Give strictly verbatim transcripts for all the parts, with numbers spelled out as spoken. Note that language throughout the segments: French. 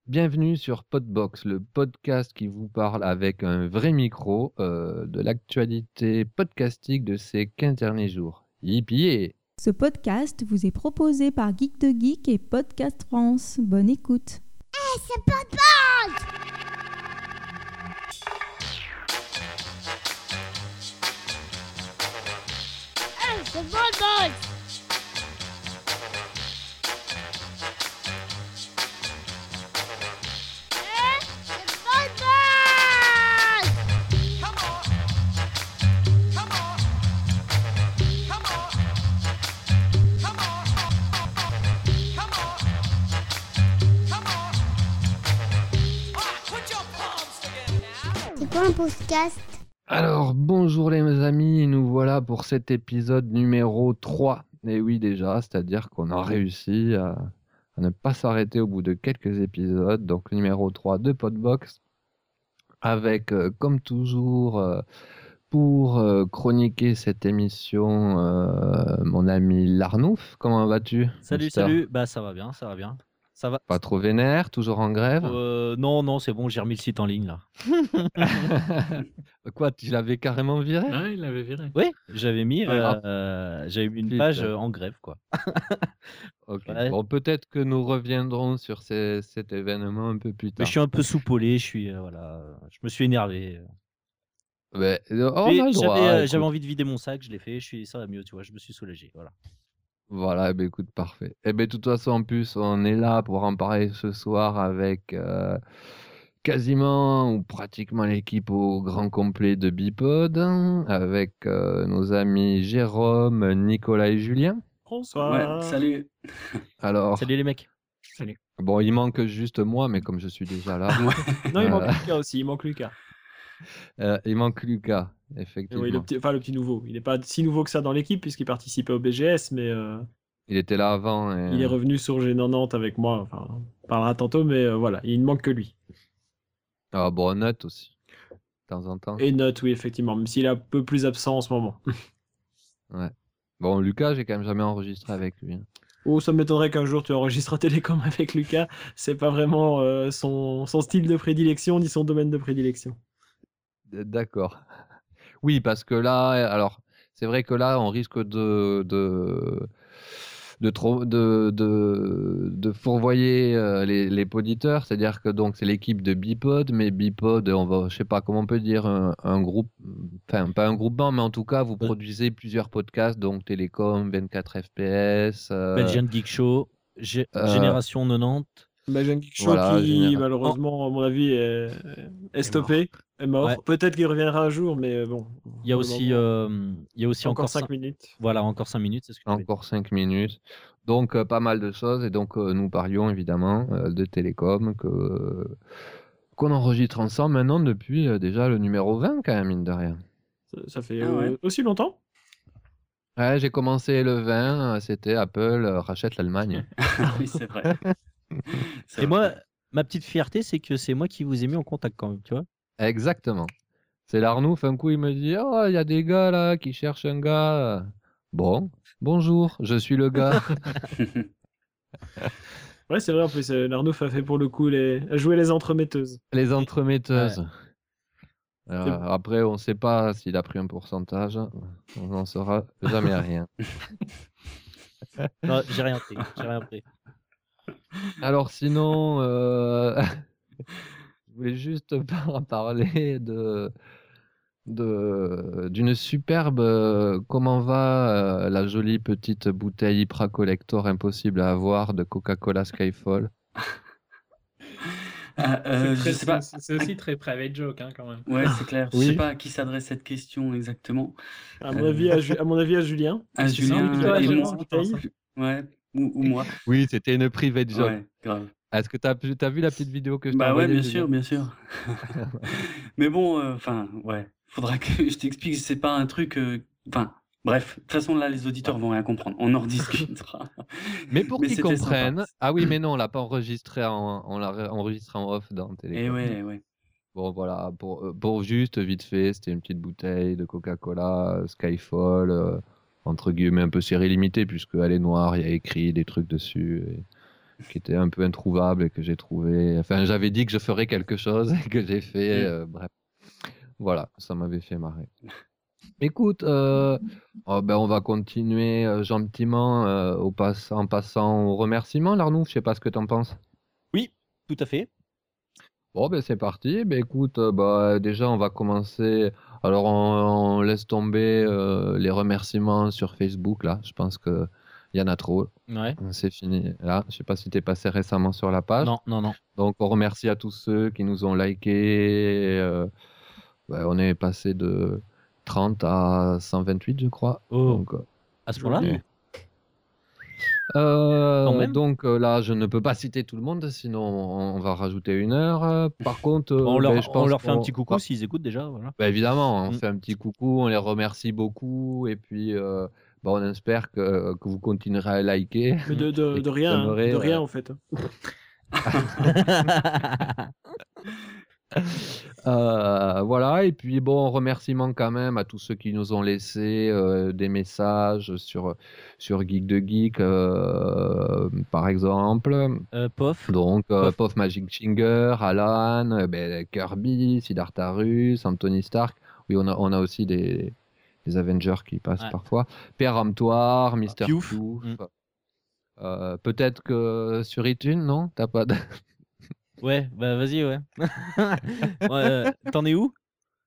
Bienvenue sur Podbox, le podcast qui vous parle avec un vrai micro euh, de l'actualité podcastique de ces quinze derniers jours. Yippee! Ce podcast vous est proposé par Geek de Geek et Podcast France. Bonne écoute. Hey, c'est Podbox! Hey, c'est Podbox! Hey, c'est Podbox! Come on. Come on. Come on. Come on. Come on. Come on. All right, put your palms together now. C'est quoi un podcast? Alors, bonjour les amis, nous voilà pour cet épisode numéro trois. Et oui déjà, c'est-à-dire qu'on a réussi à, à ne pas s'arrêter au bout de quelques épisodes. Donc numéro trois de Podbox, avec euh, comme toujours, euh, pour euh, chroniquer cette émission, euh, mon ami Larnouf. Comment vas-tu, Salut, Mister? salut. Bah ça va bien, ça va bien. Ça va. Pas trop vénère, toujours en grève? Euh, non, non, c'est bon, j'ai remis le site en ligne là. Quoi, tu l'avais carrément viré? Ouais, il l'avait viré. Oui, j'avais mis, Ouais. euh, euh, j'avais mis une Putain. page euh, en grève quoi. Ok. Ouais. Bon, peut-être que nous reviendrons sur ces- cet événement un peu plus Mais tard. je suis un peu soupolé, je suis euh, voilà, euh, je me suis énervé. Ouais, euh, on Mais a le droit, j'avais, euh, écoute. j'avais envie de vider mon sac, je l'ai fait, je suis, ça va mieux, tu vois, je me suis soulagé, voilà. Voilà, eh ben, écoute, parfait. Et ben, de toute façon, en plus, on est là pour en parler ce soir avec euh, quasiment ou pratiquement l'équipe au grand complet de Bipod, avec euh, nos amis Jérôme, Nicolas et Julien. Bonsoir. Ouais, salut. Alors, Salut les mecs. Salut. bon, il manque juste moi, mais comme je suis déjà là, Ouais. Non, il Euh. manque Lucas aussi, il manque Lucas. euh, il manque Lucas, Et effectivement. oui, le petit, enfin, le petit nouveau. Il n'est pas si nouveau que ça dans l'équipe puisqu'il participait au B G S, mais euh, Il était là avant. Et... il est revenu sur G quatre-vingt-dix avec moi. Enfin, on parlera tantôt, mais euh, voilà, il ne manque que lui. Ah bon, Nut aussi, de temps en temps. Et Note, oui, effectivement, même s'il est un peu plus absent en ce moment. Ouais. Bon, Lucas, j'ai quand même jamais enregistré avec lui. hein. Oh, ça m'étonnerait qu'un jour tu enregistres un télécom avec Lucas. C'est pas vraiment euh, son, son style de prédilection ni son domaine de prédilection. D- D'accord. Oui, parce que là, alors, c'est vrai que là, on risque de de de trop de de, de fourvoyer euh, les, les poditeurs, c'est-à-dire que donc c'est l'équipe de Bipod, mais Bipod, on va, je sais pas comment on peut dire, un, un groupe, enfin pas un groupement, mais en tout cas, vous Ouais. produisez plusieurs podcasts, donc Télécom, vingt-quatre F P S. euh, Belgian Geek Show, Gé- euh, Génération quatre-vingt-dix. Bah, j'ai un Geek Show Voilà, qui, général- malheureusement, à mon avis, est, est stoppé, est mort. Ouais. Peut-être qu'il reviendra un jour, mais euh, bon. Il y a pour le aussi, moment, euh, il y a aussi encore encore cinq cinq minutes. Voilà, encore cinq minutes, c'est ce que tu avais dit. Encore cinq minutes. Donc, euh, pas mal de choses. Et donc, euh, nous parlions évidemment euh, de Télécom, que, qu'on enregistre ensemble maintenant depuis euh, déjà le numéro vingt, quand même, mine de rien. Ça, ça fait Ah euh, ouais. aussi longtemps? Ouais, j'ai commencé le vingt, euh, c'était Apple euh, rachète l'Allemagne. Ah oui, c'est vrai. C'est Et vrai. moi, ma petite fierté, c'est que c'est moi qui vous ai mis en contact quand même, tu vois. Exactement. C'est l'Arnouf, un coup, il me dit Oh, il y a des gars là qui cherchent un gars. Bon, bonjour, je suis le gars. Ouais, c'est vrai, en plus, euh, Larnouf a fait pour le coup les... a joué les entremetteuses. Les entremetteuses. Alors, C'est- après, on ne sait pas s'il a pris un pourcentage. On n'en saura jamais rien. Non, j'ai rien pris, j'ai rien pris. Alors sinon, euh, je voulais juste par- parler de de- d'une superbe euh, comment va euh, la jolie petite bouteille Ypra Collector impossible à avoir de Coca-Cola Skyfall. Ah, euh, C'est je très- sais pas. c'est- c'est aussi très private joke hein, quand même. Ouais, c'est clair. Je Oui. sais pas à qui s'adresse cette question exactement. À mon, Euh, avis, à, Ju- à mon avis, à Julien. À Parce que c'est lui Julien qui toi, a et acheté moi, la je pense. bouteille. Ouais, ou, ou moi. Oui, c'était une private joke. Ouais, grave. Est-ce que tu as vu la petite vidéo que je t'ai Bah ouais, envoyée, bien Julien sûr, bien sûr. Mais bon, enfin, ouais. Faudra que je t'explique. C'est pas un truc. Enfin, bref. De toute façon, là, les auditeurs vont rien comprendre. On en rediscutera. Mais pour Mais qu'ils c'était sympa. comprennent. Ah oui, mais non, on l'a pas enregistré en, on l'a ré- enregistré en off dans Télécom. Et ouais, ouais. Bon, voilà, pour, euh, pour juste vite fait, c'était une petite bouteille de Coca-Cola, euh, Skyfall, euh, entre guillemets un peu série limitée, puisqu'elle est noire, il y a écrit des trucs dessus. qui était un peu introuvable et que j'ai trouvé. Enfin, j'avais dit que je ferais quelque chose et que j'ai fait. Mm. euh, bref, voilà, ça m'avait fait marrer. Écoute, euh, oh, ben, on va continuer euh, gentiment euh, au pass- en passant aux remerciements, Larnouf. Je sais pas ce que t'en penses. Oui, tout à fait. Bon, ben c'est parti. Ben écoute, euh, bah, déjà, on va commencer. Alors, on, on laisse tomber euh, les remerciements sur Facebook, là. Je pense que il y en a trop. Ouais. C'est fini. Là, je sais pas si t'es passé récemment sur la page. Non, non, non. Donc, on remercie à tous ceux qui nous ont likés. euh, ouais, on est passé de trente à cent vingt-huit, je crois. Oh, Donc, euh, à ce point-là? et- euh, Quand même. donc euh, là, je ne peux pas citer tout le monde, sinon on, on va rajouter une heure. Euh, Par contre, Bon, on euh, leur, ben, je on pense leur fait un qu'on- petit coucou bah, s'ils écoutent déjà. Voilà. bah, évidemment, on Mm. fait un petit coucou, on les remercie beaucoup, et puis euh, bah, on espère que, que vous continuerez à liker. Mais de, de, Et de que vous rien, hein, aimerez, de euh, rien en fait. Euh, voilà, et puis bon, remerciement quand même à tous ceux qui nous ont laissé euh, des messages sur, sur Geek de Geek, euh, par exemple. Euh, Pof. Donc, euh, Pof. Pof Magic Finger, Alan, euh, ben, Kirby, Siddhartharus, Anthony Stark. Oui, on a, on a aussi des, des Avengers qui passent Ouais. parfois. Péremptoire, Mister Piouf. Piouf. Mm. Euh, peut-être que sur iTunes, non? T'as pas de... Ouais, bah vas-y, ouais. Ouais, euh, T'en es où?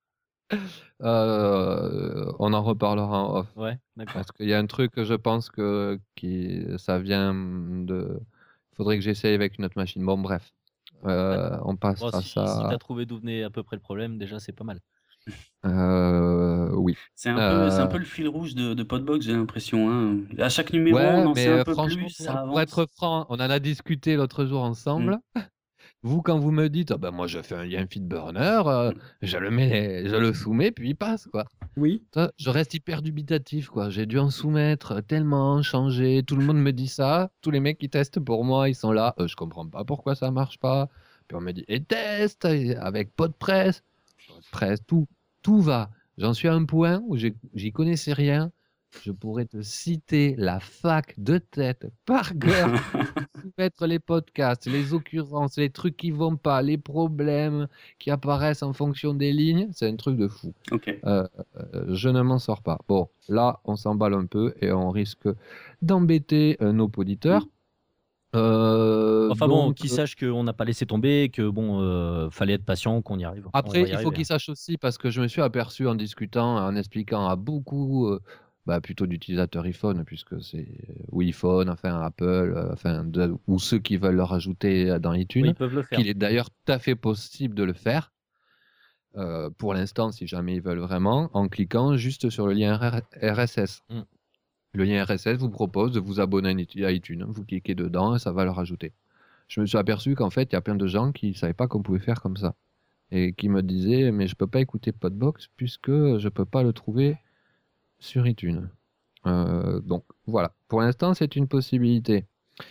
Euh, on en reparlera en off. Ouais, d'accord. Parce qu'il y a un truc que je pense que qui, ça vient de. Il faudrait que j'essaye avec une autre machine. Bon, bref. Euh, on passe Bon, à si si ça. t'as trouvé d'où venait à peu près le problème, déjà c'est pas mal. Euh, oui. C'est un, peu, c'est un Euh, peu le fil rouge de, de Podbox, j'ai l'impression. Hein. À chaque numéro, ouais, on en mais sait un euh, peu franchement, plus, pour, ça pour avance. être franc, on en a discuté l'autre jour Mm. ensemble. Vous, quand vous me dites, ah ben moi je fais un lien feedburner, euh, Mm. je le mets, je le soumets, puis il passe, quoi. Oui. Ça, je reste hyper dubitatif, quoi. J'ai dû en soumettre tellement, changer. Tout le monde me dit ça. Tous les mecs qui testent pour moi, ils sont là. Euh, je comprends pas pourquoi ça marche pas. Puis on me dit, et teste et avec PodPress. PodPress, tout, tout va. J'en suis à un point où j'ai- j'y connaissais rien. Je pourrais te citer la fac de tête par cœur, soumettre les podcasts, les occurrences, les trucs qui vont pas, les problèmes qui apparaissent en fonction des lignes. C'est un truc de fou. Ok. Euh, euh, je ne m'en sors pas. Bon, là, on s'emballe un peu et on risque d'embêter euh, nos auditeurs. Euh, Enfin bon, donc, qu'ils euh, sachent qu'on n'a pas laissé tomber, que bon, euh, fallait être patient, qu'on y arrive. On après, va y il faut arriver. qu'ils sachent aussi, parce que je me suis aperçu en discutant, en expliquant à beaucoup, euh, bah, plutôt d'utilisateurs iPhone, puisque c'est ou iPhone, enfin Apple, euh, enfin de- ou ceux qui veulent le rajouter euh, dans Oui, iTunes, ils peuvent le faire. qu'il est d'ailleurs tout à fait possible de le faire. euh, pour l'instant, si jamais ils veulent vraiment, en cliquant juste sur le lien R S S. Mm. Le lien R S S vous propose de vous abonner à iTunes. Vous cliquez dedans et ça va le rajouter. Je me suis aperçu qu'en fait, il y a plein de gens qui ne savaient pas qu'on pouvait faire comme ça. Et qui me disaient, mais je peux pas écouter Podbox puisque je peux pas le trouver sur iTunes. Euh, donc voilà, pour l'instant, c'est une possibilité.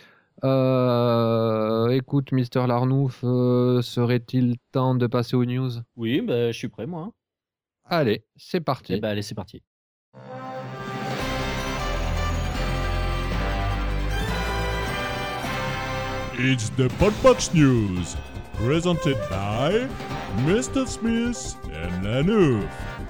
Euh, écoute, Mister Larnouf, euh, serait-il temps de passer aux news? Oui, bah, je suis prêt, moi. hein. Allez, c'est Eh parti. bah, allez, c'est parti. It's the Podbox News, presented by Mister Smith and Lanouf.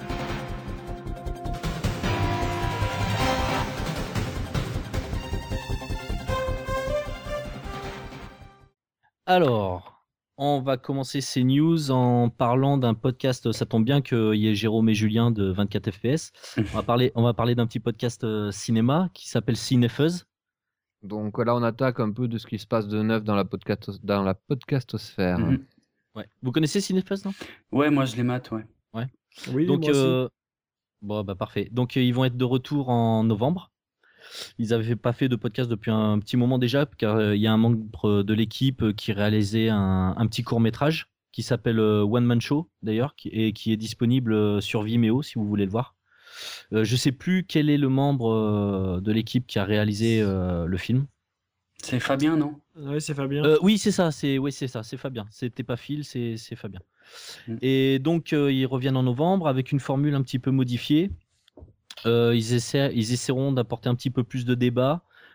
Alors, on va commencer ces news en parlant d'un podcast. Ça tombe bien qu'il y ait Jérôme et Julien de vingt-quatre F P S. On va parler, on va parler d'un petit podcast euh, cinéma qui s'appelle Cinefuzz. Donc là, on attaque un peu de ce qui se passe de neuf dans la, podcast, dans la podcastosphère. Mhm. Ouais. Vous connaissez Cinefuzz, non? Ouais, moi je les mate, ouais. Oui, Donc, moi aussi. euh, bon, bah parfait. Donc, euh, ils vont être de retour en novembre. Ils n'avaient pas fait de podcast depuis un petit moment déjà, car euh, il y a un membre de l'équipe euh, qui réalisait un, un petit court métrage qui s'appelle euh, One Man Show d'ailleurs, qui, et qui est disponible euh, sur Vimeo si vous voulez le voir. Euh, je sais plus quel est le membre euh, de l'équipe qui a réalisé euh, le film. C'est Fabien, non? Ouais, c'est Fabien. Euh, oui, c'est ça, c'est oui, c'est ça, c'est Fabien. C'était pas Phil, c'est c'est Fabien. Mm. Et donc euh, ils reviennent en novembre avec une formule un petit peu modifiée. Euh, ils, essaient, ils essaieront d'apporter un petit peu plus de débat,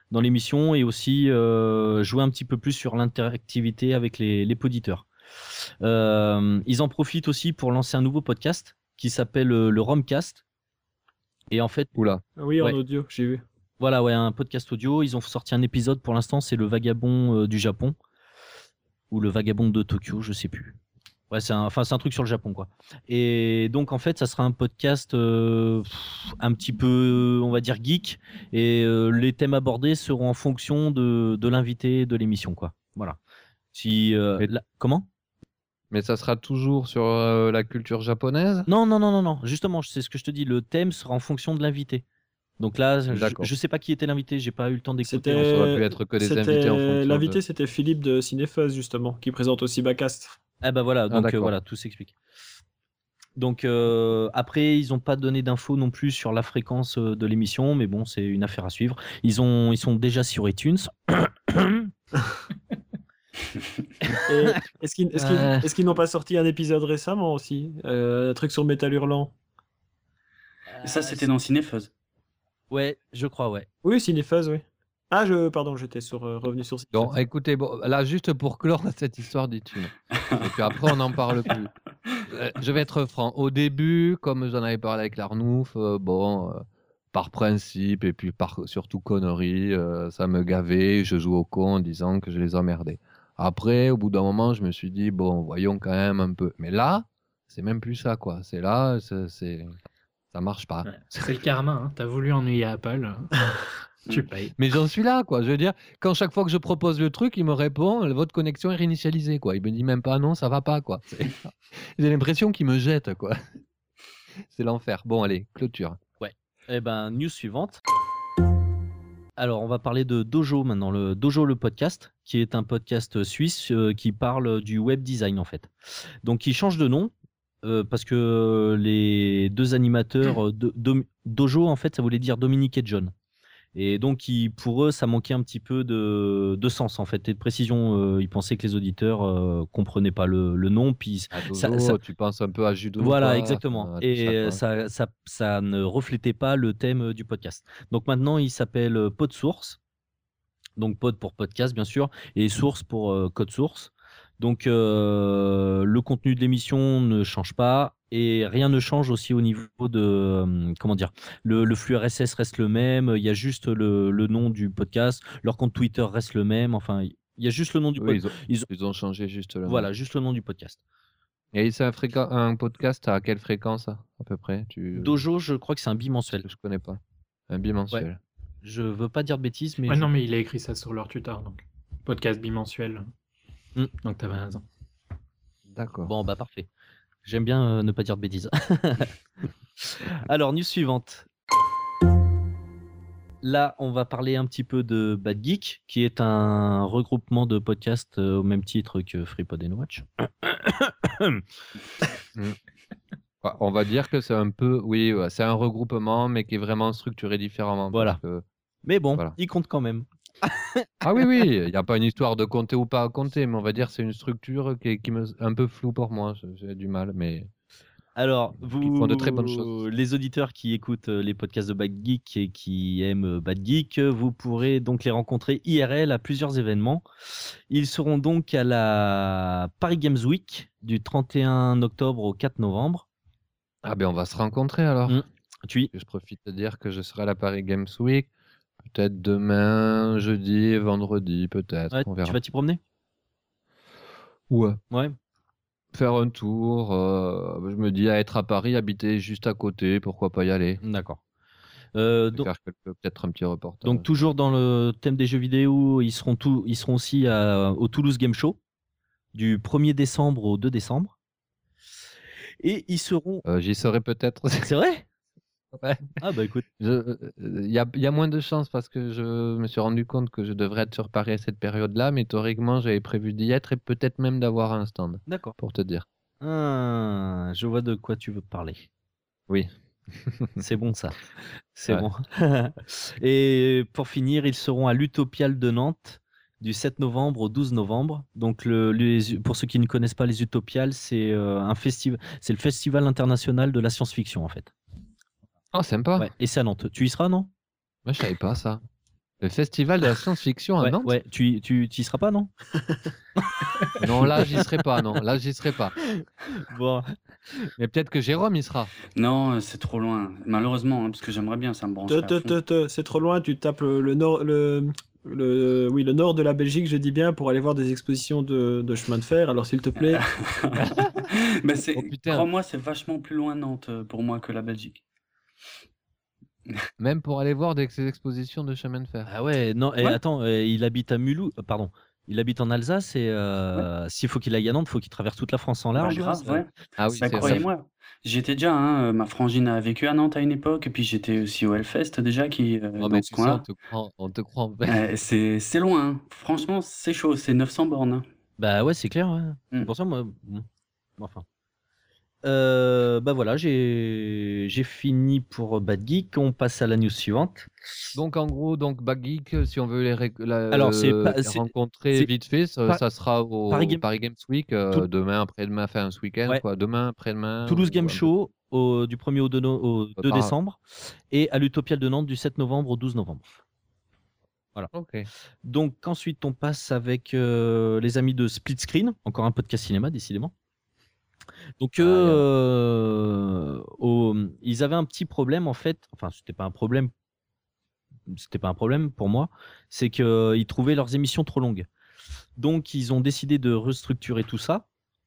dans l'émission et aussi euh, jouer un petit peu plus sur l'interactivité avec les, les poditeurs. Euh, ils en profitent aussi pour lancer un nouveau podcast qui s'appelle euh, le Romcast. Et en fait, Oula. Ah oui, en Ouais. audio, j'ai vu. voilà, ouais, un podcast audio. Ils ont sorti un épisode pour l'instant, c'est le Vagabond euh, du Japon ou le Vagabond de Tokyo, je sais plus. Ouais, c'est un, enfin, c'est un truc sur le Japon, quoi. Et donc, en fait, ça sera un podcast euh, pff, un petit peu, on va dire, geek. Et euh, les thèmes abordés seront en fonction de, de l'invité de l'émission, quoi. Voilà. Si, euh, Mais- la- Comment? Mais ça sera toujours sur euh, la culture japonaise? Non, non, non, non, non. Justement, c'est ce que je te dis. Le thème sera en fonction de l'invité. Donc là, je, D'accord. je sais pas qui était l'invité. J'ai pas eu le temps d'écouter. C'était- Ça aurait pu être que des C'était- invités en fonction L'invité, de- c'était Philippe de Cinefuzz, justement, qui présente aussi Bacast. Ah bah voilà, Ah, donc euh, d'accord. voilà, tout s'explique. Donc euh, après, ils n'ont pas donné d'infos non plus sur la fréquence euh, de l'émission, mais bon, c'est une affaire à suivre. Ils ont, ils sont déjà sur iTunes. Et est-ce qu'ils est-ce qu'ils- Euh. est-ce qu'ils n'ont pas sorti un épisode récemment aussi euh, Un truc sur Metal Hurlant. Et ça, c'était dans Cinefuzz. Ouais, je crois, ouais. Oui, Cinefuzz, oui. Ah, je, pardon, j'étais sur, euh, revenu sur Cinefuzz. Donc, écoutez, bon, là, juste pour clore cette histoire d'iTunes. Et puis après, on n'en parle plus. Euh, Je vais être franc. Au début, comme j'en avais parlé avec l'Arnouf, euh, bon, euh, par principe et puis par surtout connerie, euh, ça me gavait. Je joue au con en disant que je les emmerdais. Après, au bout d'un moment, je me suis dit, bon, voyons quand même un peu. Mais là, c'est même plus ça, quoi. C'est là, c'est, c'est- ça marche pas. Ouais, c'est le karma, hein. T'as voulu ennuyer Apple, tu payes. Mais j'en suis là, quoi. Je veux dire, quand chaque fois que je propose le truc, il me répond, votre connexion est réinitialisée, quoi. Il me dit même pas, non, ça va pas, quoi. C'est- J'ai l'impression qu'il me jette, quoi. C'est l'enfer. Bon, allez, clôture. Eh ben, news suivante. Alors, on va parler de Dojo maintenant, le Dojo le podcast, qui est un podcast suisse euh, qui parle du web design en fait. Donc, il change de nom euh, parce que les deux animateurs euh, de, Dom- Dojo en fait, ça voulait dire Dominique et John. Et donc, ils- pour eux, ça manquait un petit peu de, de sens en fait et de précision. Euh, ils pensaient que les auditeurs euh, comprenaient pas le, le nom, puis À Ça- Dojo, ça- tu penses un peu à judo. voilà, quoi, exactement. à tout Et ça, euh, quoi. ça, ça, ça ne reflétait pas le thème euh, du podcast. Donc maintenant, il s'appelle euh, PodSource. Donc pod pour podcast, bien sûr, et source pour euh, code source. Donc euh, le contenu de l'émission ne change pas et rien ne change aussi au niveau de euh, comment dire. Le, le flux R S S reste le même. Il y a juste le, le nom du podcast. Leur compte Twitter reste le même. Enfin, il y a juste le nom du Oui, podcast. ils, ont, ils ont- ils ont changé juste le nom. Voilà, juste le nom du podcast. Et c'est un, fréquent- un podcast à quelle fréquence, à peu près tu... Dojo, je crois que c'est un bimensuel. Je connais pas. Un bimensuel. Je veux pas dire de bêtises, mais Ouais, je- non, mais il a écrit ça sur leur Twitter, donc. Podcast bimensuel. Mm. Donc t'avais raison. D'accord. bon, bah parfait. J'aime bien euh, ne pas dire de bêtises. Alors, news suivante. Là, on va parler un petit peu de Bad Geek, qui est un regroupement de podcasts euh, au même titre que FreePod and Watch. Ouais, on va dire que c'est un peu, oui, ouais, c'est un regroupement, mais qui est vraiment structuré différemment. Voilà. parce que- Mais bon, Voilà. il compte quand même. Ah oui, oui, il n'y a pas une histoire de compter ou pas à compter, mais on va dire que c'est une structure qui est, qui me un peu floue pour moi. J'ai- J'ai du mal, mais Alors, Ils vous, font de très bonnes choses. les auditeurs qui écoutent euh, les podcasts de Bad Geek et qui aiment euh, Bad Geek, euh, vous pourrez donc les rencontrer I R L à plusieurs événements. Ils seront donc à la Paris Games Week du trente et un octobre au quatre novembre. ah ben on va se rencontrer alors. Mm. Tu y- Je profite de dire que je serai à la Paris Games Week, peut-être demain, jeudi, vendredi, peut-être. ouais, on tu verra. vas t'y promener? Ouais. Ouais. Faire un tour. euh, je me dis à être à Paris, habiter juste à côté, pourquoi pas y aller. D'accord. Euh, donc, Faire quelque- peut-être un petit reportage. donc toujours dans le thème des jeux vidéo, ils seront, tout, ils seront aussi à- au Toulouse Game Show du premier décembre au deux décembre. Et ils seront... Euh, j'y serai peut-être. C'est vrai? Ouais. Ah bah écoute. Il y a, y a moins de chances parce que je me suis rendu compte que je devrais être sur Paris à cette période-là, mais théoriquement, j'avais prévu d'y être et peut-être même d'avoir un stand, D'accord. pour te dire. Ah, je vois de quoi tu veux parler. Oui. C'est bon ça. C'est Ouais. bon. Et pour finir, ils seront à l'Utopial de Nantes du sept novembre au douze novembre. Donc, le, les- pour ceux qui ne connaissent pas les Utopiales, c'est euh, un festival, c'est le festival international de la science-fiction en fait. Oh, sympa. Ouais. Et c'est à Nantes. Tu y seras, non? Moi, je savais pas ça. Le festival de la science-fiction à Ouais, Nantes ouais. Tu, tu, tu y seras pas, non? Non, là, j'y serai pas, non. Là, j'y serai pas. Bon. Mais peut-être que Jérôme y sera. Non, euh, c'est trop loin. Malheureusement, hein, parce que j'aimerais bien, ça me Te, brancherait te, à fond. te, te, c'est trop loin, tu tapes le, le nord, le, le, oui, le nord de la Belgique, je dis bien, pour aller voir des expositions de, de chemin de fer. Alors, s'il te plaît, Mais c'est, Oh putain, crois-moi, c'est vachement plus loin Nantes euh, pour moi que la Belgique. même pour aller voir des, ces expositions de chemin de fer. Ah ouais, non, et Ouais. attends, euh, il habite à Mulhouse, euh, pardon, il habite en Alsace et euh, s'il faut qu'il aille à Nantes, il faut qu'il traverse toute la France en Bah large. là, grave, ça- ouais. Ah oui, Bah c'est vrai. croyez-moi, j'étais déjà, hein, euh, ma frangine a vécu à Nantes à une époque, et puis j'étais aussi au Hellfest déjà, qui euh, Non, dans mais ce tu sais, on coin-là. te croit, on te croit en fait. Euh, c'est, c'est loin, hein. Franchement, c'est chaud, c'est neuf cents bornes, hein. Bah ouais, c'est clair, ouais. C'est Mm. pour ça, moi, bon, enfin. Euh, bah voilà, j'ai j'ai fini pour Bad Geek. On passe à la news suivante. Donc en gros, donc Bad Geek, si on veut les, ré- la- Alors, c'est pas- les c'est- rencontrer c'est vite fait, ça, Par- ça sera au Paris Paris, Game- Games Week, euh, Tout- demain, après-demain, enfin ce week-end, Ouais. quoi. Demain, après-demain. Toulouse ou Game un peu- Show au- du premier au deux, no- au deux par- décembre et à l'Utopial de Nantes du sept novembre au douze novembre. Ok. Donc ensuite on passe avec euh, les amis de Split Screen, encore un podcast cinéma décidément. Donc Ah, eux, y a- euh, au- ils avaient un petit problème en fait, enfin c'était pas un problème, c'était pas un problème pour moi, c'est qu'ils trouvaient leurs émissions trop longues. Donc ils ont décidé de restructurer tout ça.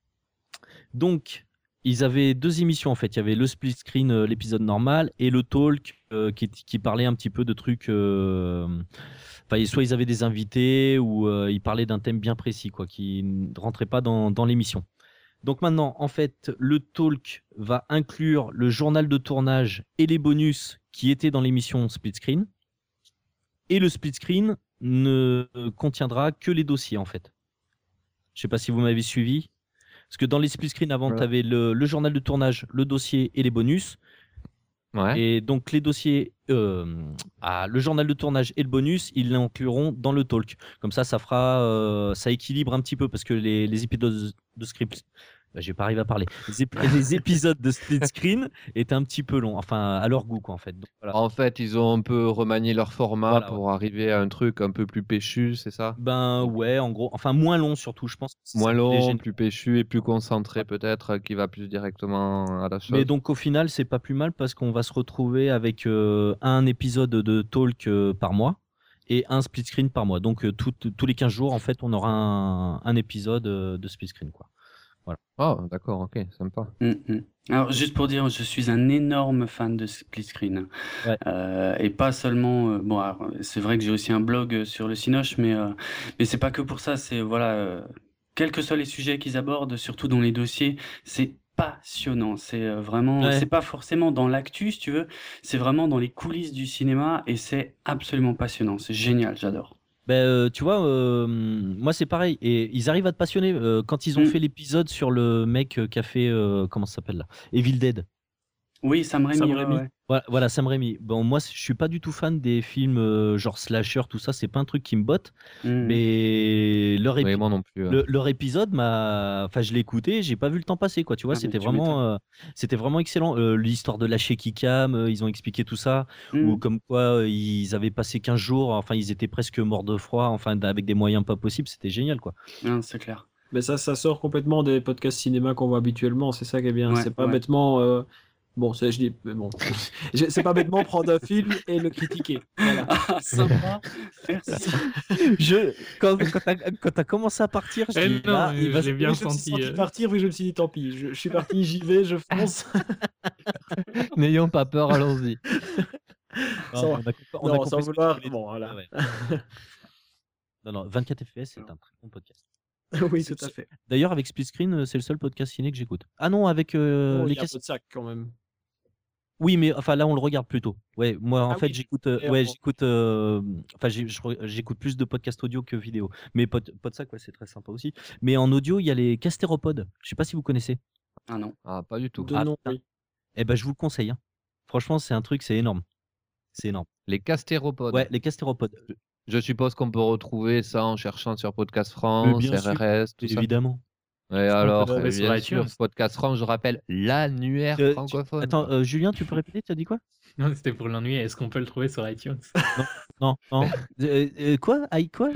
Donc ils avaient deux émissions en fait, il y avait le Split Screen, euh, l'épisode normal, et le Talk euh, qui, qui parlait un petit peu de trucs. euh, Enfin, soit ils avaient des invités ou euh, ils parlaient d'un thème bien précis, quoi, qui ne rentrait pas dans, dans l'émission. Donc maintenant, en fait, le talk va inclure le journal de tournage et les bonus qui étaient dans l'émission Split Screen. Et le Split Screen ne contiendra que les dossiers, en fait. Je sais pas si vous m'avez suivi. Parce que dans les Split Screen, avant, Ouais. tu avais le, le journal de tournage, le dossier et les bonus. Ouais. Et donc les dossiers, euh, ah, le journal de tournage et le bonus, ils l'incluront dans le talk. Comme ça, ça fera, euh, ça équilibre un petit peu parce que les, les épisodes de script, bah, j'ai pas arrivé à parler. Les, ép- les épisodes de split screen étaient un petit peu longs, enfin à leur goût quoi en fait. Donc, voilà. En fait, ils ont un peu remanié leur format Voilà, pour arriver à un truc un peu plus péchu, c'est ça? Ben ouais, en gros, enfin moins long surtout, je pense. que c'est Moins ça qui les long, gêne. plus péchu et plus concentré peut-être, euh, qui va plus directement à la chose. Mais donc au final, c'est pas plus mal parce qu'on va se retrouver avec euh, un épisode de talk euh, par mois et un split screen par mois. Donc euh, tout- tous les quinze jours, en fait, on aura un, un épisode euh, de split screen quoi. Oh, d'accord, ok, sympa. Mm, mm. Alors, juste pour dire, je suis un énorme fan de split screen. Ouais. Euh, et pas seulement. euh, bon, alors, c'est vrai que j'ai aussi un blog euh, sur le Cinoche, mais, euh, mais c'est pas que pour ça. C'est, voilà, euh, quels que soient les sujets qu'ils abordent, surtout dans les dossiers, c'est passionnant. C'est euh, vraiment. Ouais. C'est pas forcément dans l'actu, si tu veux. C'est vraiment dans les coulisses du cinéma et c'est absolument passionnant. C'est génial, j'adore. Ben, euh, tu vois, euh, moi c'est pareil. Et ils arrivent à te passionner. Euh, quand ils ont Mm. fait l'épisode sur le mec euh, qui a fait, euh, comment ça s'appelle là, Evil Dead. Oui, Sam Raimi. Sam ouais, Raimi. ouais. Voilà, voilà, Sam Raimi. Bon, moi, je suis pas du tout fan des films euh, genre slasher, tout ça. C'est pas un truc qui me botte. Mm. Mais leur, épi- Oui, moi non plus. euh. le- leur épisode m'a, enfin, je l'ai écouté, j'ai pas vu le temps passer, quoi. Tu vois, Ah, mais c'était tu vraiment, euh, c'était vraiment excellent. Euh, l'histoire de la shaky cam, euh, ils ont expliqué tout ça, Mm. ou comme quoi euh, ils avaient passé quinze jours. Enfin, ils étaient presque morts de froid. Enfin, avec des moyens pas possibles. C'était génial, quoi. Non, c'est clair. mais ça, ça sort complètement des podcasts cinéma qu'on voit habituellement. C'est ça qui est bien. Ouais, c'est pas ouais. bêtement. euh, Bon, c'est, je dis, mais bon, Je- c'est pas bêtement prendre un film et le critiquer. Voilà. Ah, sympa. Merci. Je, quand, quand t'as, quand t'as commencé à partir, je Eh dis, non, là, mais il va je l'ai se- bien Oui, je me suis senti. senti euh. partir, oui, je me suis dit, tant pis. Je, je suis parti, j'y vais, je fonce. N'ayons pas peur, allons-y. Non, Sans- on a compris- on a non, compris sans ce que tu vouloir. voulais dire. Bon, voilà. Ouais, ouais. Non, non, vingt-quatre F P S, c'est un très bon podcast. Oui, C'est- tout à fait. D'ailleurs, avec Split Screen, euh, c'est le seul podcast ciné que j'écoute. Ah non, avec euh, Oh, les il y a un cassettes. peu de sac quand même. Oui, mais enfin là, on le regarde plutôt. Ouais, moi, en Ah fait, oui, j'écoute, euh, d'ailleurs, ouais, bon. j'écoute, euh, enfin, j'ai- je re- j'écoute plus de podcasts audio que vidéo. Mais pod, Podsac, ouais, c'est très sympa aussi. Mais en audio, il y a les Castéropodes. Je sais pas si vous connaissez. Ah non. Ah, pas du tout. De Ah, nom, putain. oui. Eh ben, je vous le conseille, hein. Franchement, c'est un truc, c'est énorme. C'est énorme. Les castéropodes. Ouais, les Castéropodes. Je suppose qu'on peut retrouver ça en cherchant sur Podcast Mais France, bien sûr, R R S, tout ça. évidemment. Et qu'on alors, peut trouver euh, sur bien iTunes. sûr, Podcast France, je rappelle, l'annuaire Euh, tu- francophone. Attends, quoi. euh, Julien, tu peux répéter, tu as dit quoi? Non, c'était pour l'ennui. Est-ce qu'on peut le trouver sur iTunes? Non, non, non. Euh, euh, quoi? Aïe, quoi?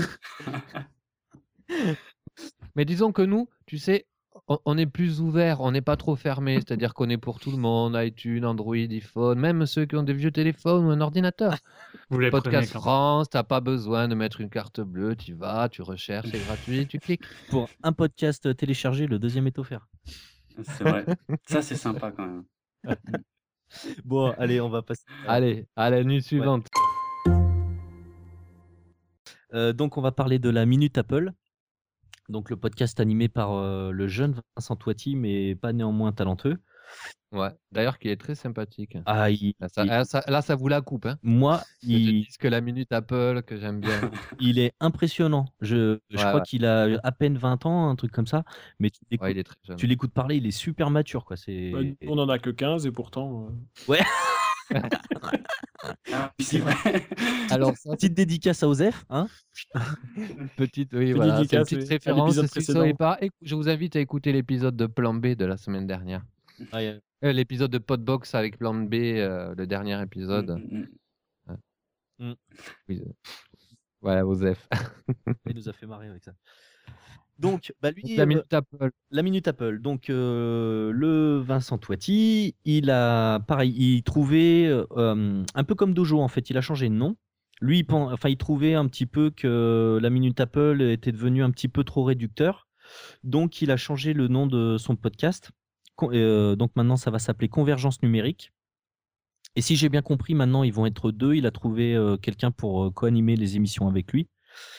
Mais disons que nous, tu sais, on, on est plus ouvert, on n'est pas trop fermé, c'est-à-dire qu'on est pour tout le monde, iTunes, Android, iPhone, même ceux qui ont des vieux téléphones ou un ordinateur. Vous les prenez Podcast quand? France, t'as pas besoin de mettre une carte bleue, tu vas, tu recherches, c'est gratuit, tu cliques. Pour un podcast téléchargé, le deuxième est offert. C'est vrai. Ça, c'est sympa quand même. Bon, allez, on va passer. à- Allez, à la nuit suivante. Euh, donc, on va parler de la Minute Apple. Donc, le podcast animé par euh, le jeune Vincent Toiti, mais pas néanmoins talentueux. Ouais, d'ailleurs, qui est très sympathique. Ah, il- Là, ça, il- là, ça- là, ça vous la coupe. Hein. moi, Que je il, dise que la minute Apple, que j'aime bien. il est impressionnant. Je, je Ouais, crois ouais. qu'il a à peine vingt ans, un truc comme ça. Mais tu l'écoutes, Ouais, il est très jeune. tu l'écoutes parler, il est super mature, quoi. C'est... Bah, on n'en a que quinze et pourtant. euh, Ouais. Ah, oui, c'est vrai. Alors, ça, Petite dédicace à Osef, hein. petite, oui, Petite voilà, c'est une dédicace, petite oui, à référence. l'épisode Si vous ne savez précédent. pas, écou- je vous invite à écouter l'épisode de Plan B de la semaine dernière. Ah, y a- Euh, l'épisode de Podbox avec Plan B, euh, le dernier épisode. Mm, mm, Mm. Oui, euh, Voilà, Osef. Il nous a fait marrer avec ça. Donc, bah lui, La euh, minute Apple. la Minute Apple. Donc, euh, le Vincent Toiti, il a, pareil, il trouvait, euh, un peu comme Dojo, en fait, il a changé de nom. Lui, il, pen- enfin, il trouvait un petit peu que la Minute Apple était devenue un petit peu trop réducteur. Donc, il a changé le nom de son podcast. Con- euh, donc, maintenant, ça va s'appeler Convergence numérique. Et si j'ai bien compris, maintenant, ils vont être deux. Il a trouvé euh, quelqu'un pour euh, co-animer les émissions avec lui.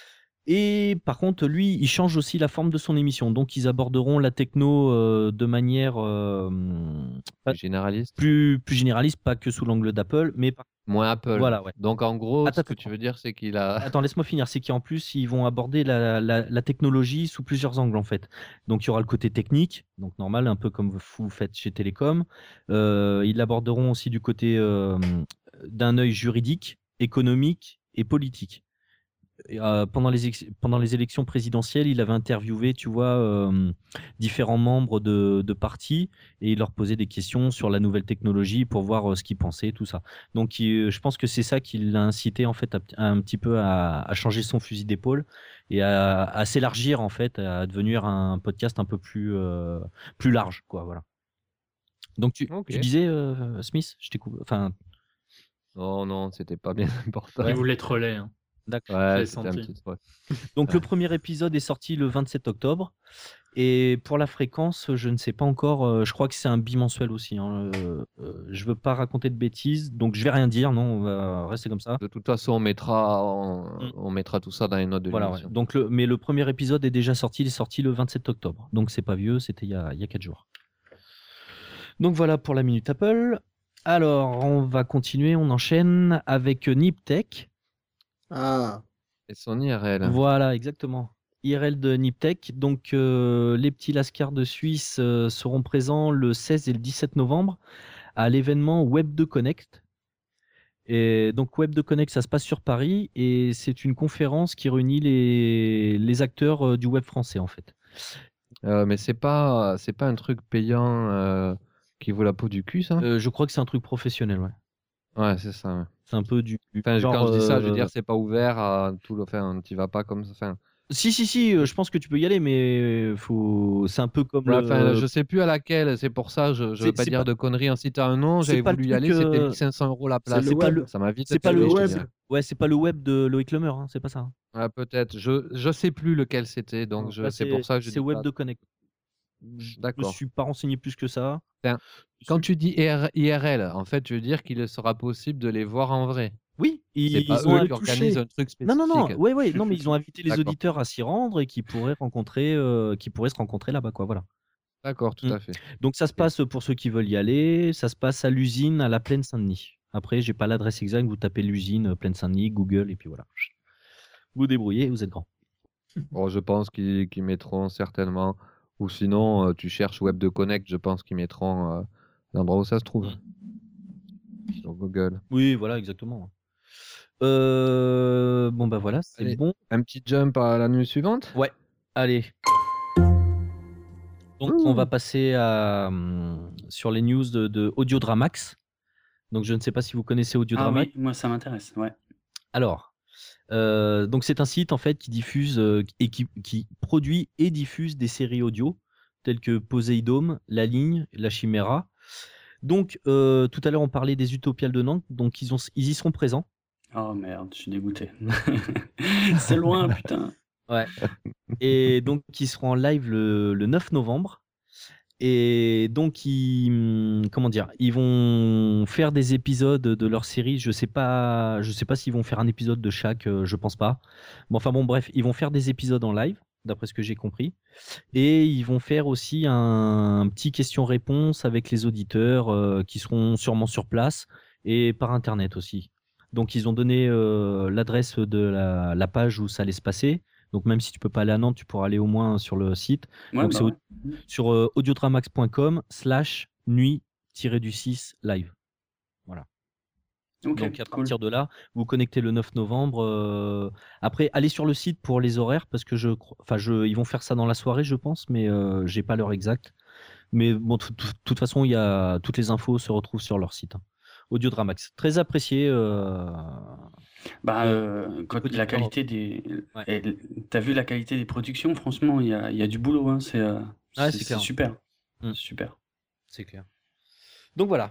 Et par contre, lui, il change aussi la forme de son émission. Donc, ils aborderont la techno euh, de manière euh, pas- Généraliste. plus, plus généraliste, pas que sous l'angle d'Apple, mais par- Moins Apple. Voilà, ouais. Donc, en gros, Attends, ce que attends. tu veux dire, c'est qu'il a. Attends, laisse-moi finir. C'est qu'en plus, ils vont aborder la, la- la technologie sous plusieurs angles, en fait. Donc, il y aura le côté technique, donc normal, un peu comme vous faites chez Télécom. Euh, ils l'aborderont aussi du côté euh, d'un œil juridique, économique et politique. Et, euh, pendant, les ex- pendant les élections présidentielles, il avait interviewé, tu vois, euh, différents membres de, de partis et il leur posait des questions sur la nouvelle technologie pour voir euh, ce qu'ils pensaient, tout ça. Donc, il- je pense que c'est ça qui l'a incité en fait à, à un petit peu à, à changer son fusil d'épaule et à, à s'élargir en fait, à devenir un podcast un peu plus euh, plus large, quoi. Voilà. Donc, tu, Ok. tu disais, euh, Smith, je t'ai coupé. Enfin, Non, non, c'était pas bien important. Il voulait troller. Hein. d'accord. Ouais, l'ai c'était un senti. petit truc. Donc Ouais. le premier épisode est sorti le vingt-sept octobre et pour la fréquence, je ne sais pas encore. euh, je crois que c'est un bimensuel aussi. Hein, euh, euh, je veux pas raconter de bêtises, donc je vais rien dire. Non, on va rester comme ça. De toute façon, on mettra, on, Mm. on mettra tout ça dans les notes de Voilà. Ouais. l'émission. Donc le, mais le premier épisode est déjà sorti. Il est sorti le vingt-sept octobre. Donc c'est pas vieux. C'était il y a il y a quatre jours. Donc voilà pour la Minute Apple. Alors on va continuer. On enchaîne avec Niptech. Ah, Et son I R L. Voilà, exactement. I R L de Niptech. Donc, euh, les petits Lascars de Suisse euh, seront présents le seize et le dix-sept novembre à l'événement Web deux Connect. Et donc, Web deux Connect, ça se passe sur Paris et c'est une conférence qui réunit les, les acteurs euh, du web français, en fait. Euh, mais c'est pas, c'est pas un truc payant euh, qui vaut la peau du cul, ça? Euh, je crois que c'est un truc professionnel, ouais. Ouais, c'est ça. Ouais. C'est un peu du Enfin, genre. quand je dis ça, je veux euh, dire, c'est pas ouvert à tout le. Enfin, tu vas pas comme ça. Enfin, Si, si, si, euh, je pense que tu peux y aller, mais faut... c'est un peu comme ouais, le. enfin, je sais plus à laquelle, c'est pour ça, je, je veux C'est- pas c'est dire pas- de conneries. Si t'as un nom, c'est j'avais pas le voulu y truc, aller, c'était euh, mille cinq cents euros la place. le web. Ça m'a vite C'est pas tué, le je te web. dirais. Ouais, c'est pas le web de Loïc Lemer, hein, c'est pas ça. Hein. Ouais, peut-être. Je, je sais plus lequel c'était, donc Non, je, là, c'est pour ça que je c'est dis Web pas. de Connect. Je me D'accord. suis pas renseigné plus que ça. Enfin, Quand tu dis I R L, en fait, tu veux dire qu'il sera possible de les voir en vrai. Oui, C'est ils, pas ont eux invi- qui organisent un truc Non, spécifique. non, non, ouais, ouais, non, mais ils ont invité les D'accord. auditeurs à s'y rendre et qui pourraient rencontrer, euh, qui pourraient se rencontrer là-bas, quoi. Voilà. D'accord, tout Mm. à fait. Donc ça se passe pour ceux qui veulent y aller. Ça se passe à l'usine à la Plaine Saint-Denis. Après, j'ai pas l'adresse exacte. Vous tapez l'usine euh, Plaine Saint-Denis, Google et puis voilà. Vous débrouillez, vous êtes grand. Bon, je pense qu'ils qu'ils mettront certainement, ou sinon, euh, tu cherches Web deux Connect, je pense qu'ils mettront euh, l'endroit où ça se trouve. Mm. Sur Google. Oui, voilà, exactement. Euh, bon bah voilà, c'est Allez. bon. Un petit jump à la nuit suivante. Ouais, allez. Donc, on va passer à, hum, sur les news de, de Audiodramax. Donc, je ne sais pas si vous connaissez Ah Audiodramax. oui, moi ça m'intéresse, ouais. Alors, euh, donc c'est un site en fait qui diffuse euh, et qui, qui produit et diffuse des séries audio telles que Poséidome, La Ligne, La Chimera. Donc, euh, tout à l'heure, on parlait des Utopiales de Nantes, donc ils, ont, ils y seront présents. Oh merde, je suis dégoûté. C'est loin, putain. Ouais. Et donc, ils seront en live le, le neuf novembre. Et donc, ils, hum, comment dire, ils vont faire des épisodes de leur série. Je sais pas, je sais pas s'ils vont faire un épisode de chaque, euh, je pense pas. Bon, enfin bon, bref, ils vont faire des épisodes en live, d'après ce que j'ai compris. Et ils vont faire aussi un, un petit question-réponse avec les auditeurs euh, qui seront sûrement sur place et par internet aussi. Donc, ils ont donné euh, l'adresse de la, la page où ça allait se passer. Donc, même si tu peux pas aller à Nantes, tu pourras aller au moins sur le site. Ouais, Donc, bah c'est au- ouais. sur euh, audiodramax point com slash nuit du six live. Voilà. Ok, Donc, à cool. partir de là, vous connectez le neuf novembre. euh, Après, allez sur le site pour les horaires parce que je, cro- enfin, je, ils vont faire ça dans la soirée, je pense, mais euh, j'ai pas l'heure exacte. Mais bon, de tout- tout- toute façon, il y a toutes les infos se retrouvent sur leur site. hein. Audiodramax, très apprécié. euh, Bah, de- euh, quand auditeurs. la qualité des. Ouais. et T'as vu la qualité des productions, franchement, il y a, il y a du boulot, hein. C'est euh, Ouais, c'est- c'est c'est clair. super. Mm. C'est super. C'est clair. Donc voilà.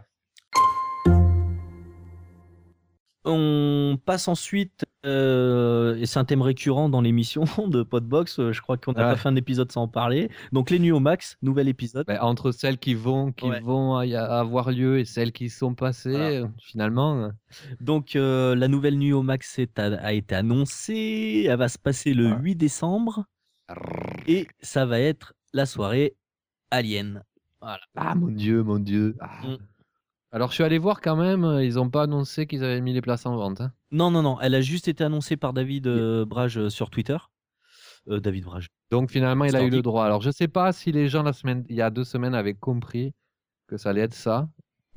On passe ensuite, euh, et c'est un thème récurrent dans l'émission de Podbox, euh, je crois qu'on n'a Ouais. pas fait un épisode sans en parler. Donc les nuits au max, nouvel épisode. Ben, entre celles qui vont, qui Ouais. vont y a- avoir lieu et celles qui sont passées, Voilà. euh, finalement. euh, Donc euh, la nouvelle nuit au max est a, a été annoncée, elle va se passer le Ouais. huit décembre et ça va être la soirée Alien. Voilà. Ah mon Dieu, mon Dieu. Ah. Mm. Alors je suis allé voir quand même, euh, ils n'ont pas annoncé qu'ils avaient mis les places en vente. hein. Non, non, non, elle a juste été annoncée par David euh, Brage euh, sur Twitter. Euh, David Brage. Donc finalement, il a eu Stordic. le droit. Alors je sais pas si les gens la semaine, il y a deux semaines avaient compris que ça allait être ça.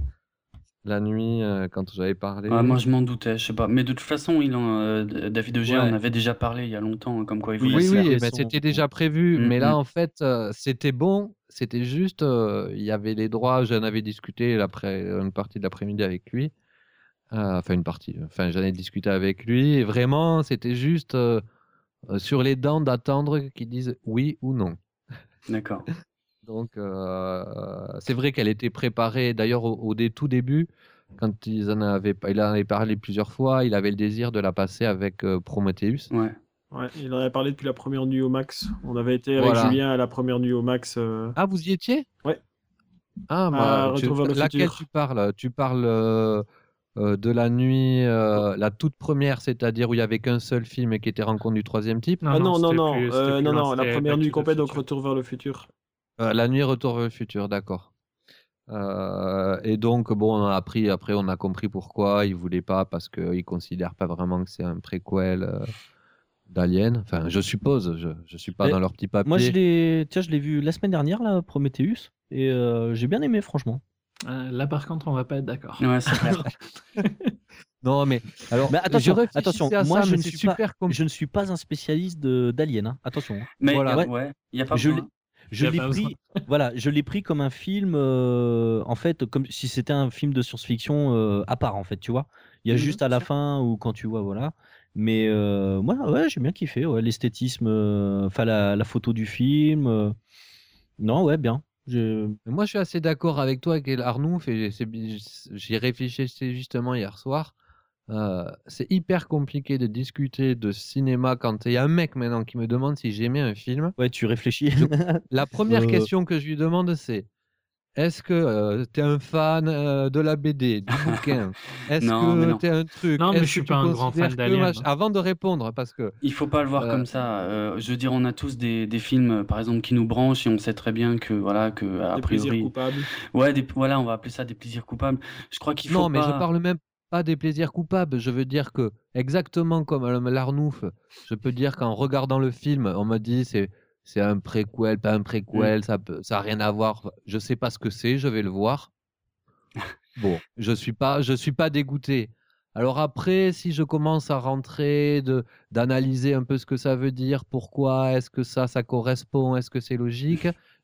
La nuit, euh, quand j'avais parlé. Ah, moi, je m'en doutais, je sais pas. Mais de toute façon, il en, euh, David Auger Ouais. en avait déjà parlé il y a longtemps, hein, comme quoi il Oui, voulait Oui, se c'est faire. oui, fait mais son- c'était déjà prévu. Mm, Mais là, mm. en fait, euh, c'était bon. C'était juste, euh, il y avait les droits. J'en avais discuté l'après, une partie de l'après-midi avec lui. Euh, enfin, une partie. Enfin, j'en ai discuté avec lui. Et vraiment, c'était juste euh, euh, sur les dents d'attendre qu'ils disent oui ou non. D'accord. Donc, euh, c'est vrai qu'elle était préparée. D'ailleurs, au, au dé- tout début, quand ils en avaient, il en avait parlé plusieurs fois, il avait le désir de la passer avec euh, Prometheus. Ouais. Ouais, il en avait parlé depuis la première nuit au max. On avait été avec Voilà. Julien à la première nuit au max. euh, Ah, vous y étiez? Ouais. Ah, À moi, tu- Retour vers le laquelle futur. tu parles? Tu parles euh, euh, de la nuit, euh, la toute première, c'est-à-dire où il n'y avait qu'un seul film et qui était Rencontre du troisième type. Ah non, non, c'était non, plus- euh, c'était plus non, loin, non, la c'était première Back nuit to the complète, donc Future. Retour vers le futur. Euh, la nuit Retour vers le futur, d'accord. Euh, et donc, bon, on a appris, après, on a compris pourquoi ils ne voulaient pas, parce qu'ils ne considèrent pas vraiment que c'est un préquel euh, d'Alien. Enfin, je suppose, je ne suis pas Mais dans leur petit papier. Moi, je l'ai, tiens, je l'ai vu la semaine dernière, là, Prometheus, et euh, j'ai bien aimé, franchement. Euh, là, par contre, on va pas être d'accord. Ouais, c'est clair. Non, mais alors, Mais je attention, réfléchissais attention, à moi ça, je mais ne c'est suis pas, super compl- je ne suis pas un spécialiste de d'Alien. hein. Attention. hein. Mais Voilà. y a- Ouais. ouais, il n'y a pas Je besoin. l'ai, je Y a l'ai pas besoin. pris, voilà, je l'ai pris comme un film, euh, en fait, comme si c'était un film de science-fiction euh, à part, en fait, tu vois. Il y a Mhm, juste à la sûr. fin ou quand tu vois, voilà. Mais euh, moi, ouais, j'ai bien kiffé, ouais, l'esthétisme, euh, enfin la, la photo du film. euh, Non, ouais, bien. Je... Moi, je suis assez d'accord avec toi, avec Arnouf, et c'est bi- j'y réfléchissais justement hier soir. Euh, c'est hyper compliqué de discuter de cinéma quand il y a un mec maintenant qui me demande si j'aimais un film. Ouais, tu réfléchis. Je- La première Euh, question que je lui demande, c'est est-ce que tu es un fan euh, de la B D, du bouquin? Est-ce Non, mais que non. tu es un truc? Non, mais Est-ce je suis que pas tu un grand fan considères que d'Alien, mach- hein. Avant de répondre, parce que Il faut pas le voir Euh, comme ça. Euh, je veux dire, on a tous des, des films, euh, par exemple, qui nous branchent et on sait très bien que, voilà, que a Des plaisirs priori, coupables. ouais, des, voilà, on va appeler ça des plaisirs coupables. Je crois qu'il faut non, mais je pas. parle même pas des plaisirs coupables. Je veux dire que, exactement comme euh, l'Arnouf, je peux dire qu'en regardant le film, on me dit c'est c'est un préquel, pas un préquel, ça peut, ça a rien à voir. Je sais pas ce que c'est, je vais le voir. Bon, je suis pas, je suis pas dégoûté. Alors après, si je commence à rentrer, de d'analyser un peu ce que ça veut dire, pourquoi, est-ce que ça, ça correspond, est-ce que c'est logique,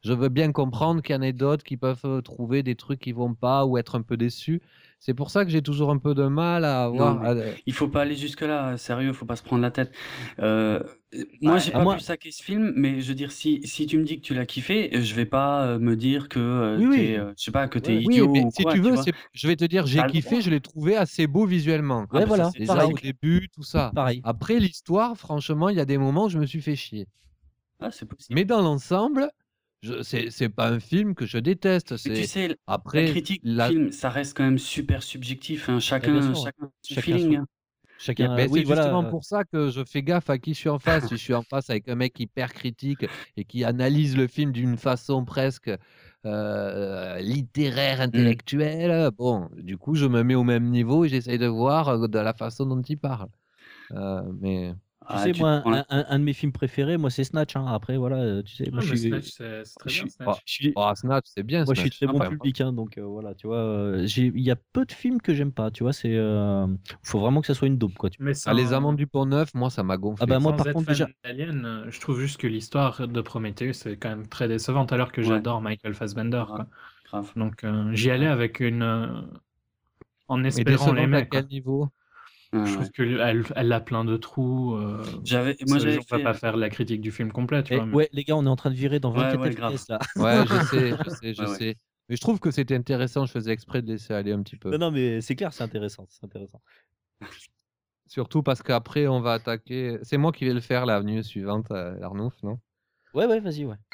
je veux bien comprendre qu'il y en ait d'autres qui peuvent euh, trouver des trucs qui vont pas ou être un peu déçus. C'est pour ça que j'ai toujours un peu de mal à Non, avoir. mais à- il faut pas aller jusque-là, sérieux, faut pas se prendre la tête. Euh, moi, Bah, j'ai à pas moi- pu saquer ce film, mais je veux dire, si, si tu me dis que tu l'as kiffé, je vais pas euh, me dire que euh, Oui, oui. t'es, euh, je sais pas, que t'es Ouais. Oui, idiot mais ou si quoi, tu tu veux, vois. c'est- je vais te dire, j'ai T'as le kiffé, droit. je l'ai trouvé assez beau visuellement. Ah Ouais, bah ça, voilà, c'est Déjà pareil. au début, tout ça. Pareil. Après l'histoire, franchement, il y a des moments où je me suis fait chier. ah, c'est possible. Mais dans l'ensemble, je- c'est c'est pas un film que je déteste. Mais tu C'est sais, la après critique du la. film, ça reste quand même super subjectif, hein. Bah, bien Chacun, sûr, ouais. chacun son Chacun feeling, son- hein. Yeah, Chacun. ben, Oui, c'est justement voilà. pour ça que je fais gaffe à qui je suis en face. Si je suis en face avec un mec hyper critique et qui analyse le film d'une façon presque euh, littéraire, Mm. intellectuelle, bon, du coup, je me mets au même niveau et j'essaye de voir euh, de la façon dont il parle. Euh, mais Tu Ah, sais, tu moi, te prends la- un, un- un de mes films préférés, moi, c'est Snatch. Hein. Après, voilà, euh, tu sais, moi, Ah, je mais suis, Snatch, c'est c'est très je bien, suis, oh, Snatch. je suis, oh, Snatch, c'est bien. moi, je suis Snatch. très bon Sympa. public, hein, donc euh, voilà, tu vois, euh, j'ai- il y a peu de films que j'aime pas, tu vois, c'est, euh, faut vraiment que ça soit une dope, quoi. tu- Mais Ah, les sans, Amants du Pont Neuf, moi, ça m'a Ah gonflé. bah moi, sans par être contre, fan déjà, d'Alien, euh, je trouve juste que l'histoire de Prometheus est quand même très décevante, alors que Ouais, j'adore Michael Fassbender, grave, quoi. grave. Donc euh, j'y allais avec une... euh, en Mais espérant décevante à l'aimer, quel quoi. niveau? Ouais, Je ouais. trouve qu'elle elle a plein de trous. euh, J'avais, moi, ça- j'avais on va fait. pas faire la critique du film complet, tu eh, vois. Mais... ouais, les gars, on est en train de virer dans Ouais, vingt-quatre ouais, F P S grave. là. Ouais, je sais, je sais, je Ouais, ouais. sais. Mais je trouve que c'était intéressant. Je faisais exprès de laisser aller un petit peu. Non, non, mais c'est clair, c'est intéressant, c'est intéressant. Surtout parce qu'après, on va attaquer. C'est moi qui vais le faire, l'avenue suivante, euh, Arnouf, non? Ouais, ouais, vas-y, ouais.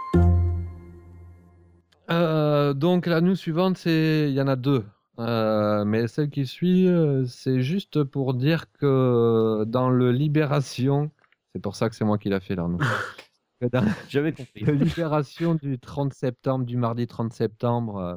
Euh, donc, la news suivante, c'est il y en a deux. Euh, mais celle qui suit, euh, c'est juste pour dire que dans le Libération, c'est pour ça que c'est moi qui l'a fait, l'Arnouf. Que dans J'avais compris. le Libération du trente septembre, du mardi trente septembre, euh,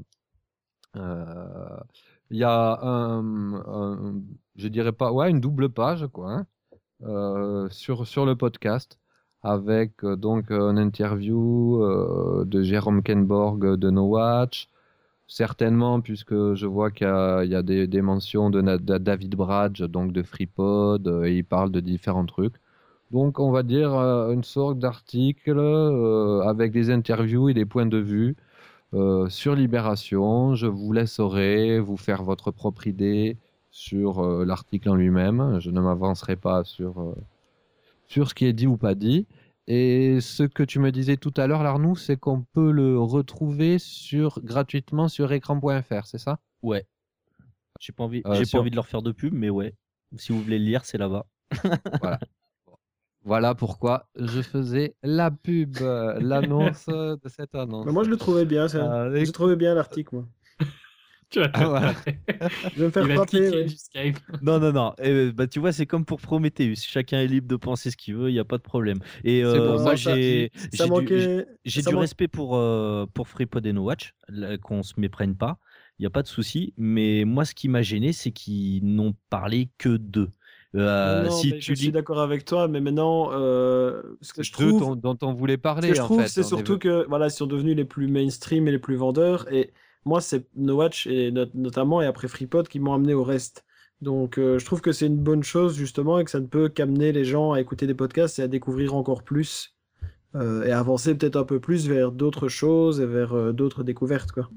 euh, il y a un, un- je dirais pas, ouais, une double page, quoi, hein, euh, sur, sur le podcast, avec euh, donc une interview euh, de Jérôme Kenborg de No Watch, certainement, puisque je vois qu'il y a, il y a des, des mentions de, Na- de David Bradge, donc de FreePod, euh, et il parle de différents trucs. Donc, on va dire euh, une sorte d'article euh, avec des interviews et des points de vue euh, sur Libération. Je vous laisserai vous faire votre propre idée sur euh, l'article en lui-même. Je ne m'avancerai pas sur, euh, sur ce qui est dit ou pas dit. Et ce que tu me disais tout à l'heure, Larnou, c'est qu'on peut le retrouver sur, gratuitement sur écran point F R, c'est ça? Ouais. J'ai pas envie, Euh, j'ai sur- pas envie de leur faire de pub, mais ouais. Si vous voulez le lire, c'est là-bas. Voilà. Voilà pourquoi je faisais la pub, euh, l'annonce de cette annonce. Bah, moi, je le trouvais bien. Ça. Avec- Je trouvais bien l'article, moi. Tu vas te Ah, voilà. Je vais me faire Il va te frapper. kicker ouais. du Skype. Non, non, non. Eh, bah, tu vois, c'est comme pour Prometheus. Chacun est libre de penser ce qu'il veut, il n'y a pas de problème. Et C'est euh, pour moi, ça que j'ai Ça j'ai du, manquait. j'ai ça du man- respect pour, euh, pour FreePod et No Watch, là, qu'on se méprenne pas. Il n'y a pas de souci. Mais moi, ce qui m'a gêné, c'est qu'ils n'ont parlé que d'eux. Euh, Non, si mais tu je suis dis. d'accord avec toi, mais maintenant, euh, ce que je Ceux trouve, dont, dont on voulait ce parler, que je en trouve, fait. c'est On est- surtout que voilà, ils sont devenus les plus mainstream et les plus vendeurs. Et moi, c'est No Watch et not- notamment et après FreePod qui m'ont amené au reste. Donc, euh, je trouve que c'est une bonne chose justement et que ça ne peut qu'amener les gens à écouter des podcasts et à découvrir encore plus euh, et à avancer peut-être un peu plus vers d'autres choses et vers euh, d'autres découvertes, quoi.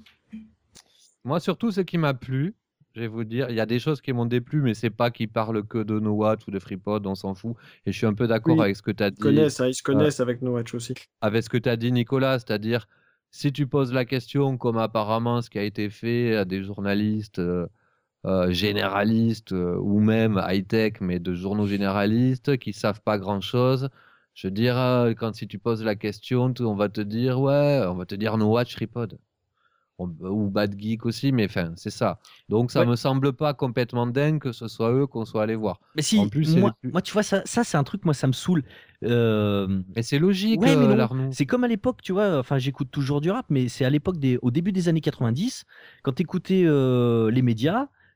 Moi, surtout, ce qui m'a plu, je vais vous dire, il y a des choses qui m'ont déplu, mais c'est pas qu'ils parlent que de No Watch ou de FreePod, on s'en fout. Et je suis un peu d'accord Oui, avec ce que tu as Ils dit, connaissent, hein, ils se connaissent avec No Watch aussi. avec ce que tu as dit, Nicolas, c'est-à-dire, si tu poses la question, comme apparemment ce qui a été fait à des journalistes euh, euh, généralistes euh, ou même high-tech, mais de journaux généralistes qui savent pas grand-chose, je veux dire, euh, quand si tu poses la question, tout- on va te dire, ouais, on va te dire No Watch, FreePod. On- ou Bad Geek aussi, mais enfin, c'est ça. Donc, ça Ouais. me semble pas complètement dingue que ce soit eux qu'on soit allé voir. Mais si, En plus, c'est moi, les plus- moi, tu vois, ça, ça c'est un truc, moi, ça me saoule. Euh, Mais c'est logique, Ouais, mais euh, non. Larnou. C'est comme à l'époque, tu vois, enfin j'écoute toujours du rap, mais c'est à l'époque des, au début des années quatre-vingt-dix, quand tu écoutais les médias,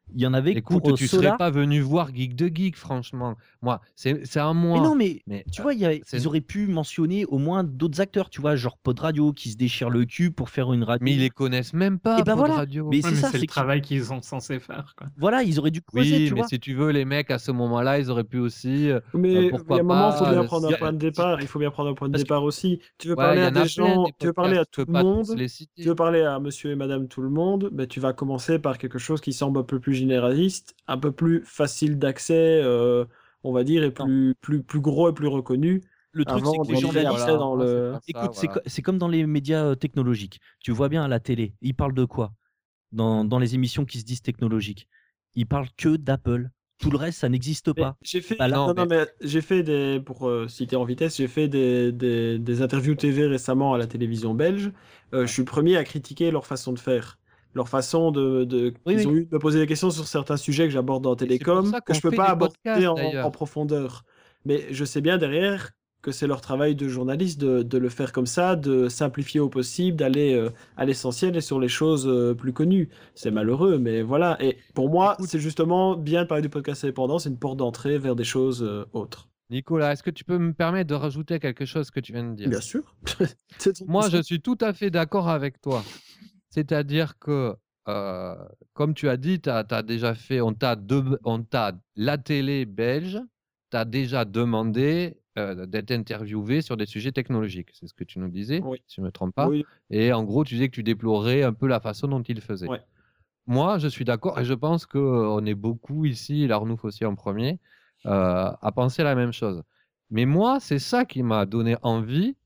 Il y en avait Écoute, pour euh, tu serais Solar. pas venu voir Geek de Geek, franchement. Moi, c'est c'est un Mais moi. non, mais Mais tu euh, vois, il y a- c'est- ils auraient pu mentionner au moins d'autres acteurs, tu vois, genre Pod Radio qui se déchire le cul pour faire une radio. mais ils les connaissent même pas, Et ben Pod voilà. Radio. Mais Ouais, c'est mais ça, c'est c'est le que travail qu'ils sont censés faire, quoi. voilà, ils auraient dû creuser, Oui, tu mais vois. si tu veux, les mecs, à ce moment-là, ils auraient pu aussi, euh, euh, Mais il y a pourquoi un moment, il faut pas, bien euh, prendre si- un point de si- départ. Il faut bien prendre un point de Parce que départ aussi. Tu veux ouais, parler il y à en a des plein gens, des tu veux parler à podcasts, je tout peux le pas tous monde, les tu citer. veux parler à monsieur et madame tout le monde, ben, tu vas commencer par quelque chose qui semble un peu plus généraliste, un peu plus facile d'accès, euh, on va dire, et Non, plus, plus, plus gros et plus reconnu, le truc, c'est avant que les Oui, d'entrer journalistes, après voilà, dans moi, c'est le... pas ça, écoute, c'est voilà. co- c'est comme dans les médias euh, technologiques. Tu vois bien à la télé, ils parlent de quoi dans, dans les émissions qui se disent technologiques? Ils parlent que d'Apple. Tout le reste, ça n'existe Mais pas. j'ai fait, Bah là, Non, non, non, mais mais j'ai fait des, pour euh, citer en vitesse, j'ai fait des, des, des interviews T V récemment à la télévision belge. Euh, je ouais. suis le premier à critiquer leur façon de faire. Leur façon de, de oui, qu'ils ont oui. eu de me poser des questions sur certains sujets que j'aborde en Et c'est pour télécom, ça que qu'on je peux fait pas des aborder podcasts, en, en d'ailleurs. profondeur. Mais je sais bien derrière que c'est leur travail de journaliste de, de le faire comme ça, de simplifier au possible, d'aller euh, à l'essentiel et sur les choses euh, plus connues. C'est malheureux, mais voilà. Et pour moi, Écoute, c'est justement bien de parler du podcast indépendant, c'est une porte d'entrée vers des choses euh, autres. Nicolas, est-ce que tu peux me permettre de rajouter quelque chose que tu viens de dire? Bien sûr. C'est ton Moi, je question. suis tout à fait d'accord avec toi. C'est-à-dire que, euh, comme tu as dit, tu as déjà fait, on t'a de- on t'a la télé belge, t'a déjà demandé euh, d'être interviewé sur des sujets technologiques. C'est ce que tu nous disais, Oui. si je ne me trompe pas. Oui. Et en gros, tu disais que tu déplorais un peu la façon dont ils le faisaient. Ouais. Moi, je suis d'accord et je pense qu'on est beaucoup ici, l'Arnouf aussi en premier, euh, à penser la même chose. Mais moi, c'est ça qui m'a donné envie,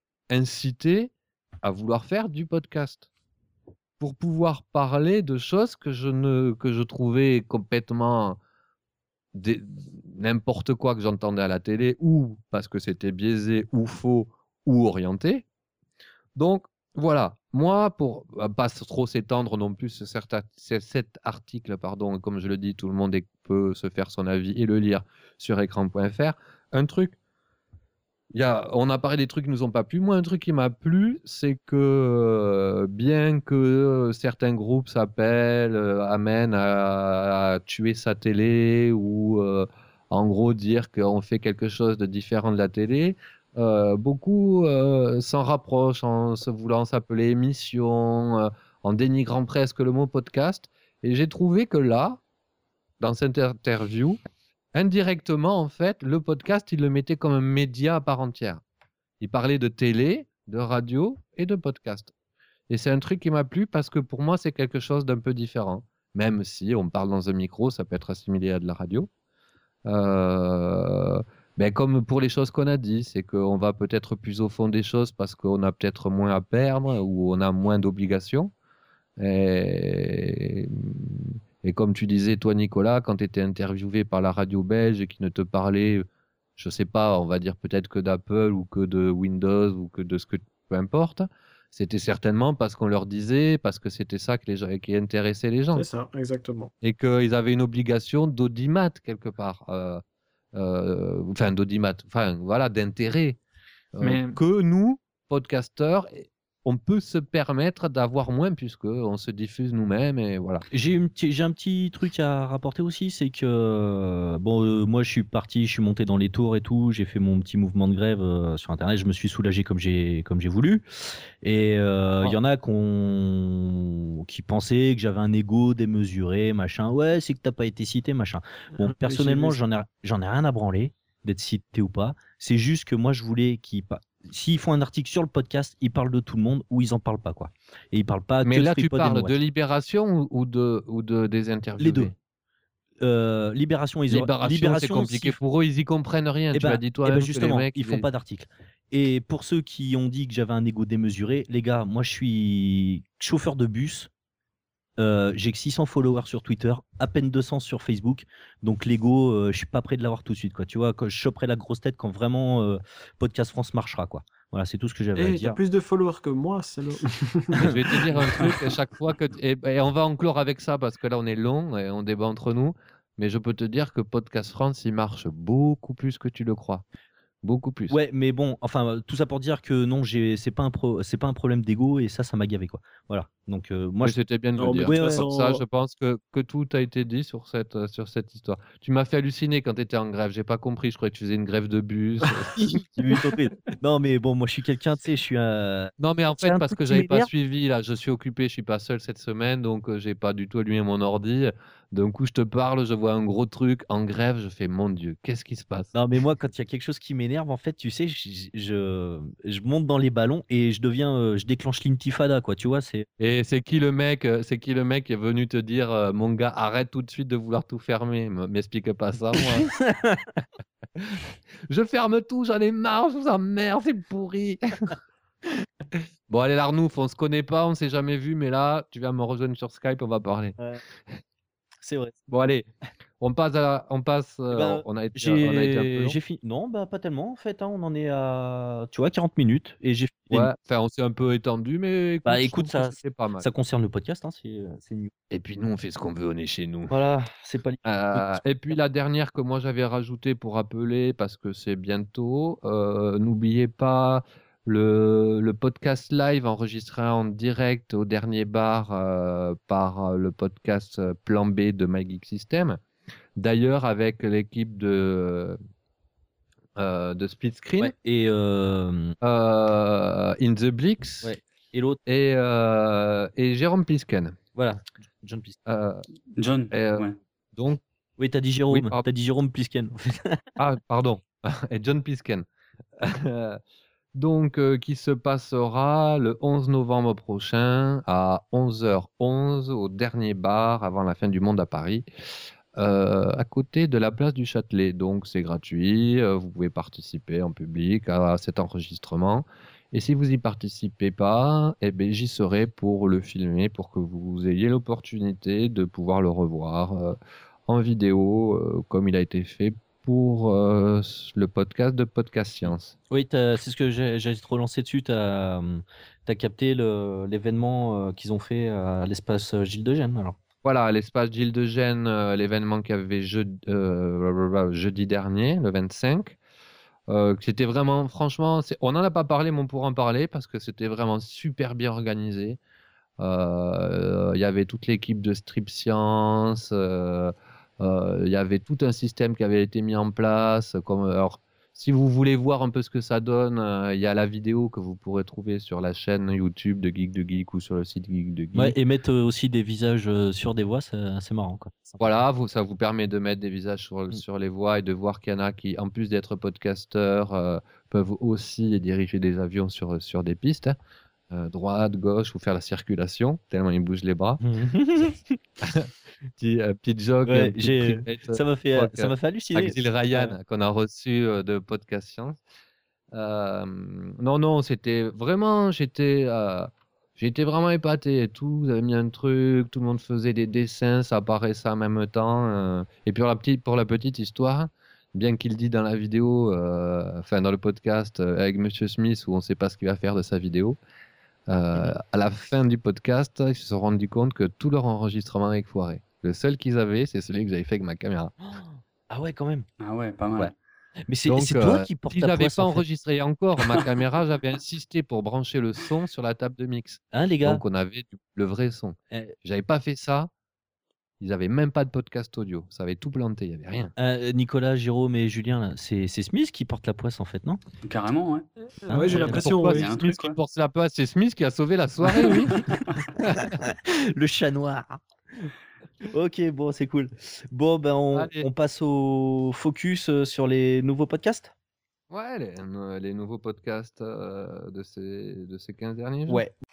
incité à vouloir faire du podcast. Pour pouvoir parler de choses que je, ne, que je trouvais complètement dé- n'importe quoi que j'entendais à la télé, ou parce que c'était biaisé, ou faux, ou orienté. Donc, voilà. Moi, pour euh, pas trop s'étendre non plus sur certains- ces- cet article, pardon, comme je le dis, tout le monde est- peut se faire son avis et le lire sur écran point F R. Un truc, il y a, on a parlé des trucs qui nous ont pas plu. Moi, un truc qui m'a plu, c'est que euh, bien que euh, certains groupes s'appellent, euh, amènent à, à tuer sa télé ou euh, en gros dire qu'on fait quelque chose de différent de la télé, euh, beaucoup euh, s'en rapprochent en se voulant s'appeler émission, euh, en dénigrant presque le mot podcast. Et j'ai trouvé que là, dans cette interview, indirectement, en fait, le podcast, il le mettait comme un média à part entière. Il parlait de télé, de radio et de podcast. Et c'est un truc qui m'a plu parce que pour moi, c'est quelque chose d'un peu différent. Même si on parle dans un micro, ça peut être assimilé à de la radio. Euh, ben comme pour les choses qu'on a dit, c'est qu'on va peut-être plus au fond des choses parce qu'on a peut-être moins à perdre ou on a moins d'obligations. Et... Et comme tu disais, toi, Nicolas, quand tu étais interviewé par la radio belge et qui ne te parlait, je sais pas, on va dire peut-être que d'Apple ou que de Windows ou que de ce que, peu importe, c'était certainement parce qu'on leur disait, parce que c'était ça que les gens, qui intéressait les gens. C'est ça, exactement. Et qu'ils avaient une obligation d'audimat quelque part. Euh, euh, enfin, d'audimat, enfin, voilà, d'intérêt. Euh, Mais- Que nous, podcasteurs, on peut se permettre d'avoir moins puisque on se diffuse nous-mêmes et voilà. J'ai une petit- j'ai un petit truc à rapporter aussi, c'est que euh, bon, euh, moi je suis parti, je suis monté dans les tours et tout, j'ai fait mon petit mouvement de grève euh, sur internet, je me suis soulagé comme j'ai comme j'ai voulu. Et euh, il y en a qu'on- qui pensaient que j'avais un ego démesuré, machin. Ouais, c'est que t'as pas été cité, machin. Bon, Oui, personnellement, j'ai vu j'en ai j'en ai rien à branler d'être cité ou pas. C'est juste que moi je voulais qu'ils pa- s'ils font un article sur le podcast, ils parlent de tout le monde ou ils en parlent pas quoi. Et ils parlent pas Mais que de là, tu FreePod et parles No de Watch. Libération ou- ou de, ou de des interviews. Les deux. Euh, Libération, ils auraient- Libération, c'est compliqué s'ils- pour eux, ils y comprennent rien. Eh tu ben- l'as dit eh toi-même ben que les justement, mecs, ils font les- pas d'article. Et pour ceux qui ont dit que j'avais un ego démesuré, les gars, moi je suis chauffeur de bus. Euh, j'ai que six cents followers sur Twitter, à peine deux cents sur Facebook. Donc l'ego, euh, je suis pas prêt de l'avoir tout de suite, quoi. Tu vois, quand je choperai la grosse tête quand vraiment euh, Podcast France marchera, quoi. Voilà, c'est tout ce que j'avais à Eh, t'as dire. plus de followers que moi, c'est le... Je vais te dire un truc à chaque fois que. Et, et on va en clore avec ça parce que là, on est long et on débat entre nous. Mais je peux te dire que Podcast France, il marche beaucoup plus que tu le crois. Beaucoup plus. Ouais, mais bon, enfin, euh, tout ça pour dire que non, j'ai, c'est pas un pro, c'est pas un problème d'ego et ça, ça m'a gavé, quoi. Voilà. Donc euh, moi, Oui, je... c'était bien de le Non, mais dire. de Oui, toute ouais. Comme ça, façon, je pense que, que tout a été dit sur cette, euh, sur cette histoire. Tu m'as fait halluciner quand tu étais en grève. J'ai pas compris. Je croyais que tu faisais une grève de bus. j'ai vu ton tweet. Non, mais bon, moi, je suis quelqu'un, tu sais, je suis un. Non, mais en C'est fait, un parce truc que qui j'avais pas m'énerve. suivi, là, je suis occupé, je suis pas seul cette semaine, donc euh, j'ai pas du tout allumé mon ordi. D'un coup, je te parle, je vois un gros truc en grève, je fais mon Dieu, qu'est-ce qui se passe? Non, mais moi, quand il y a quelque chose qui m'énerve, en fait, tu sais, je, je, je monte dans les ballons et je deviens, euh, je déclenche l'intifada, quoi. Tu vois, c'est. Et c'est qui le mec, euh, c'est qui le mec qui est venu te dire, euh, mon gars, arrête tout de suite de vouloir tout fermer, M- m'explique pas ça, moi. Je ferme tout, j'en ai marre, je vous emmerde, c'est pourri. Bon, allez, Larnouf, on se connaît pas, on s'est jamais vu, mais là, tu viens me rejoindre sur Skype, on va parler. Ouais, c'est vrai. Bon, allez, on passe à la- on passe, Eh euh, ben, on a été, on a été un peu j'ai long. j'ai fini. Non, bah pas tellement en fait, hein, on en est à, tu vois, quarante minutes et j'ai fait. Ouais, enfin, on s'est un peu étendu, mais Bah écoute, je écoute, trouve que ça, c'était pas mal. ça concerne le podcast, hein, c'est euh, c'est nul. Et puis nous, on fait ce qu'on veut, on est chez nous. Voilà, c'est pas. Euh, et puis la dernière que moi j'avais rajoutée pour rappeler, parce que c'est bientôt, euh, n'oubliez pas le, le podcast live enregistré en direct au dernier bar euh, par euh, le podcast euh, Plan B de My Geek System. D'ailleurs, avec l'équipe de, euh, de Split Screen, Ouais, et euh, euh, In the Blix ouais, et l'autre, et, euh, et Jérôme Pisken. voilà, John Plisken. Euh, John, et, euh, ouais. donc, Oui, t'as dit oui, Jérôme, pardon. t'as dit Jérôme Plisken. en fait. Ah, pardon. Et John Pisken. Donc, euh, qui se passera le onze novembre prochain à onze heures onze au dernier bar avant la fin du monde à Paris, euh, à côté de la place du Châtelet. Donc, c'est gratuit. euh, vous pouvez participer en public à cet enregistrement. Et si vous y participez pas, eh ben, j'y serai pour le filmer, pour que vous ayez l'opportunité de pouvoir le revoir euh, en vidéo, euh, comme il a été fait pour euh, le podcast de Podcast Science. Oui, t'as- c'est ce que j'ai- j'allais te relancer dessus. Tu as capté le- l'événement euh, qu'ils ont fait à l'espace euh, Gilles de Gênes, alors. Voilà, l'espace Gilles de Gênes, euh, l'événement qu'il y avait jeudi, euh, blablabla, jeudi dernier, le vingt-cinq. Euh, que c'était vraiment, franchement, c'est- on n'en a pas parlé, mais on pourra en parler parce que c'était vraiment super bien organisé. Euh, Il y avait toute l'équipe de Strip Science, euh, euh, il y avait tout un système qui avait été mis en place. Comme, alors, si vous voulez voir un peu ce que ça donne, euh, il y a la vidéo que vous pourrez trouver sur la chaîne YouTube de Geek de Geek ou sur le site Geek de Geek. Ouais, et mettre euh, aussi des visages euh, sur des voix, c'est c'est marrant, quoi. Sympa. Voilà, vous, ça vous permet de mettre des visages sur, Mm. sur les voix et de voir qu'il y en a qui, en plus d'être podcasteurs, euh, peuvent aussi diriger des avions sur, sur des pistes, hein. Euh, droite, gauche, ou faire la circulation, tellement ils bougent les bras. Petit, euh, petite joke, Ouais, une petite j'ai- private, ça m'a fait, joke, ça m'a fait halluciner. Axel Ryan Ouais. qu'on a reçu euh, de Podcast Science. Euh, non, non, c'était vraiment, j'étais, euh, j'étais vraiment épaté. Et tout, vous avez mis un truc, tout le monde faisait des dessins, ça apparaissait en même temps. euh. Et puis pour la petite, pour la petite histoire, bien qu'il dit dans la vidéo, euh, enfin dans le podcast euh, avec Monsieur Smith où on ne sait pas ce qu'il va faire de sa vidéo. Euh, à la fin du podcast, ils se sont rendus compte que tout leur enregistrement avait foiré. Le seul qu'ils avaient, c'est celui que j'avais fait avec ma caméra. Ah ouais, quand même. Ah ouais, pas mal. Ouais. Mais c'est Donc, c'est toi euh, qui portes si la j'avais poisse, pas en fait. enregistré encore ma caméra, j'avais insisté pour brancher le son sur la table de mix. Hein, les gars? Donc, on avait du- le vrai son. Eh, J'avais pas fait ça. Ils avaient même pas de podcast audio. Ça avait tout planté. Il y avait rien. euh, Nicolas, Jérôme et Julien, là, c'est c'est Smith qui porte la poisse, en fait, non? Carrément, ouais. Hein, ouais, j'ai ouais. l'impression, Pourquoi oui. Il y a un c'est truc, Smith qui quoi. porte la place? C'est Smith qui a sauvé la soirée, oui. Le chat noir. Ok, bon, c'est cool. Bon, ben, on, Allez. on passe au focus euh, sur les nouveaux podcasts? Ouais, les, euh, les nouveaux podcasts euh, de, ces, de ces quinze derniers jours. Ouais.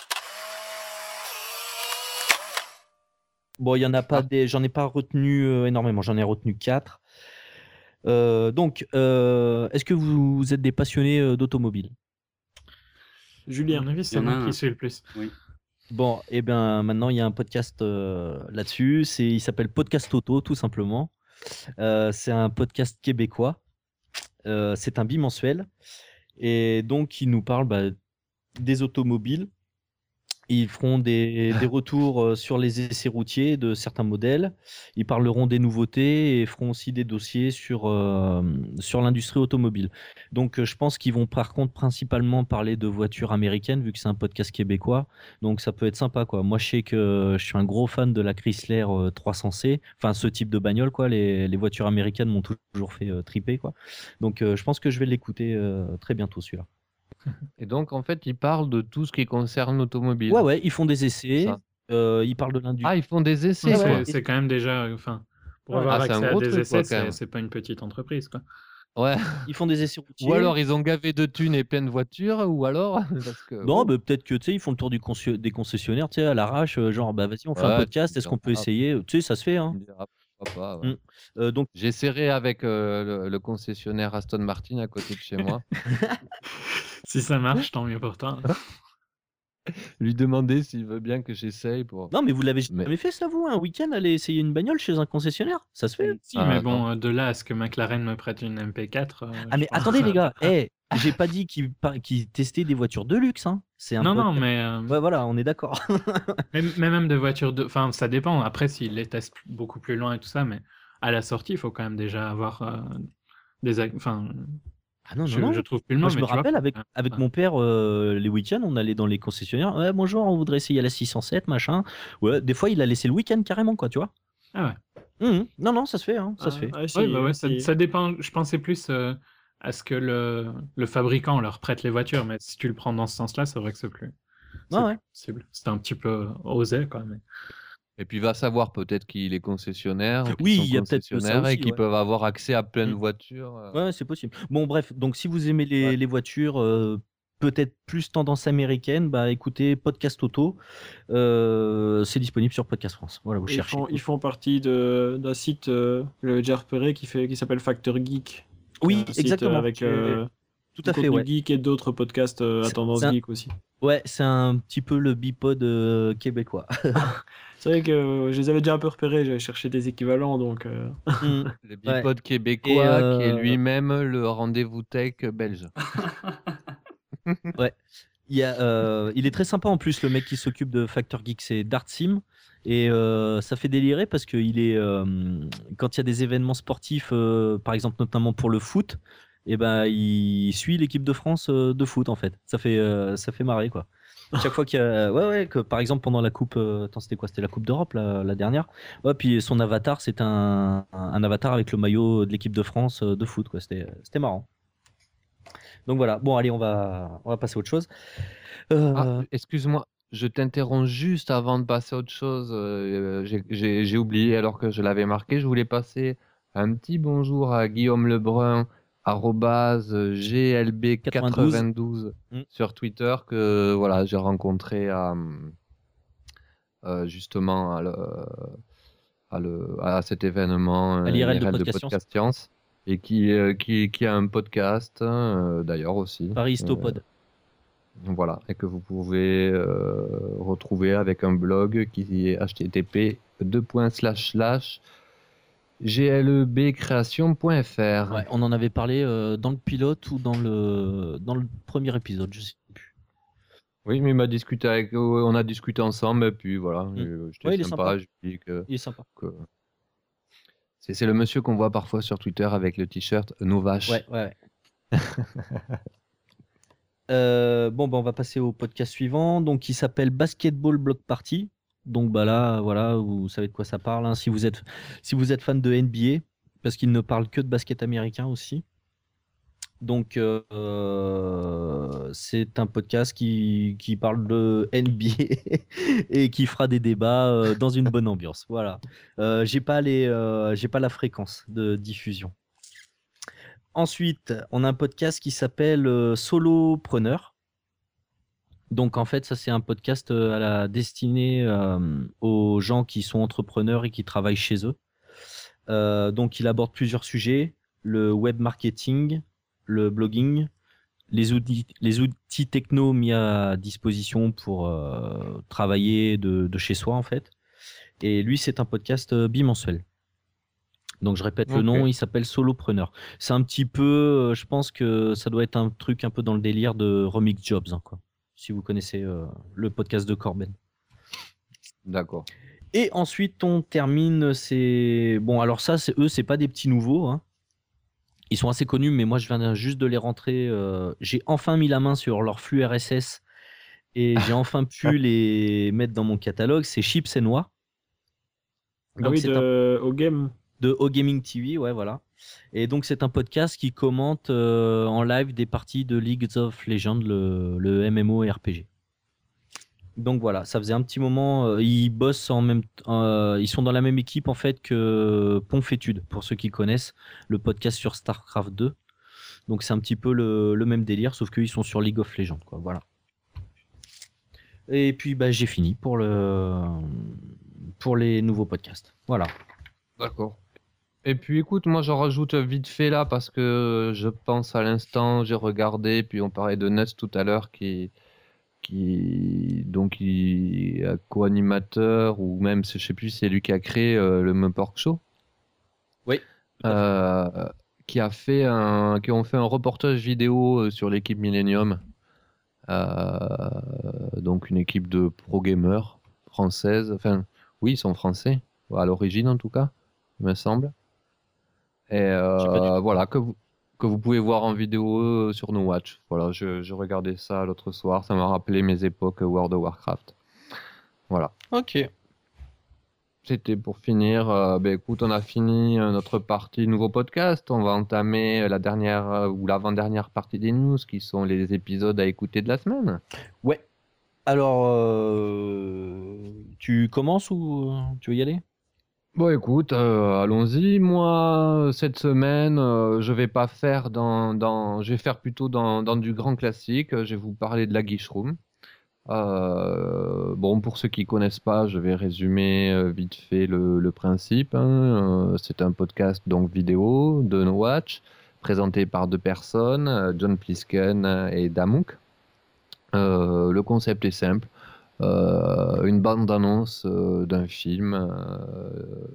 Bon, il y en a pas Ah. des, j'en ai pas retenu euh, énormément, j'en ai retenu quatre. Euh, donc, euh, est-ce que vous, vous êtes des passionnés euh, d'automobile? À Julien. mon avis, Il c'est y en a moi un. qui suis le plus. Oui. Bon, et bien maintenant il y a un podcast euh, là-dessus. C'est, il s'appelle Podcast Auto, tout simplement. Euh, c'est un podcast québécois. Euh, c'est un bimensuel. Et donc, il nous parle bah, des automobiles Ils feront des, des retours euh, sur les essais routiers de certains modèles. Ils parleront des nouveautés et feront aussi des dossiers sur, euh, sur l'industrie automobile. Donc, euh, je pense qu'ils vont par contre principalement parler de voitures américaines, vu que c'est un podcast québécois. Donc, ça peut être sympa, quoi. Moi, je sais que je suis un gros fan de la Chrysler euh, trois cents C, enfin, ce type de bagnole, quoi. Les, les voitures américaines m'ont toujours fait euh, triper, quoi. Donc, euh, je pense que je vais l'écouter euh, très bientôt, celui-là. Et donc, en fait, ils parlent de tout ce qui concerne l'automobile. Ouais, ouais, ils font des C'est essais, ça. euh, ils parlent de l'industrie. Ah, ils font des essais, Donc, Ouais, quoi. c'est c'est quand même déjà. Enfin, pour Ouais. avoir Ah, c'est un accès à gros des truc, essais, quoi, quand c'est même. c'est pas une petite entreprise, quoi. Ouais. Ils font des essais routiers. Ou alors, ils ont gavé de thunes et plein de voitures, ou alors, parce que, Non, oh, bah, peut-être que tu sais, ils font le tour du concio- des concessionnaires, tu sais, à l'arrache, euh, genre, bah vas-y, on fait un ouais, tu podcast, me est-ce qu'on peut diras, essayer? Tu sais, ça se fait, tu hein. me diras pourquoi pas, ouais. Mm. Euh, donc, J'essaierai avec euh, le, le concessionnaire Aston Martin à côté de chez moi, Si ça marche, tant mieux pour toi. lui demander s'il veut bien que j'essaye pour. non, mais vous l'avez Mais jamais fait, ça, vous, un week-end, aller essayer une bagnole chez un concessionnaire? Ça se fait. Si, ah, mais non. bon, euh, de là à ce que McLaren me prête une M P quatre. euh, Ah, je mais pense attendez, que les ça- gars, eh, j'ai pas dit qu'ils par- qu'ils testaient des voitures de luxe, hein. C'est un Non, non, podcast. mais, euh, Ouais, voilà, on est d'accord. mais, mais même de voitures de. Enfin, ça dépend. Après, s'ils les testent beaucoup plus loin et tout ça, mais à la sortie, il faut quand même déjà avoir euh, des. ac- Enfin, Ah non, non, je, non. je trouve plus le Moi, mot, je mais me tu vois. rappelle, faut avec, quand même- avec enfin, mon père, euh, les week-ends, on allait dans les concessionnaires. Ouais, bonjour, on voudrait essayer la six cent sept, machin. Ouais, des fois, il a laissé le week-end carrément, quoi, tu vois. Ah ouais. Mhm. Non, non, ça se fait, hein, ça se Ah, fait. ah, si, Ouais, bah ouais, ça, si. ça dépend. Je pensais plus euh, à ce que le, le fabricant leur prête les voitures, mais si tu le prends dans ce sens-là, c'est vrai que c'est plus, c'est Ouais, plus ouais. possible. C'était un petit peu osé, quoi. Mais... Et puis, va savoir peut-être qu'il est concessionnaire, ou qu'ils Oui, sont il y a peut-être ça concessionnaires et aussi, qu'ils ouais. peuvent avoir accès à plein de Mm. voitures. euh. Ouais, c'est possible. Bon, bref, donc si vous aimez les, Ouais. les voitures, euh, peut-être plus tendance américaine, bah écoutez Podcast Auto. Euh, c'est disponible sur Podcast France. Voilà, vous Et Ils cherchez. font, ils font partie de- d'un site, euh, le J R Perret, qui, fait, qui s'appelle Factor Geek. qui est Oui, un site, exactement. euh, Avec Tu- euh, Tout du à fait, contenu ouais. geek et d'autres podcasts euh, à C'est- tendance c'est un- geek aussi. Ouais, c'est un petit peu le bipod euh, québécois. C'est vrai que euh, je les avais déjà un peu repérés, j'avais cherché des équivalents, donc... euh, Mm. Le Ouais. bipod Et, québécois qui est euh, lui-même le rendez-vous tech belge. Ouais. Il, y a, euh, il est très sympa en plus, le mec qui s'occupe de Factor Geek, c'est Dart Sim. Et euh, ça fait délirer parce que il est, euh, quand il y a des événements sportifs, euh, par exemple notamment pour le foot, et ben, il suit l'équipe de France euh, de foot en fait. Ça fait, euh, ça fait marrer quoi. Chaque fois qu'il y a, ouais, ouais, que par exemple pendant la coupe, euh, attends, c'était quoi? C'était la Coupe d'Europe la, la dernière. Ouais, puis son avatar, c'est un, un avatar avec le maillot de l'équipe de France euh, de foot quoi. C'était, c'était marrant. Donc voilà. Bon, allez, on va, on va passer à autre chose. Euh, Ah, excuse-moi, je t'interromps juste avant de passer à autre chose. euh, j'ai- J'ai j'ai oublié alors que je l'avais marqué. Je voulais passer un petit bonjour à Guillaume Lebrun, arrobase G L B quatre-vingt-douze Mm. sur Twitter, que voilà, j'ai rencontré à, euh, justement à, le, à, le- à cet événement euh, À l'I R L de I R L de Podcast Podcast Science, et qui, euh, qui, qui a un podcast euh, d'ailleurs aussi. Paris Euh, Histopod. Voilà, et que vous pouvez euh, retrouver avec un blog qui est h t t p deux points slash slash glebcreation point f r. Ouais, on en avait parlé euh, dans le pilote ou dans le dans le premier épisode, je sais plus. Oui, mais il m'a discuté avec, on a discuté ensemble, et puis voilà, Mm. euh, j'étais Ouais, il est sympa, sympa. je lui ai dit que, Il est sympa. que- c'est c'est le monsieur qu'on voit parfois sur Twitter avec le t-shirt Nos vaches. Ouais, ouais. ouais. Euh, bon, bah, on va passer au podcast suivant, donc qui s'appelle Basketball Block Party. Donc bah là, voilà, vous savez de quoi ça parle. Hein, si vous êtes si vous êtes fan de N B A, parce qu'il ne parle que de basket américain aussi. Donc euh, euh, c'est un podcast qui, qui parle de N B A et qui fera des débats euh, dans une bonne ambiance. Voilà. Euh, j'ai pas les euh, j'ai pas la fréquence de diffusion. Ensuite, on a un podcast qui s'appelle euh, Solopreneur. Donc en fait, ça c'est un podcast euh, à la destinée euh, aux gens qui sont entrepreneurs et qui travaillent chez eux. Euh, donc il aborde plusieurs sujets, le web marketing, le blogging, les outils, les outils techno mis à disposition pour euh, travailler de, de chez soi en fait. Et lui, c'est un podcast euh, bimensuel. Donc je répète le Ok. nom, il s'appelle Solopreneur. C'est un petit peu, euh, je pense que ça doit être un truc un peu dans le délire de Remix Jobs, hein, quoi. si vous connaissez euh, le podcast de Corben. D'accord. Et ensuite, on termine. C'est bon. Alors ça, c'est eux, c'est pas des petits nouveaux. Hein. Ils sont assez connus, mais moi, je viens juste de les rentrer. euh, J'ai enfin mis la main sur leur flux R S S et j'ai enfin pu les mettre dans mon catalogue. C'est Chips et Noix. Ah oui, c'est un- de au game. de O Gaming T V, ouais, voilà. Et donc, c'est un podcast qui commente euh, en live des parties de League of Legends, le, le M M O et R P G. Donc voilà, ça faisait un petit moment. euh, ils bossent en même, t- euh, ils sont dans la même équipe en fait que Ponfétude, pour ceux qui connaissent le podcast sur StarCraft deux. Donc c'est un petit peu le, le même délire, sauf qu'ils sont sur League of Legends, quoi. Voilà. Et puis bah, j'ai fini pour le pour les nouveaux podcasts. Voilà. D'accord. Et puis écoute, moi j'en rajoute vite fait là parce que je pense à l'instant, j'ai regardé, puis on parlait de Nuts tout à l'heure qui, qui donc il est co-animateur ou même je sais plus si c'est lui qui a créé euh, le Mumpork Show. Oui. Euh, qui a fait un, qui ont fait un reportage vidéo euh, sur l'équipe Millennium. Euh, donc une équipe de pro gamers française. Enfin, oui, ils sont français à l'origine en tout cas, il me semble. Et J'ai pas du euh, tout. voilà que vous que vous pouvez voir en vidéo euh, sur No Watch. Voilà, je, je regardais ça l'autre soir, ça m'a rappelé mes époques World of Warcraft. Voilà. Ok. C'était pour finir. Euh, ben écoute, on a fini euh, notre partie nouveau podcast. On va entamer la dernière euh, ou l'avant-dernière partie des news, qui sont les épisodes à écouter de la semaine. Ouais. Alors, euh, tu commences ou euh, tu veux y aller? Bon, écoute, euh, allons-y. Moi, cette semaine, euh, je vais pas faire dans, dans, je vais faire plutôt dans, dans du grand classique. Je vais vous parler de la Guiche Room. Euh, bon, pour ceux qui connaissent pas, je vais résumer euh, vite fait le, le principe. hein. Euh, c'est un podcast donc vidéo de No Watch, présenté par deux personnes, euh, John Plisken et Damouk. Euh, le concept est simple. Euh, une bande-annonce euh, d'un film. euh,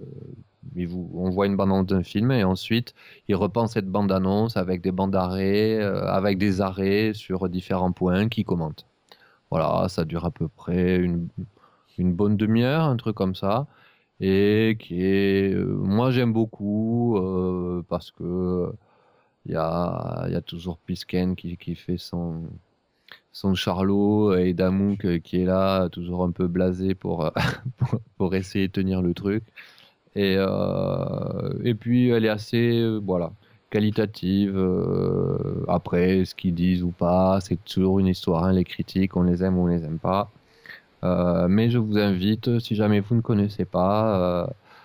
il vous- on voit une bande-annonce d'un film et ensuite il reprend cette bande-annonce avec des bandes d'arrêt, euh, avec des arrêts sur différents points qui commentent. Voilà, ça dure à peu près une, une bonne demi-heure, un truc comme ça. Et qui est. euh, moi, j'aime beaucoup euh, parce que il y a, il y a toujours Plisken qui, qui fait son, son Charlot et Damouk euh, qui est là, toujours un peu blasé pour, euh, pour, pour essayer de tenir le truc. Et, euh, et puis, elle est assez. euh, voilà. Qualitative. euh, après, ce qu'ils disent ou pas, c'est toujours une histoire. hein, les critiques, on les aime ou on les aime pas. Euh, mais je vous invite, si jamais vous ne connaissez pas, euh,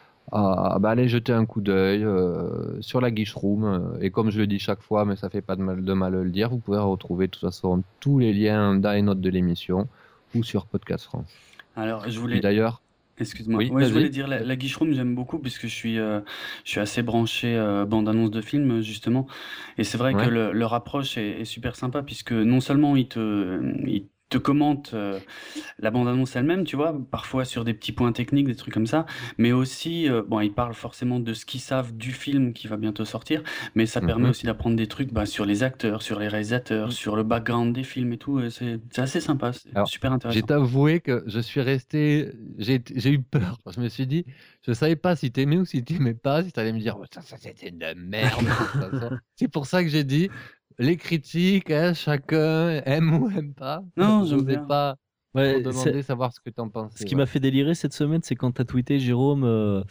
à, bah, aller jeter un coup d'œil euh, sur la Guiche Room. euh, Et comme je le dis chaque fois, mais ça fait pas de mal de mal de le dire, vous pouvez retrouver de toute façon tous les liens dans les notes de l'émission ou sur Podcast France. Alors, je Et voulais. d'ailleurs, Excuse-moi. oui, Ouais, je voulais vas-y. dire la, la Guiche Room, j'aime beaucoup puisque je suis, euh, je suis assez branché euh, bande-annonce de films justement. Et c'est vrai que Ouais. le, leur approche est, est super sympa puisque non seulement ils te, ils te commentent euh, la bande-annonce elle-même, tu vois, parfois sur des petits points techniques, des trucs comme ça, mais aussi, euh, bon, ils parlent forcément de ce qu'ils savent du film qui va bientôt sortir, mais ça permet Mhm. aussi d'apprendre des trucs bah, sur les acteurs, sur les réalisateurs, sur le background des films et tout. et C'est c'est assez sympa, c'est Alors, super j'ai intéressant. t'avoué que je suis resté, j'ai j'ai eu peur. Je me suis dit, je savais pas si t'aimais ou si t'aimais pas, si t'allais me dire, oh, ça, ça c'était de merde. de toute façon. C'est pour ça que j'ai dit, les critiques, hein, chacun aime ou aime pas. Non, j'aime J'osais bien. pas trop Ouais, c'est- demander savoir ce que t'en ce pensais. qui ouais. m'a fait délirer cette semaine, c'est quand t'as tweeté, Jérôme, euh,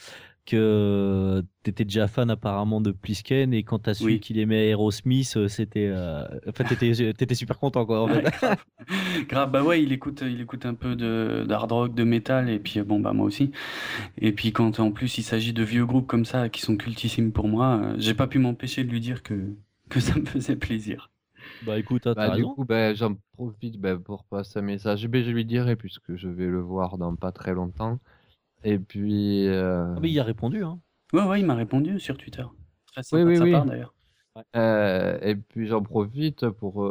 que t'étais déjà fan apparemment de Plisken et quand t'as su Oui. qu'il aimait Aerosmith, euh, c'était. euh, Enfin, t'étais t'étais super content, quoi, en Ouais, fait. grave. Grave, bah ouais, il écoute, il écoute un peu de d'hard rock, de métal, et puis euh, bon, bah moi aussi. Et puis quand en plus il s'agit de vieux groupes comme ça qui sont cultissimes pour moi, euh, j'ai pas pu m'empêcher de lui dire que, que ça me faisait plaisir. Bah écoute, hein, Bah, t'as du raison. coup, bah, j'en profite bah, pour passer un message. Ben, je lui dirai puisque je vais le voir dans pas très longtemps. Et puis, euh, Ah, mais il a répondu, hein. Ouais, ouais, il m'a répondu sur Twitter. Très oui, sympa de oui, sa oui. part d'ailleurs. Euh, et puis j'en profite pour,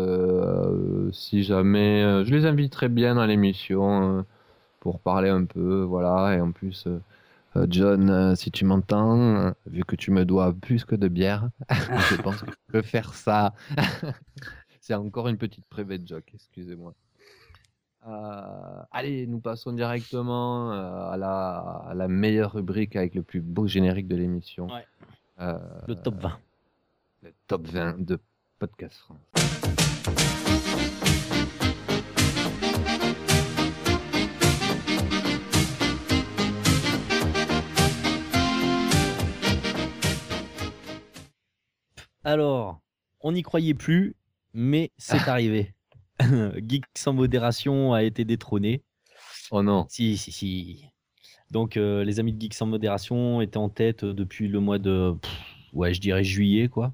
euh, si jamais, euh, je les inviterai bien dans l'émission euh, pour parler un peu, voilà. Et en plus, euh, euh, John, euh, si tu m'entends, euh, vu que tu me dois plus que de bière, je pense que je peux faire ça. C'est encore une petite private joke, excusez-moi. Euh, allez, nous passons directement euh, à, la, à la meilleure rubrique avec le plus beau générique de l'émission. Ouais. Euh, Le top vingt. le top vingt de Podcast France. Alors, on n'y croyait plus, mais c'est arrivé. Geek sans modération a été détrôné. Oh non. Si, si, si. Donc, euh, les amis de Geek sans modération étaient en tête euh, depuis le mois de, pff, ouais, je dirais juillet, quoi.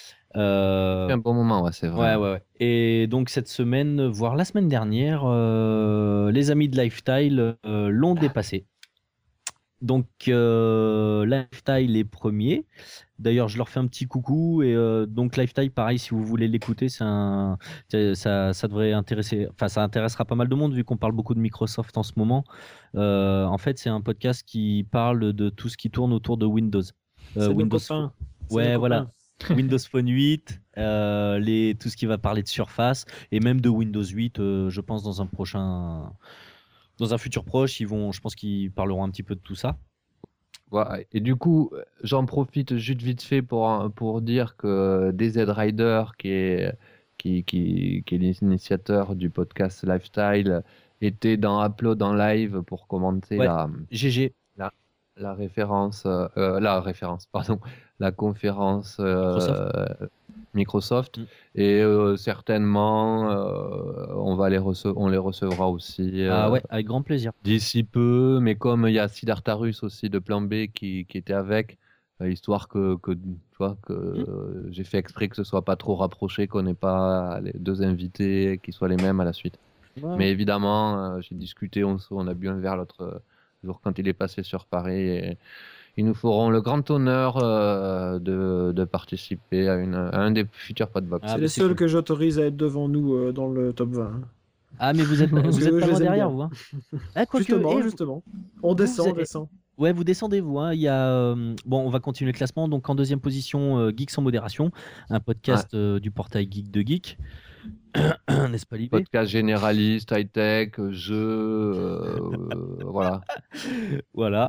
Euh, C'est un bon moment, ouais, c'est vrai. Ouais, ouais, ouais. Et donc, cette semaine, voire la semaine dernière, euh, les amis de Lifestyle euh, l'ont dépassé. Donc, euh, Lifestyle est premier. D'ailleurs, je leur fais un petit coucou. Et euh, donc, Lifestyle, pareil, si vous voulez l'écouter, c'est un, c'est- ça, ça devrait intéresser, enfin, ça intéressera pas mal de monde vu qu'on parle beaucoup de Microsoft en ce moment. Euh, en fait, c'est un podcast qui parle de tout ce qui tourne autour de Windows. Euh, C'est nos Windows. copains. C'est Ouais, nos voilà. copains. Windows Phone huit, euh, les, tout ce qui va parler de Surface et même de Windows huit, euh, je pense dans un prochain, dans un futur proche, ils vont, je pense qu'ils parleront un petit peu de tout ça. Ouais, et du coup, j'en profite juste vite fait pour, pour dire que D Z Rider, qui est, qui, qui, qui est l'initiateur du podcast Lifestyle, était dans Upload en live pour commenter Ouais. la, G G. la, la référence, euh, la référence, pardon, la conférence euh, Microsoft. Microsoft. Mm. Et euh, certainement, euh, on, va les rece- on les recevra aussi. Ah euh, ouais, avec grand plaisir. D'ici peu, mais comme il y a Sidartarus aussi de Plan B qui, qui était avec, euh, histoire que, que, tu vois, que euh, j'ai fait exprès que ce soit pas trop rapproché, qu'on n'ait pas les deux invités qui soient les mêmes à la suite. Ouais. Mais évidemment, euh, j'ai discuté, on, s- on a bu un verre l'autre euh, jour quand il est passé sur Paris et ils nous feront le grand honneur euh, de, de participer à, une, à un des futurs Podbox. Ah, c'est bah, les c'est seuls cool. que j'autorise à être devant nous euh, dans le top vingt. hein. Ah, mais vous êtes, Parce vous que êtes eux, pas je loin les aime derrière, bien. vous. Hein. Ah, quoique, Justement, eh, vous- justement. On vous, descend, vous on êtes- descend. Ouais, vous descendez, vous. Hein. Il y a, euh, bon, on va continuer le classement. Donc, en deuxième position, euh, Geek sans modération, un podcast euh, du portail Geek de Geek. N'est-ce pas, Libé? Podcast généraliste, high-tech, jeux, euh, voilà. Voilà.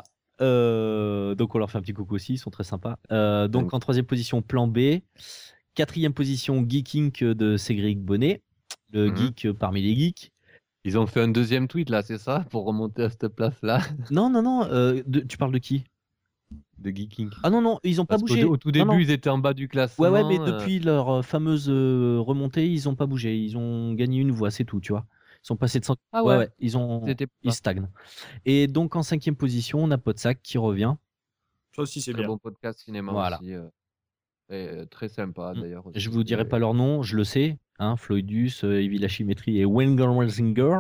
Euh, donc on leur fait un petit coucou aussi, ils sont très sympas. Euh, donc en troisième position, Plan B. Quatrième position, Geeking de Cédric Bonnet, le Mhm. geek parmi les geeks. Ils ont fait un deuxième tweet là, c'est ça, pour remonter à cette place-là Non, non, non, euh, de- tu parles de qui? de Geeking. Ah non, non, ils ont pas Parce qu'au bougé. au tout Non, début, non. ils étaient en bas du classement. Ouais, ouais, mais euh, depuis leur euh, fameuse euh, remontée, ils ont pas bougé. Ils ont gagné une voix, c'est tout, tu vois. Ils sont passés de cent. Ah ouais, ouais. ouais, ils ont, C'était ils pas. stagnent. Et donc en cinquième position, on a Podsac qui revient. Ça aussi, c'est Très bien. bon podcast cinéma Voilà. aussi. euh, et euh, très sympa Mm. d'ailleurs. Je aussi. vous dirai Et- pas leur nom, je le sais. Hein, Floydus, euh, Evil Achimetry et Wenger Welsinger.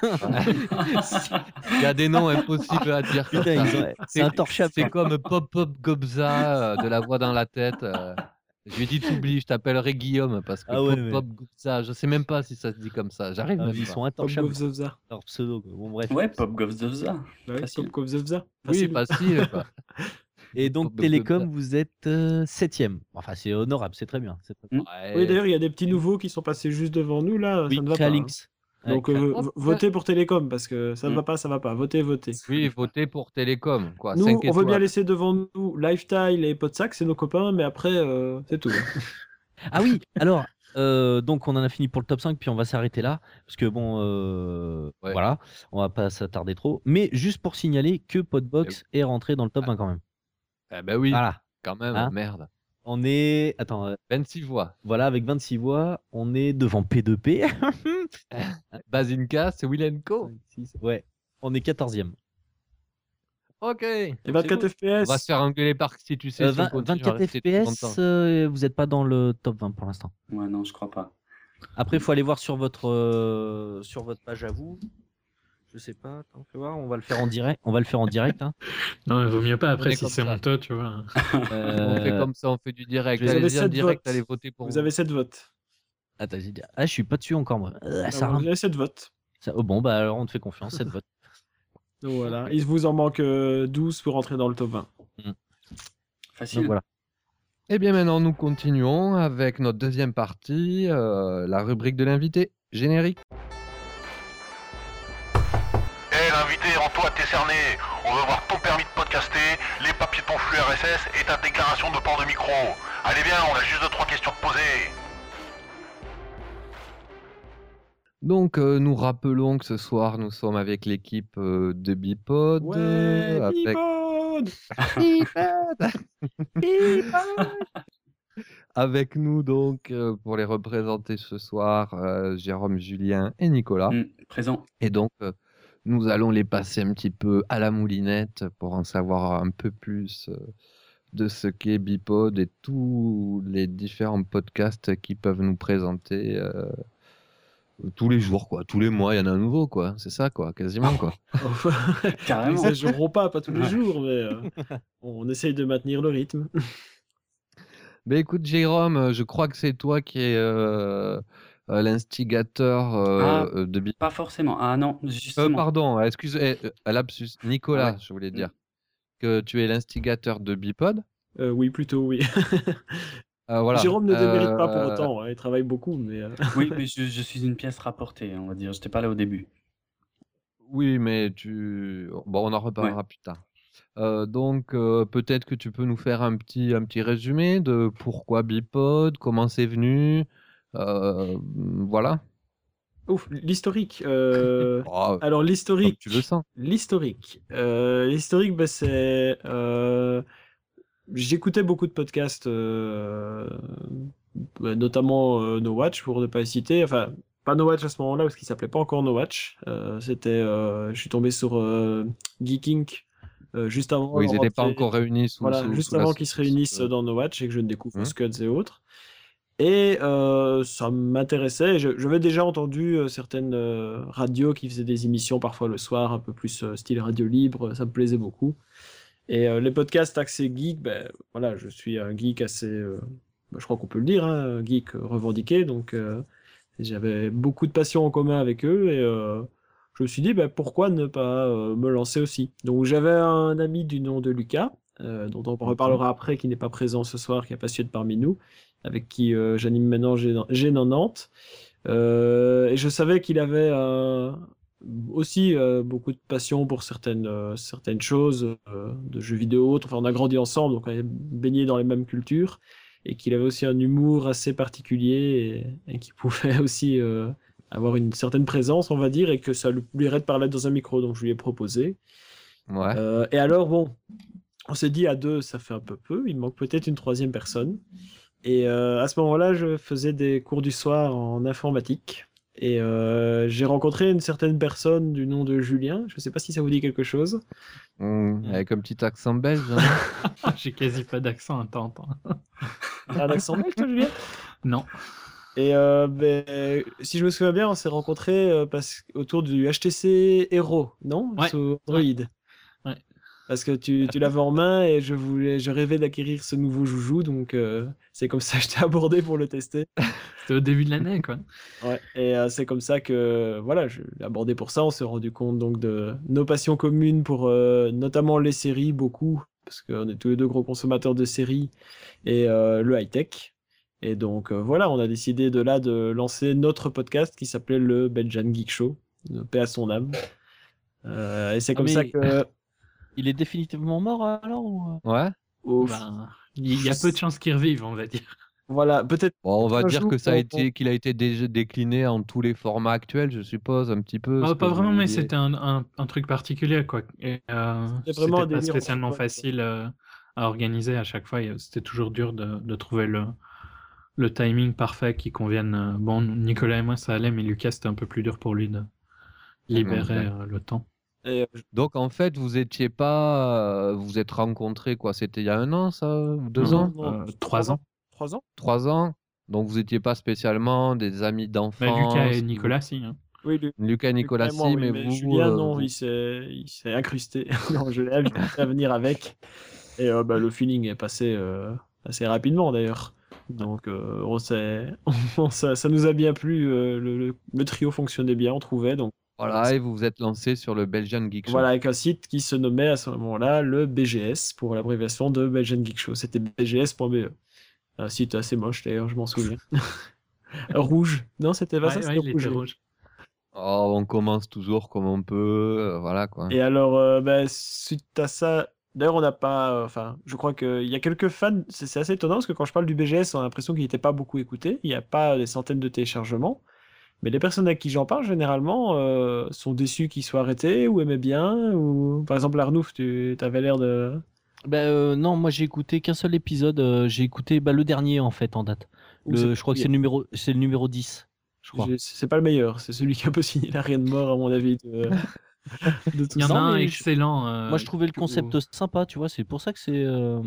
Il y a des noms impossibles à dire. comme Putain, ça. ils ont- c'est intouchable. C'est comme Pop Pop Gobza, euh, de la voix dans la tête. euh. Je lui ai dit, t'oublies, je t'appellerai Guillaume parce que Ah ouais, Pop mais- Pop Gobza, je sais même pas si ça se dit comme ça. J'arrive Ah, même ils pas. sont Pop intouchables. Gov Zovza. Leur pseudo. quoi. Bon, bref. Ouais, Pop Gov Zovza. Bah oui, Facile. Pop Gov Zovza. Oui, Facile. facile. quoi. Et donc, Pop Gov Télécom, Gobza. vous êtes euh, septième. Enfin, c'est honorable, c'est très bien. C'est très bien. Ouais. Oui, d'ailleurs, il y a des petits nouveaux qui sont passés juste devant nous, là, Oui, ça ne va pas. hein. Créalinx. Ouais, Donc, Cré- euh, Oh, v- votez pour Télécom, parce que ça ne Mm. va pas, ça va pas. Votez, votez. Oui, votez pour Télécom. Quoi. Nous, cinq on veut bien étoiles. laisser devant nous Lifestyle et Podsac, c'est nos copains, mais après, euh, c'est tout. Ah oui, alors, euh, donc on en a fini pour le top cinq, puis on va s'arrêter là, parce que bon, euh, Ouais. voilà, on va pas s'attarder trop. Mais juste pour signaler que Podbox est rentré dans le top vingt quand même. Eh ben oui, Voilà, quand même, Hein merde. on est, attends, euh, vingt-six voix. voilà, avec vingt-six voix, on est devant P deux P. Bazinka, c'est Will Co. cinq, six, ouais, on est quatorzième. Ok. Et vingt-quatre F P S. On va se faire engueuler par si tu sais. Euh, si on vingt- continue à vingt-quatre rester trop F P S, longtemps. euh, vous n'êtes pas dans le top vingt pour l'instant. Ouais, non, je crois pas. Après, il faut aller voir sur votre, euh, sur votre page à vous. Je sais pas, attends, fais voir, on va le faire en direct. On va le faire en direct. Hein. Non, il vaut mieux pas On après est si comme c'est ça. mon tas, tu vois. On fait Euh, comme ça, on fait du direct. vous avez Allez-y en sept direct, votes. allez voter pour Vous vous. avez sept votes. Attends, j'ai dit- ah, je suis pas dessus encore moi. Euh, Ah, ça vous rame. avez sept votes. Ça- oh, bon, bah alors on te fait confiance, cette vote. Donc voilà. Il vous en manque euh, douze pour entrer dans le top vingt. Facile. Donc voilà. Eh bien maintenant, nous continuons avec notre deuxième partie, euh, la rubrique de l'invité. Générique. l'invité, rends-toi, t'es cerné. On veut voir ton permis de podcaster, les papiers de ton flux R S S et ta déclaration de port de micro. Allez viens, on a juste deux trois questions de poser. Donc, euh, nous rappelons que ce soir, nous sommes avec l'équipe euh, de Bipod. Ouais, euh, avec... Bipod Bipod Bipod Avec nous, donc, euh, pour les représenter ce soir, euh, Jérôme, Julien et Nicolas. Mm, présent. Et donc, euh, nous allons les passer un petit peu à la moulinette pour en savoir un peu plus euh, de ce qu'est Bipod et tous les différents podcasts qui peuvent nous présenter euh, tous les jours, quoi. Tous les mois, il y en a un nouveau, quoi. C'est ça, quoi, quasiment, quoi. Carrément. Ils n'exagéreront pas, pas tous les Ouais. jours, mais euh, on essaye de maintenir le rythme. Ben écoute, Jérôme, euh, je crois que c'est toi qui es euh, euh, l'instigateur euh, Ah, euh, de Bipod. Pas forcément. Ah non, Euh, justement. pardon, excuse, eh, euh, à lapsus. Nicolas, Ah ouais. je voulais Mm. dire que tu es l'instigateur de Bipod. Euh, oui, plutôt, oui. Euh, voilà. Jérôme ne démérite pas pour Euh, autant, hein, il travaille beaucoup, mais... euh, Oui, mais je, je suis une pièce rapportée, on va dire. J'étais pas là au début. Oui, mais tu. Bon, on en reparlera Ouais. plus tard. Euh, donc, euh, peut-être que tu peux nous faire un petit, un petit résumé de pourquoi Bipod, comment c'est venu. euh, voilà. Ouf, l'historique. euh, Oh, Alors, comme l'historique. tu le sens. L'historique. Euh, L'historique, bah, c'est... euh, J'écoutais beaucoup de podcasts, euh, bah, notamment euh, No Watch, pour ne pas les citer. Enfin, pas No Watch à ce moment-là, parce qu'il s'appelait pas encore No Watch. Euh, C'était... euh, Je suis tombé sur euh, Geeking euh, juste avant Oui, ils leur n'étaient pas entrée- encore réunis sous, Voilà, sous- juste sous la avant qu'ils se sous- réunissent euh, dans No Watch et que je ne découvre Hum. Scuds et autres. Et euh, ça m'intéressait. Je- J'avais déjà entendu euh, certaines euh, radios qui faisaient des émissions parfois le soir, un peu plus euh, style radio libre. Ça me plaisait beaucoup. Et euh, les podcasts axés geek, ben voilà, je suis un geek assez, euh, ben, je crois qu'on peut le dire, hein, un geek revendiqué. Donc euh, j'avais beaucoup de passion en commun avec eux et euh, je me suis dit ben, pourquoi ne pas euh, me lancer aussi. Donc j'avais un ami du nom de Lucas, euh, dont on reparlera après, qui n'est pas présent ce soir, qui n'a pas su être parmi nous, avec qui euh, j'anime maintenant G quatre-vingt-dix. Euh, et je savais qu'il avait euh, aussi euh, beaucoup de passion pour certaines, euh, certaines choses, euh, de jeux vidéo, autres. Enfin, on a grandi ensemble, donc on est baigné dans les mêmes cultures, et qu'il avait aussi un humour assez particulier et, et qui pouvait aussi euh, avoir une certaine présence, on va dire, et que ça lui plairait de parler dans un micro. Donc je lui ai proposé. Ouais. Euh, et alors, bon, on s'est dit à deux, ça fait un peu peu, il manque peut-être une troisième personne. Et euh, à ce moment-là, je faisais des cours du soir en informatique. Et euh, j'ai rencontré une certaine personne du nom de Julien. Je ne sais pas si ça vous dit quelque chose. Hum, avec un petit accent belge. hein. J'ai quasi pas d'accent, attends, attends. T'as un accent belge, toi, Julien? Non. Et euh, ben, si je me souviens bien, on s'est rencontrés euh, parce... autour du H T C Hero, non? Ouais. Sur Android. Ouais. Parce que tu, tu l'avais en main et je voulais, je rêvais d'acquérir ce nouveau joujou, donc euh, c'est comme ça que je t'ai abordé pour le tester. C'était au début de l'année, quoi. Ouais, et euh, c'est comme ça que voilà, je l'ai abordé pour ça. On s'est rendu compte donc de nos passions communes pour euh, notamment les séries, beaucoup, parce qu'on est tous les deux gros consommateurs de séries et euh, le high-tech. Et donc euh, voilà, on a décidé de là de lancer notre podcast qui s'appelait le Belgian Geek Show, de paix à son âme. Euh, et c'est Ah, comme ça mais- que Il est définitivement mort alors ou... Ouais. au- Ben, il y a peu de chances qu'il revive, on va dire. voilà, peut-être Bon, on va Un dire jour, que ça a on- été, qu'il a été déjà décliné en tous les formats actuels, je suppose, un petit peu. Ah, ce pas que vraiment, vous mais vouliez. c'était un, un- un truc particulier, quoi. Et euh, C'était vraiment un c'était pas délire spécialement francophone, quoi. facile euh, à organiser à chaque fois. et, euh, C'était toujours dur de, de trouver le, le timing parfait qui convienne. euh, Bon, Nicolas et moi, ça allait, mais Lucas, c'était un peu plus dur pour lui de libérer ok. euh, le temps. Et, euh, Donc en fait, vous étiez pas, euh, vous vous êtes rencontrés quoi? C'était il y a un an, ça, ou deux Non, ans, non, Euh, trois ans. Trois ans? trois ans. Donc vous étiez pas spécialement des amis Bah, d'enfance. Lucas et vous- Nicolas, si. hein. Oui, Lu- Lucas et Nicolas, Lucas et moi, si, oui, mais, vous. Julien, euh, non, vous- il s'est il s'est incrusté. Non, je l'ai invité à venir avec. Et euh, bah, le feeling est passé euh, assez rapidement d'ailleurs. Donc euh, on s'est, on- ça, ça nous a bien plu. euh, le, le- le trio fonctionnait bien, on trouvait. Donc Voilà, et vous vous êtes lancé sur le Belgian Geek Show. voilà, avec un site qui se nommait à ce moment-là le B G S pour l'abréviation de Belgian Geek Show. C'était b g s point b e. Un site assez moche d'ailleurs, je m'en souviens. Rouge. Non, c'était pas Ouais, ça, ouais, c'était il rouge. était rouge. Oh, on commence toujours comme on peut, euh, voilà quoi. Et alors, euh, bah, suite à ça, d'ailleurs, on n'a pas. euh, Enfin, je crois qu'il y a quelques fans. C'est c'est assez étonnant parce que quand je parle du B G S, on a l'impression qu'il n'était pas beaucoup écouté. Il n'y a pas des centaines de téléchargements. Mais les personnes à qui j'en parle, généralement, euh, sont déçues qu'il soit arrêté ou aimaient bien. Ou... Par exemple, Arnouf, tu avais l'air de. Bah, euh, non, moi j'ai écouté qu'un seul épisode. euh, j'ai écouté bah, le dernier en fait en date. Ou Le, c'est- je crois que c'est le numéro, c'est le numéro dix, je crois. J'ai- C'est pas le meilleur. C'est celui qui a un peu signé l'arrêt de mort, à mon avis, de, de tout Il y en ça. a un mais je- excellent. euh, Moi je trouvais le que concept vous- sympa, tu vois. C'est pour ça que c'est euh,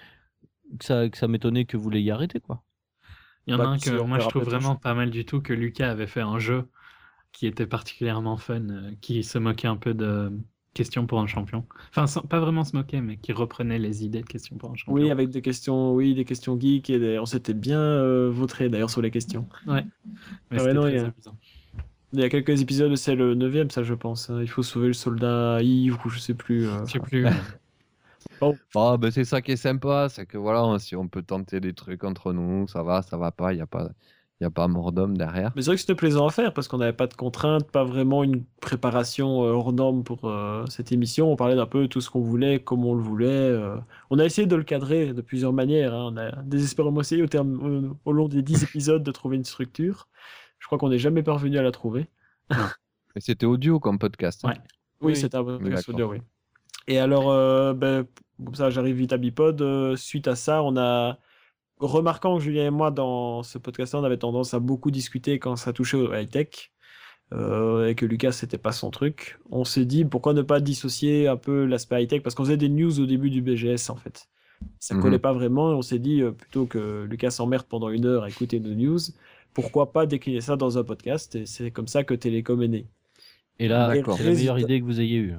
que ça, que ça m'étonnait que vous l'ayez arrêté, quoi. Il y en Bah, a un puis que si on moi je verra trouve peut-être un vraiment jour. pas mal du tout, que Lucas avait fait un jeu qui était particulièrement fun, euh, qui se moquait un peu de questions pour un champion. Enfin, sans- pas vraiment se moquer, mais qui reprenait les idées de questions pour un champion. Oui, avec des questions, oui, des questions geeks et des- on s'était bien euh, vautré d'ailleurs sur les questions. Ouais. Mais Ah ouais, c'était non, très il y a- amusant. Il y a quelques épisodes, c'est le neuvième, ça je pense, hein. Il faut sauver le soldat Yves ou je sais plus. euh, Je sais enfin. plus. Bon, Ah, ben c'est ça qui est sympa, c'est que voilà, on- si on peut tenter des trucs entre nous, ça va, ça va pas, il n'y a pas, y a pas mort d'homme derrière. mais c'est vrai que c'était plaisant à faire parce qu'on n'avait pas de contraintes, pas vraiment une préparation euh, hors norme pour euh, cette émission. On parlait d'un peu tout ce qu'on voulait, comme on le voulait. euh. On a essayé de le cadrer de plusieurs manières, hein. On a désespérément essayé au, terme, au, au long des dix épisodes de trouver une structure. Je crois qu'on n'est jamais parvenu à la trouver. Mais c'était audio comme podcast. hein. Ouais. Oui, Oui. c'est un podcast D'accord. audio, oui. Et alors, euh, ben, comme ça, j'arrive vite à Bipod. euh, suite à ça, on a, remarquant que Julien et moi, dans ce podcast-là, on avait tendance à beaucoup discuter quand ça touchait au high-tech, euh, et que Lucas, c'était pas son truc. On s'est dit, pourquoi ne pas dissocier un peu l'aspect high-tech, parce qu'on faisait des news au début du B G S, en fait. Ça Mhm. collait pas vraiment, et on s'est dit, euh, plutôt que Lucas s'emmerde pendant une heure à écouter nos news, pourquoi pas décliner ça dans un podcast, et c'est comme ça que Télécom est né. Et là, D'accord. c'est la meilleure idée que vous ayez eue.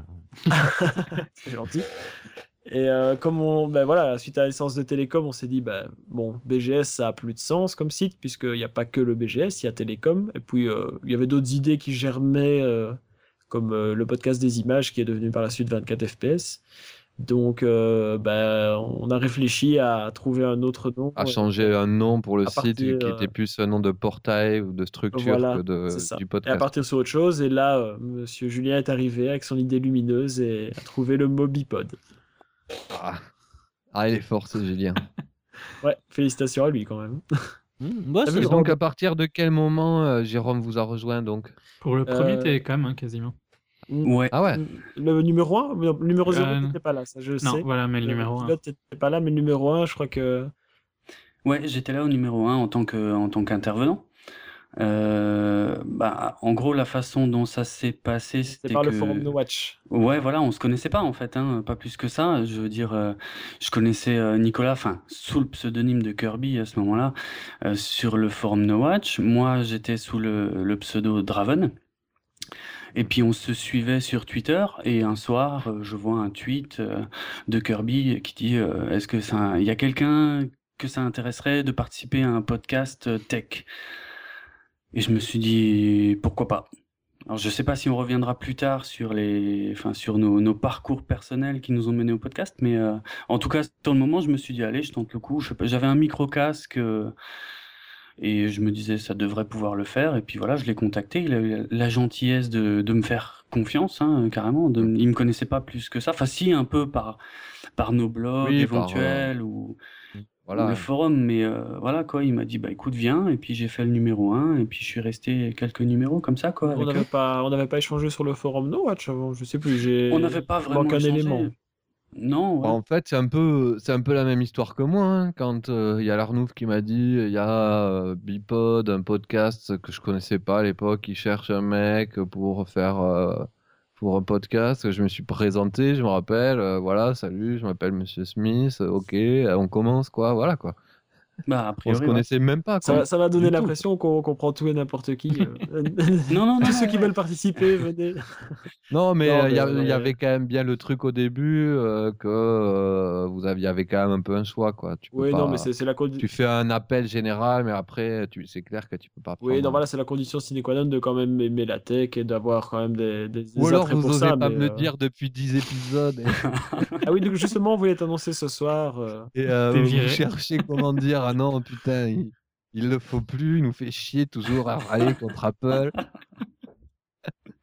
C'est gentil. Et euh, comme on, ben voilà, suite à la licence de Télécom, on s'est dit, ben, bon, B G S, ça a plus de sens comme site, puisqu'il n'y a pas que le B G S, il y a Télécom. Et puis, euh, il y avait d'autres idées qui germaient, euh, comme euh, le podcast des images, qui est devenu par la suite vingt-quatre F P S. Donc, euh, ben, on a réfléchi à trouver un autre nom. À changer un nom pour le à site partir, qui euh, était plus un nom de portail ou de structure Voilà, que de, c'est ça. du Et à podcast. partir sur autre chose, et là, euh, Monsieur Julien est arrivé avec son idée lumineuse et a trouvé le mot bipod. Ah. Ah, il est fort ce Julien. Ouais, félicitations à lui quand même. Mmh, ouais, T'as c'est vu, Et le donc rang- à partir de quel moment euh, Jérôme vous a rejoint donc? Pour le premier Euh, Télécom, hein, quasiment. Ouais. Ah ouais. Le numéro un, le numéro zéro Euh, n'était pas là, ça je Non, sais. voilà, mais le numéro un. pilote n'était pas là, mais le numéro un, je crois que. Ouais, j'étais là au numéro un en tant que, en tant qu'intervenant. Euh, bah, en gros, la façon dont ça s'est passé, C'était c'était par le que... forum No Watch. Ouais, voilà, on se connaissait pas en fait, hein, pas plus que ça. Je veux dire, euh, je connaissais euh, Nicolas, enfin, sous le pseudonyme de Kirby à ce moment-là, euh, sur le forum No Watch. Moi, j'étais sous le, le pseudo Draven. Et puis on se suivait sur Twitter et un soir, euh, je vois un tweet euh, de Kirby qui dit euh, est-ce que ça, il y a quelqu'un que ça intéresserait de participer à un podcast euh, tech? Et je me suis dit pourquoi pas. Alors je sais pas si on reviendra plus tard sur les, enfin sur nos, nos parcours personnels qui nous ont menés au podcast, mais euh, en tout cas sur le moment, je me suis dit allez, je tente le coup. Je sais pas, j'avais un micro casque. euh, Et je me disais, ça devrait pouvoir le faire. Et puis voilà, je l'ai contacté. Il a eu la gentillesse de, de me faire confiance, hein, carrément. De, il me connaissait pas plus que ça. Enfin, si, un peu par, par nos blogs Oui, par, éventuels ou, ou Voilà. le forum. Mais euh, voilà, quoi. Il m'a dit, bah écoute, viens. Et puis j'ai fait le numéro un. Et puis je suis resté quelques numéros comme ça, quoi. On Avec n'avait eux. pas, on n'avait pas échangé sur le forum No Watch avant, je sais plus. J'ai... On n'avait pas il vraiment manque un échangé. élément. Non, Bah, ouais. en fait, c'est un peu, c'est un peu la même histoire que moi. hein. Quand euh, il y a l'Arnouf qui m'a dit, il y a euh, Bipod, un podcast que je connaissais pas à l'époque, qui cherche un mec pour faire euh, pour un podcast. Je me suis présenté, je me rappelle, euh, voilà, salut, je m'appelle Monsieur Smith. euh, Ok, euh, on commence quoi, voilà quoi. Bah, a On se priori, ouais. connaissait même pas Ça, quoi. va- ça va donner Du tout. l'impression qu'on qu'on prend tout et n'importe qui. euh. Non, non, non, Tous ceux non, qui ouais. veulent participer, venez. Non, mais Non, euh, il y, a- mais, il y euh, avait quand même bien le truc au début euh, que euh, vous aviez, il y avait quand même un peu un choix quoi. Tu peux Oui, non, mais pas, c'est c'est la condition. tu fais un appel général, mais après, tu, c'est clair que tu peux pas Oui, non, prendre. voilà, c'est la condition sine qua non de quand même aimer la tech et d'avoir quand même des, des, des Ou alors attraits vous pour osez ça. pas mais, me le euh, dire depuis dix épisodes et, Ah oui, donc justement, on voulait t'annoncer ce soir. euh, et, euh, T'es vous viré. cherchez comment dire ah non putain il, il le faut plus, il nous fait chier toujours à râler contre Apple.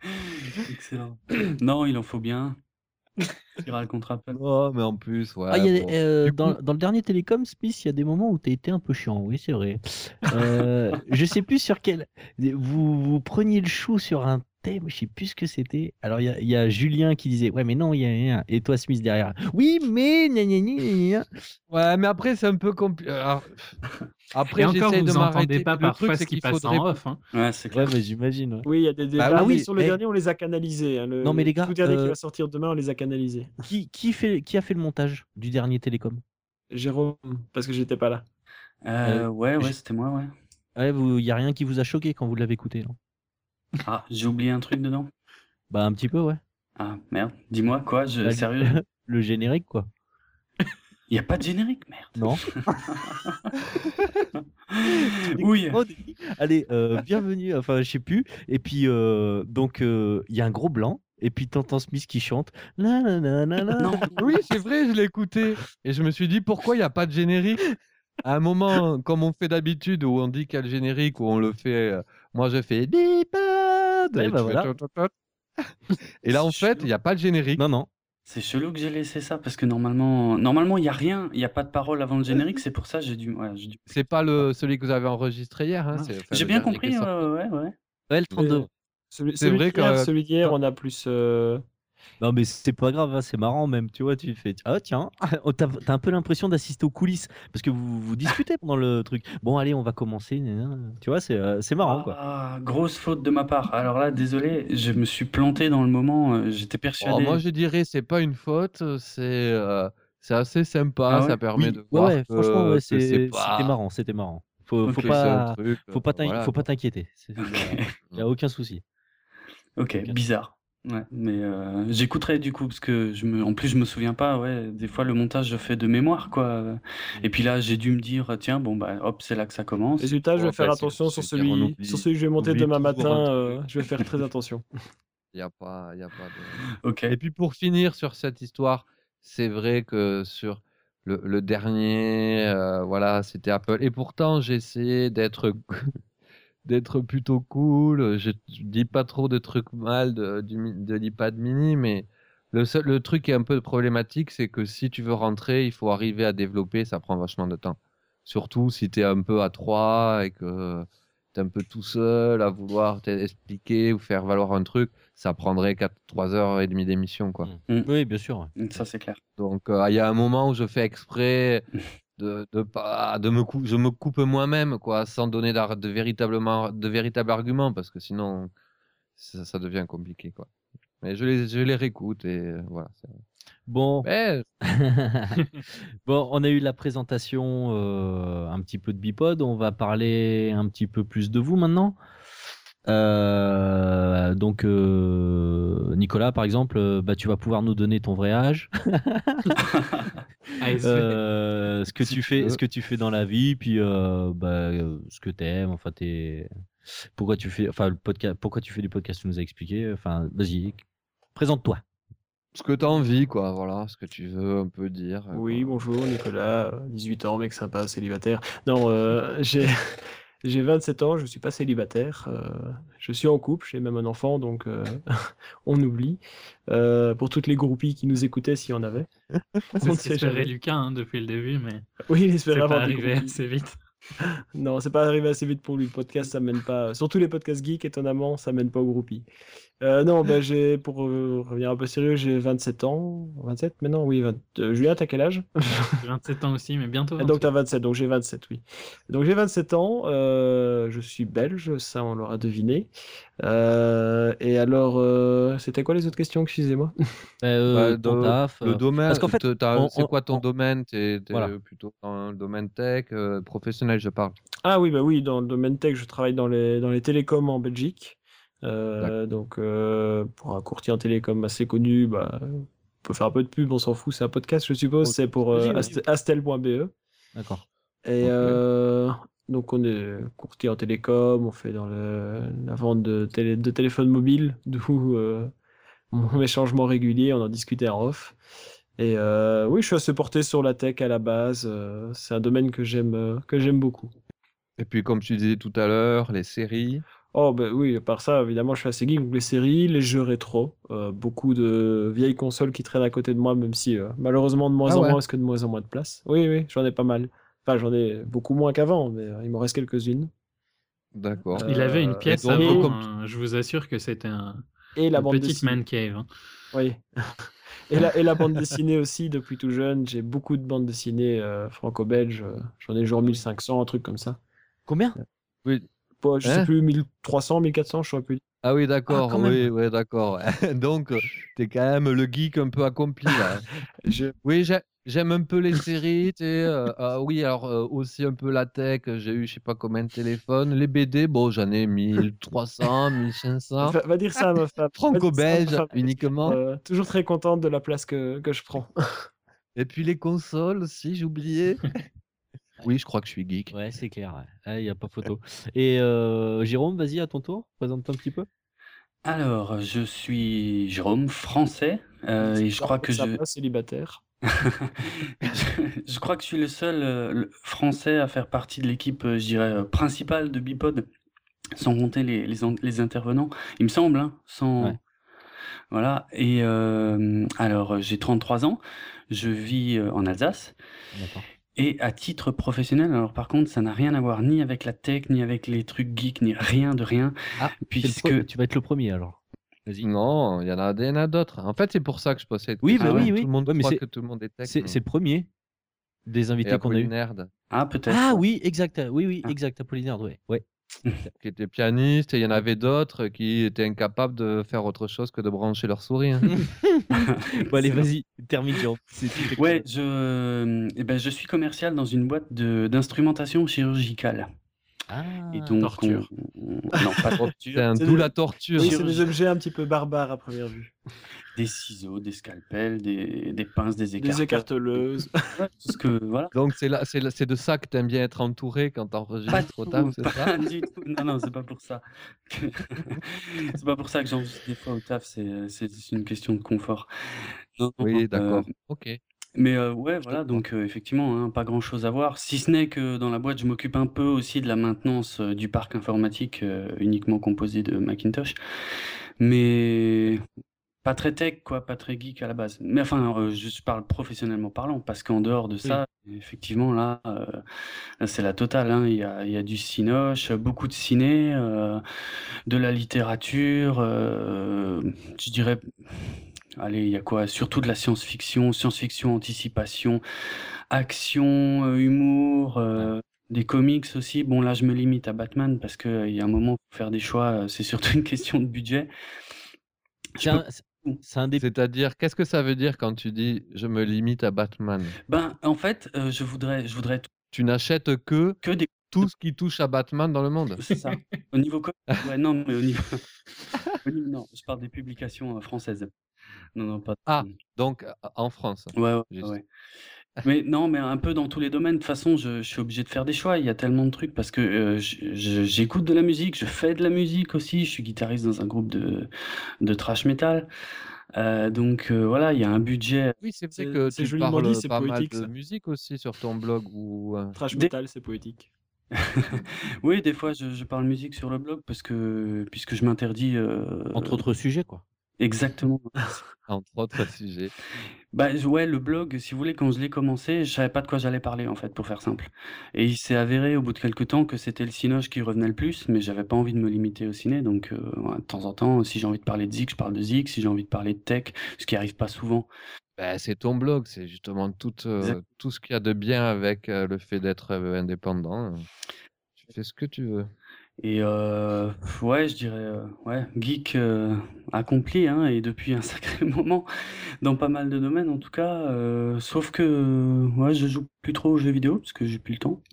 Excellent. Non, il en faut bien. Il racontera pas. Oh, mais en plus, ouais. Ah, il y a des- bon. euh, Du dans, coup, dans le dernier Télécom, Smith, il y a des moments où tu as été un peu chiant, oui, c'est vrai. Euh, je sais plus sur quel. Vous, vous preniez le chou sur un thème, je sais plus ce que c'était. Alors, il y a, il y a Julien qui disait, ouais, mais non, il y a rien. Et toi, Smith, derrière. Oui, mais. gna, gna, gna, gna, gna. ouais, mais après, c'est un peu compliqué. Après, Et encore, j'essaie vous de entendez m'arrêter. pas Le parfois truc, ce c'est qui qu'il passe faudrait. en off. Hein. Ouais, c'est Ouais, clair. mais j'imagine. Ouais. Oui, il y a des Bah débats, oui, mais sur le mais- dernier, on les a canalisés. hein. Le, Non, mais les le gars, tout dernier qui euh, va sortir demain, on les a canalisés. Qui, qui, fait, qui a fait le montage du dernier Télécom? Jérôme, parce que j'étais pas là. Euh, Euh, ouais, ouais, j- c'était moi, ouais. Ouais, vous- il y a rien qui vous a choqué quand vous l'avez écouté, non? Ah, j'ai oublié un truc dedans. Bah, un petit peu, ouais. Ah, merde. Dis-moi, quoi? Je... Bah, le- Sérieux? le générique, quoi. Il n'y a pas de générique, merde. Non. Oui. Oh, des- Allez, euh, bienvenue, enfin, je sais plus. Et puis, euh, donc, euh, il y a un gros blanc. Et puis, t'entends Smith qui chante. La, la, la, la, la. Non. Oui, c'est vrai, je l'ai écouté. Et je me suis dit, pourquoi il n'y a pas de générique? À un moment, comme on fait d'habitude, où on dit qu'il y a le générique, où on le fait. euh, Moi, je fais Bipad Ouais, et bah tu fais voilà. tot, tot, tot. Et là, en C'est fait, chelou. il n'y a pas de générique. Non, non. C'est chelou que j'ai laissé ça parce que normalement, normalement il y a rien, il y a pas de parole avant le générique. C'est pour ça que j'ai dû, ouais, j'ai dû. C'est pas le celui que vous avez enregistré hier. Hein, Ah. c'est, enfin, J'ai le bien dernier qui est compris, sorti. euh, ouais, ouais. Ouais, le Mais, trente-deux. euh, celui C'est celui vrai d'hier, que- celui d'hier, on a plus. euh, Non, mais c'est pas grave, hein, c'est marrant même, tu vois, tu fais, ah tiens, oh, t'as t'as un peu l'impression d'assister aux coulisses, parce que vous, vous discutez pendant le truc. Bon, allez, on va commencer, gna, gna. Tu vois, c'est euh, c'est marrant, quoi. Ah, grosse faute de ma part. Alors là, désolé, je me suis planté dans le moment. euh, J'étais Oh, persuadé. moi, je dirais, c'est pas une faute. C'est euh, c'est assez sympa. Ah ouais Ça permet Oui, de ouais, voir ouais, franchement, que, ouais, que c'est c'est- c'était pas. marrant, c'était marrant. Faut, faut Ok. que c'est un pas, truc. faut pas euh, t'in- voilà, faut pas quoi. t'inquiéter. Il n'y a aucun souci. Ok, Aucun bizarre. Ouais, mais euh, j'écouterai du coup parce que je me, en plus je me souviens pas. Ouais, des fois le montage je fais de mémoire quoi. Et puis là j'ai dû me dire tiens bon bah hop c'est là que ça commence. Résultat, je Oh, vais faire bah, c'est- attention je sur veux dire, on celui, oublie- sur celui que je vais on monter oublie demain toujours un matin. truc. euh, je vais faire très attention. Il y a pas, il y a pas de. Ok. Et puis pour finir sur cette histoire, c'est vrai que sur le, le dernier, euh, voilà, c'était Apple. Et pourtant, j'ai essayé d'être d'être plutôt cool. Je, je dis pas trop de trucs mal de, du mi- de l'iPad mini, mais le seul, le truc qui est un peu problématique, c'est que si tu veux rentrer, il faut arriver à développer, ça prend vachement de temps. Surtout si tu es un peu à trois et que tu es un peu tout seul à vouloir t'expliquer ou faire valoir un truc, ça prendrait quatre trois heures et demie d'émission, quoi. Mm. Oui, bien sûr. ouais. Ça c'est clair. Donc, euh, il y a un moment où je fais exprès de, de pas, de me cou- je me coupe moi-même, quoi, sans donner d'ar- de, véritablement, de véritables arguments, parce que sinon, ça, ça devient compliqué, quoi. Mais je les, je les réécoute et euh, voilà. c'est- Bon, Mais bon, on a eu la présentation euh, un petit peu de Bipod. On va parler un petit peu plus de vous maintenant. Euh, donc, euh, Nicolas, par exemple, euh, bah, tu vas pouvoir nous donner ton vrai âge, A S V. euh, ce que Si tu tu fais, veux. ce que tu fais dans la vie, puis euh, bah, euh, ce que t'aimes. Enfin, t'es, pourquoi tu fais, enfin, le podcast, pourquoi tu fais du podcast, tu nous as expliqué. Enfin, vas-y, présente-toi. ce que tu as envie, quoi, voilà, ce que tu veux un peu dire. euh, Oui, quoi. bonjour Nicolas, euh, dix-huit ans, mec sympa, célibataire. Non, euh, j'ai j'ai vingt-sept ans, je suis pas célibataire. euh, je suis en couple, j'ai même un enfant, donc euh, on oublie. Euh, pour toutes les groupies qui nous écoutaient, s'il y en avait. C'est On ce ne sait qu'espérait jamais. Lucas hein, depuis le début, mais Oui, il c'est espérait pas avoir des arrivé groupies. assez vite. Non, c'est pas arrivé assez vite pour lui. Le podcast, ça mène pas. Surtout les podcasts geeks, étonnamment, ça mène pas aux groupies. Euh, non, bah, j'ai, pour euh, revenir un peu sérieux, j'ai vingt-sept ans. vingt-sept maintenant? Oui, vingt... euh, Julien, t'as quel âge? J'ai vingt-sept ans aussi, mais bientôt Ah, donc vingt-huit. t'as vingt-sept, donc j'ai vingt-sept, oui. Donc j'ai vingt-sept ans, euh, je suis belge, ça on l'aura deviné. Euh, et alors, euh, c'était quoi les autres questions, excusez-moi? Euh, Bah, ton de- taf. le euh, domaine, Parce qu'en fait, te- t'as- on- c'est on- quoi ton on- domaine? T'es, t'es Voilà. plutôt dans le domaine tech, euh, professionnel, je parle. Ah oui, bah oui, dans le domaine tech, je travaille dans les, dans les télécoms en Belgique. Euh, donc euh, pour un courtier en télécom assez connu, bah, on peut faire un peu de pub, on s'en fout, c'est un podcast, je suppose, Ok. c'est pour Vas-y, euh, vas-y. Ast- astel point b e. D'accord. Et Ok. euh, donc on est courtier en télécom, on fait dans le, la vente de, télé, de téléphones mobiles, d'où euh, mon échangement régulier, on en discutait en off. Et euh, oui, je suis assez porté sur la tech à la base, euh, c'est un domaine que j'aime euh, que j'aime beaucoup. Et puis, comme tu disais tout à l'heure, les séries. Oh, bah oui, à part ça, évidemment, je suis assez geek. Donc, les séries, les jeux rétro, euh, beaucoup de vieilles consoles qui traînent à côté de moi, même si euh, malheureusement de moins Ah en ouais, moins, parce que de moins en moins de place. Oui, oui, j'en ai pas mal. Enfin, j'en ai beaucoup moins qu'avant, mais euh, il m'en reste quelques-unes. d'accord. Il avait une Euh, Et pièce donc, et, avant, comme... euh, je vous assure que c'était un... et la une bande petite dessinée. man cave. hein. Oui. Et la, et la bande dessinée aussi, depuis tout jeune. J'ai beaucoup de bandes dessinées euh, franco-belges. euh, J'en ai genre mille cinq cents, un truc comme ça. Combien? Oui. Bon, je sais Hein? plus, mille trois cents, mille quatre cents, je saurais plus. Ah oui, Ah, d'accord, quand oui, même. oui, d'accord. Donc, euh, t'es quand même le geek un peu accompli, là. Je... Oui, j'ai- j'aime un peu les séries, tu sais. euh, ah oui, alors euh, aussi un peu la tech. J'ai eu, je sais pas combien de téléphones. Les B D, bon, j'en ai mille trois cents, mille cinq cents. Va, va dire ça à ma femme. Va dire ça à ma Franco-belge femme. Elle est toujours, uniquement. euh, toujours très contente de la place que, que je prends. Et puis les consoles aussi, j'ai oublié. Oui, je crois que je suis geek. Ouais, c'est clair. ouais. Ah, il n'y a pas photo. Et euh, Jérôme, vas-y, à ton tour. Présente-toi un petit peu. Alors, je suis Jérôme, français, euh, et je Super crois que je... sympa, célibataire. je je crois que je suis le seul euh, le français à faire partie de l'équipe, euh, je dirais, euh, principale de Bipod, sans compter les, les, en- les intervenants, il me semble, hein, sans... Ouais. Voilà, et euh, alors, euh, j'ai trente-trois ans, je vis euh, en Alsace, D'accord. et à titre professionnel, alors par contre, ça n'a rien à voir ni avec la tech, ni avec les trucs geeks, ni rien de rien, Ah, t'es le puisque... pre- tu vas être le premier alors. Vas-y. Non, il y en a, il y en a d'autres. En fait, c'est pour ça que je pose cette Oui, question. bah Ah oui, ouais. Tout oui. le monde Ouais, mais croit c'est que tout le monde est tech. c'est mais- c'est le premier des Et invités qu'on a eu. Apollinaire, Ah, peut-être. Ah ouais. oui, exact. Oui, oui, Ah. exact. Apollinaire, ouais. ouais. qui était pianiste, et il y en avait d'autres qui étaient incapables de faire autre chose que de brancher leur souris. hein. Bon, allez, vas-y, termine, Jérôme. C'est tout est Ouais, cool. je, eh ben, je suis commercial dans une boîte de d'instrumentation chirurgicale. Ah, Et donc, torture. on- on- non, pas de torture. C'est un C'est d'où des- la torture. Oui, c'est Chirurgie. des objets un petit peu barbares à première vue. Des ciseaux, des scalpels, des, des pinces, des Des écarteurs. écarteleuses. Ouais, tout ce que, voilà. Donc c'est là, c'est là- c'est de ça que t'aimes bien être entouré quand Pas t'enregistres au du taf, tout, c'est pas ça? du tout. Non, non, c'est pas pour ça. que- c'est pas pour ça que j'enregistre des fois au taf, c'est c'est juste une question de confort. Non, non, Oui, euh, d'accord. Ok. mais euh, ouais, Je te voilà, crois. donc euh, effectivement, hein, pas grand-chose à voir. Si ce n'est que dans la boîte, je m'occupe un peu aussi de la maintenance euh, du parc informatique euh, uniquement composé de Macintosh. Mais pas très tech, quoi, pas très geek à la base. Mais enfin, euh, je je parle professionnellement parlant, parce qu'en dehors de ça, effectivement, là, euh, là, c'est la totale, hein. Il y a, il y a du cinoche, beaucoup de ciné, euh, de la littérature, euh, je dirais, allez, il y a quoi? Surtout de la science-fiction, science-fiction, anticipation, action, euh, humour, euh, des comics aussi. Bon, là, je me limite à Batman, parce qu'il y a un moment, faut faire des choix, euh, c'est surtout une question de budget. Je c'est peux un, c'est- c'est un des. C'est-à-dire, qu'est-ce que ça veut dire quand tu dis je me limite à Batman? Ben, en fait, euh, je voudrais, je voudrais Tu n'achètes que que des. tout ce qui touche à Batman dans le monde. C'est ça. Au niveau co- ouais, non, mais au niveau... au niveau- non, je parle des publications euh, françaises. Non, non, pas. Ah, donc euh, en France. Ouais, ouais, Juste. ouais. Mais non, mais un peu dans tous les domaines. De toute façon, je, je suis obligé de faire des choix. Il y a tellement de trucs parce que euh, je- je- j'écoute de la musique, je fais de la musique aussi. Je suis guitariste dans un groupe de, de thrash metal. Euh, donc euh, voilà, il y a un budget. Oui, c'est vrai C'est- que c'est tu joliment parles dit, c'est pas mal poétique, de ça. musique aussi sur ton blog ou euh, Trash Des- metal, c'est poétique. Oui, des fois, je, je parle musique sur le blog parce que puisque je m'interdis. euh, Entre autres sujets, quoi. Exactement. entre autres sujets. Bah je- ouais, le blog, si vous voulez, quand je l'ai commencé, je savais pas de quoi j'allais parler en fait, pour faire simple. Et il s'est avéré au bout de quelques temps que c'était le cinoche qui revenait le plus, mais j'avais pas envie de me limiter au ciné, donc euh, ouais, de temps en temps, si j'ai envie de parler de Zik, je parle de Zik, si j'ai envie de parler de tech, ce qui arrive pas souvent. Ben, c'est ton blog, c'est justement tout, euh, Exact. tout ce qu'il y a de bien avec euh, le fait d'être euh, indépendant. Tu fais ce que tu veux. Et euh, ouais, je dirais, euh, ouais, geek euh, accompli, hein, et depuis un sacré moment, dans pas mal de domaines en tout cas, euh, sauf que euh, ouais, je joue plus trop aux jeux vidéo, parce que j'ai plus le temps.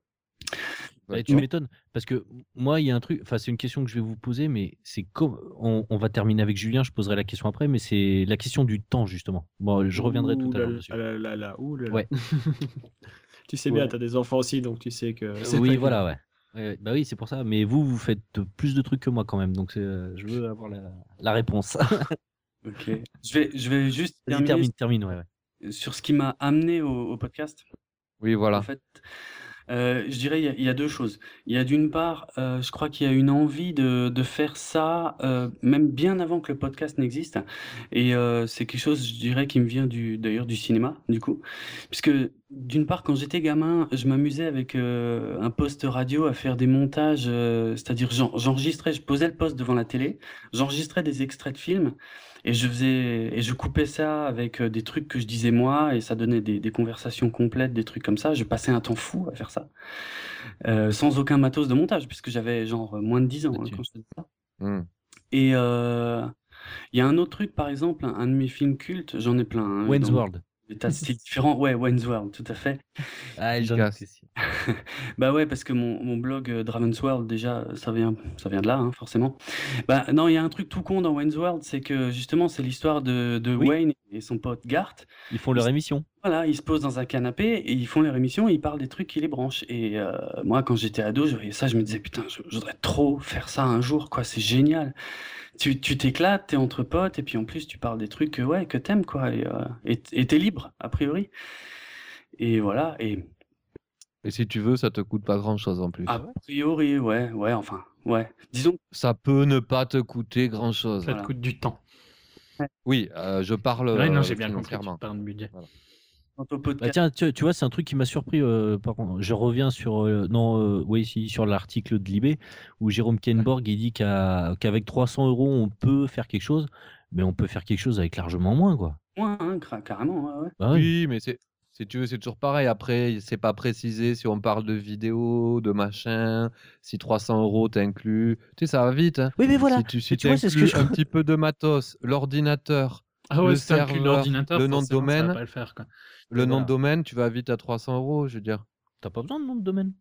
Et tu D'accord. m'étonnes, parce que moi, il y a un truc, enfin, c'est une question que je vais vous poser, mais c'est comme. On, on va terminer avec Julien, je poserai la question après, mais c'est la question du temps, justement. Bon, je reviendrai tout Ouh à là l'heure dessus. là là là, ouh là là. Ouais. Tu sais bien, Ouais. t'as des enfants aussi, donc tu sais que c'est Oui, pas voilà, évident. ouais. Ouais, ouais. Bah oui, c'est pour ça. Mais vous, vous faites plus de trucs que moi quand même, donc c'est, euh, je veux avoir la, la réponse. Ok. Je vais, je vais juste Vas-y, terminer termine, termine, ouais. ouais. sur ce qui m'a amené au, au podcast. Oui, En voilà. fait, Euh, je dirais il y, a- il y a deux choses. Il y a d'une part, euh, je crois qu'il y a une envie de, de faire ça, euh, même bien avant que le podcast n'existe. Et euh, c'est quelque chose, je dirais, qui me vient du, d'ailleurs du cinéma, du coup. Puisque d'une part, quand j'étais gamin, je m'amusais avec euh, un poste radio à faire des montages, euh, c'est-à-dire j'en- j'enregistrais, je posais le poste devant la télé, j'enregistrais des extraits de films. Et je faisais, et je coupais ça avec euh, des trucs que je disais moi, et ça donnait des, des conversations complètes, des trucs comme ça. Je passais un temps fou à faire ça, euh, sans aucun matos de montage, puisque j'avais genre moins de dix ans hein, Ok. quand je faisais ça. Hmm. Et euh, il y a un autre truc, par exemple, un, un de mes films cultes, j'en ai plein, hein, Wayne's dans World. des tas de styles différents. Ouais, Wayne's World, tout à fait. Ah, j'en Efficace. étais sûr. Bah ouais, parce que mon, mon blog euh, Draven's World, déjà, ça vient, ça vient de là, hein, forcément. Bah non, il y a un truc tout con dans Wayne's World, c'est que justement, c'est l'histoire de, de Oui. Wayne et son pote Garth. Ils font Ils leur se- émission. Voilà, ils se posent dans un canapé et ils font leur émission et ils parlent des trucs qui les branchent. Et euh, moi, quand j'étais ado, je voyais ça, je me disais, putain, je, je voudrais trop faire ça un jour, quoi, c'est génial. Tu tu t'éclates, t'es entre potes, et puis en plus, tu parles des trucs que, ouais, que t'aimes, quoi, et euh, et et t'es libre, a priori. Et voilà, et Et si tu veux, ça te coûte pas grand-chose en plus. a priori, ouais, ouais, enfin, ouais. Disons, Ça peut ne pas te coûter grand-chose. Ça Voilà. te coûte du temps. Oui, euh, je parle Ouais, non, euh, j'ai bien compris. Tu financièrement. parles de budget. quant au Bah podcast, tiens, tu, tu vois, c'est un truc qui m'a surpris. euh, par contre, je reviens sur, euh, non, euh, oui, si, sur l'article de Libé où Jérôme Kenborg il dit qu'à- qu'avec trois cents euros on peut faire quelque chose, mais on peut faire quelque chose avec largement moins, quoi. moins, hein, cra- carrément, ouais, ouais. Bah oui. Oui, mais c'est, si tu veux, c'est toujours pareil. Après, c'est pas précisé si on parle de vidéo, de machin, si trois cents euros t'inclus. Tu sais, ça va vite. Hein. Oui, mais voilà. Si tu si Mais tu vois, c'est ce que t'inclus je- un petit peu de matos, l'ordinateur, Ah ouais, le si t'inclus serveur, l'ordinateur, le nom de forcément, ça va domaine, pas le faire, quoi. le nom Voilà. de domaine, tu vas vite à trois cents euros, je veux dire. T'as pas besoin de nom de domaine.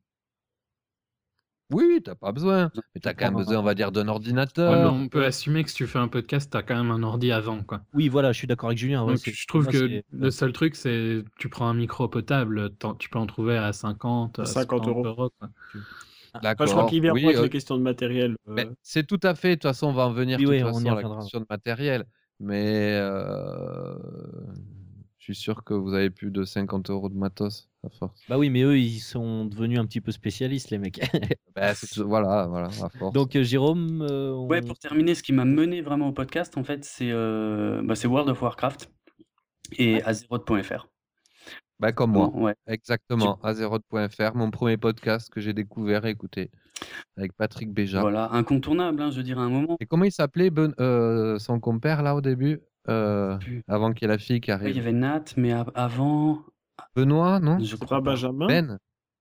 Oui, t'as pas besoin. Mais t'as quand même besoin, on va dire, d'un Ouais, mais ordinateur. on peut assumer que si tu fais un podcast, t'as quand même un ordi avant, quoi. Oui, voilà, je suis d'accord avec Julien. Ouais, Donc, c'est- je trouve moi, que c'est- le seul truc, c'est tu prends un micro potable, t'en- tu peux en trouver à cinquante, à cinquante soixante euros. euros, quoi. Enfin, D'accord. je crois qu'il vient oui, pas avec euh, les questions de matériel. euh, mais c'est tout à fait. De toute façon, on va en venir Oui, de toute oui, on y façon à la reviendra. question de matériel. Mais euh, je suis sûr que vous avez plus de cinquante euros de matos à force. Bah oui, mais eux, ils sont devenus un petit peu spécialistes, les mecs. Bah, c'est tout- voilà, voilà, à force. Donc, euh, Jérôme, euh, on- Ouais, pour terminer, ce qui m'a mené vraiment au podcast, en fait, c'est euh, bah, c'est World of Warcraft et Azeroth point F R. Bah, comme moi. Ouais. Exactement. Azeroth point F R, mon premier podcast que j'ai découvert et écouté avec Patrick Béja. Voilà, incontournable, hein, je veux dire, à un moment. Et comment il s'appelait Ben- euh, son compère là au début euh, Plus. avant qu'il y ait la fille qui Ouais, il y arrive avait Nat, mais a- avant, Benoît, non je C'est crois pas pas. Benjamin. Ben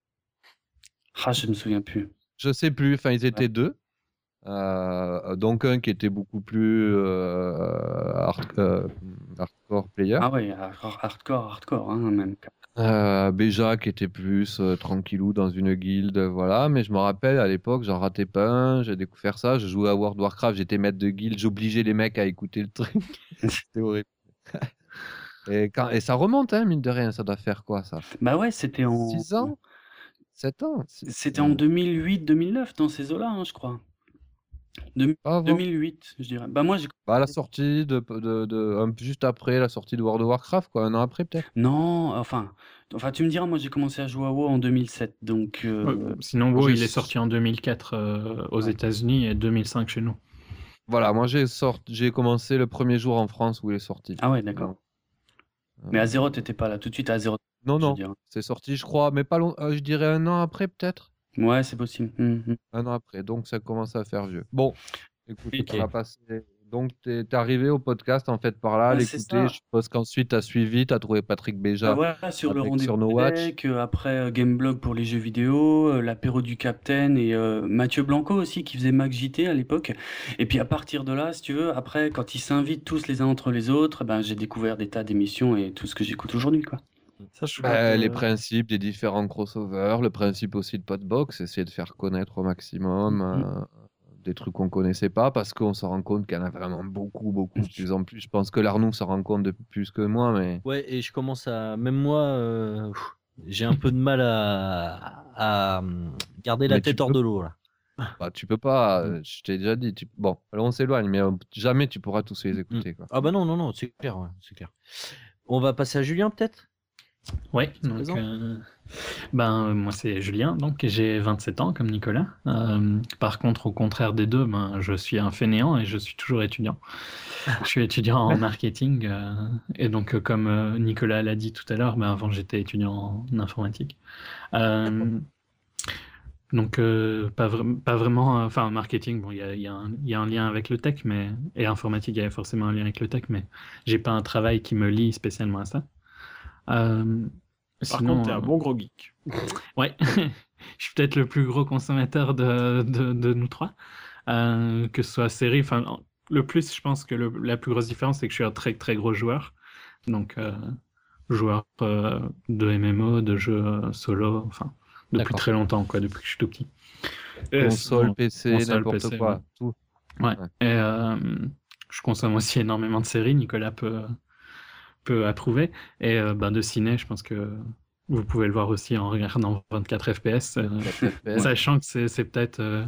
Ah, je me souviens plus. Je sais plus. Enfin, ils étaient Ouais. deux. Euh, donc un qui était beaucoup plus euh, hard- euh, hardcore player. Ah ouais, hardcore, hardcore, hardcore, hein, même. Euh, Béja qui était plus euh, tranquillou dans une guilde, voilà. Mais je me rappelle à l'époque, j'en ratais pas un, j'ai découvert ça, je jouais à World of Warcraft, j'étais maître de guilde, j'obligeais les mecs à écouter le truc. C'était horrible. Et, quand, et ça remonte, hein, mine de rien, ça doit faire quoi ça Bah ouais, c'était en. six ans sept ans C'était en deux mille huit deux mille neuf, dans ces eaux-là, hein, je crois. Deux- Pas avant. deux mille huit, je dirais. Bah moi, j'ai. Bah, la sortie de, de, de- un peu juste après la sortie de World of Warcraft, quoi, un an après peut-être. Non, enfin, enfin, tu me diras, moi j'ai commencé à jouer à WoW en deux mille sept, donc. euh, Ouais, sinon, moi, WoW, j'ai- il est sorti en deux mille quatre euh, aux Ouais. États-Unis et deux mille cinq chez nous. Voilà, moi j'ai sorti, j'ai commencé le premier jour en France où il est sorti. Ah ouais, d'accord. Euh, Mais Azeroth t'étais pas là tout de suite. Azeroth, Non, je veux non, dire. c'est sorti, je crois, mais pas long, euh, je dirais un an après peut-être. Ouais, c'est possible. Hum, hum. Un an après, donc ça commence à faire vieux. Bon, écoute, Ok. on va passer. Donc, t'es t'es arrivé au podcast en fait par là, à Ouais, c'est l'écouter. ça. Je suppose qu'ensuite, t'as suivi, t'as trouvé Patrick Bah Béja voilà, sur le avec- rendez-vous sur No Watch. avec, euh, après euh, Gameblog pour les jeux vidéo, euh, l'apéro du Capitaine et euh, Mathieu Blanco aussi qui faisait Mac J T à l'époque. Et puis à partir de là, si tu veux, après quand ils s'invitent tous les uns entre les autres, ben j'ai découvert des tas d'émissions et tout ce que j'écoute aujourd'hui, quoi. Ça, je Bah, crois que- les principes des différents crossovers, le principe aussi de Podbox, essayer de faire connaître au maximum Mhm. euh, des trucs qu'on connaissait pas parce qu'on se rend compte qu'il y en a vraiment beaucoup, beaucoup de plus en plus. Je pense que l'Arnoux se rend compte de plus que moi, mais Ouais, et je commence à. Même moi, euh, pff, j'ai un peu de mal à, à hum, garder la Mais tu tête hors peux- de l'eau, là. bah, tu peux pas. euh, Je t'ai déjà dit. tu- Bon, alors on s'éloigne, mais euh, jamais tu pourras tous les écouter. Quoi. Ah bah non, non, non, c'est clair, ouais, c'est clair. On va passer à Julien, peut-être? Ouais, donc présent. euh, ben euh, moi c'est Julien, donc et j'ai vingt-sept ans comme Nicolas. Euh, par contre, au contraire des deux, ben je suis un fainéant et je suis toujours étudiant. Je suis étudiant en marketing euh, et donc euh, comme euh, Nicolas l'a dit tout à l'heure, ben avant j'étais étudiant en informatique. Euh, donc euh, pas, vra- pas vraiment, euh, enfin marketing, bon il y a, il y a un, il y a un lien avec le tech, mais et informatique il y a forcément un lien avec le tech, mais j'ai pas un travail qui me lie spécialement à ça. Euh, Par sinon, contre, t'es un euh, bon gros geek. Ouais, je suis peut-être le plus gros consommateur de, de, de nous trois, euh, que ce soit série. Enfin, le plus, je pense que le- la plus grosse différence, c'est que je suis un très très gros joueur. Donc, euh, joueur euh, de M M O, de jeux euh, solo, enfin, depuis D'accord. très longtemps, quoi, depuis que je suis tout petit. Et Console, sinon, P C, console, n'importe P C, quoi, ouais. tout. Ouais. Ouais. Et euh, je consomme aussi énormément de séries. Nicolas peut, peut approuver. Et euh, ben, de ciné, je pense que vous pouvez le voir aussi en regardant vingt-quatre F P S. euh, quatre F P S. Sachant que c'est c'est peut-être euh,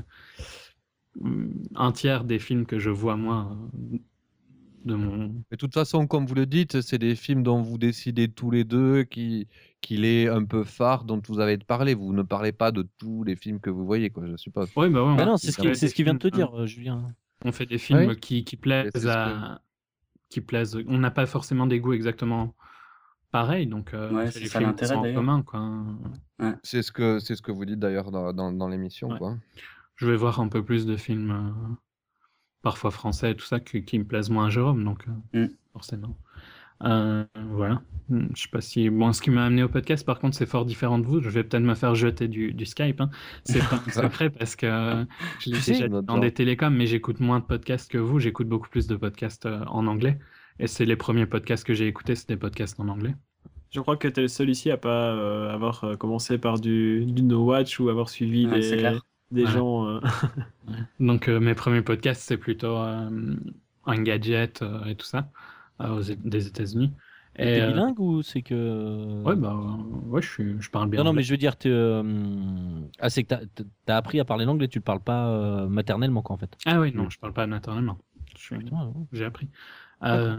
un tiers des films que je vois moi euh, de mon. Mais de toute façon, comme vous le dites, c'est des films dont vous décidez tous les deux qui- qu'il est un peu phare, dont vous avez parlé. Vous ne parlez pas de tous les films que vous voyez, quoi, je suppose. Oui, bah ouais, Bah on, non, c'est ce on qui- fait c'est des ce qu'il vient de te films, dire, euh, Julien. On fait des films Oui. qui, qui Et plaisent c'est ce que- à. Qui plaisent. On n'a pas forcément des goûts exactement pareils, donc euh, on Ouais, fait c'est les ça films qui l'intérêt sont en d'ailleurs. commun, quoi. C'est ce que c'est ce que vous dites d'ailleurs dans, dans, dans l'émission, Ouais. quoi. Je vais voir un peu plus de films, euh, parfois français et tout ça, qui, qui me plaisent moins à Jérôme, donc euh, Mm. forcément. Euh, voilà. Hmm, Je sais pas si. Bon, ce qui m'a amené au podcast, par contre, c'est fort différent de vous. Je vais peut-être me faire jeter du, du Skype. Hein. C'est pas un secret parce que euh, je l'ai Tu sais, déjà dit notre dans genre. des télécoms, mais j'écoute moins de podcasts que vous. J'écoute beaucoup plus de podcasts euh, en anglais. Et c'est les premiers podcasts que j'ai écoutés, c'est des podcasts en anglais. Je crois que t'es le seul ici à pas euh, avoir euh, commencé par du, du No Watch ou avoir suivi Ouais, c'est des, clair. des Ouais. gens. euh, Ouais. Donc euh, mes premiers podcasts, c'est plutôt euh, Engadget euh, et tout ça, euh, aux É- des États-Unis. Et Et t'es euh, bilingue ou c'est que. ouais, bah euh, ouais, je, suis, je parle bien Non, non, mais anglais. je veux dire, t'es, euh, ah, c'est que t'as, t'as- t'as appris à parler l'anglais, tu le parles pas euh, maternellement, quoi, en fait. Ah oui, non, je parle pas naturellement. Je suis- Putain, ouais. J'ai appris. Euh,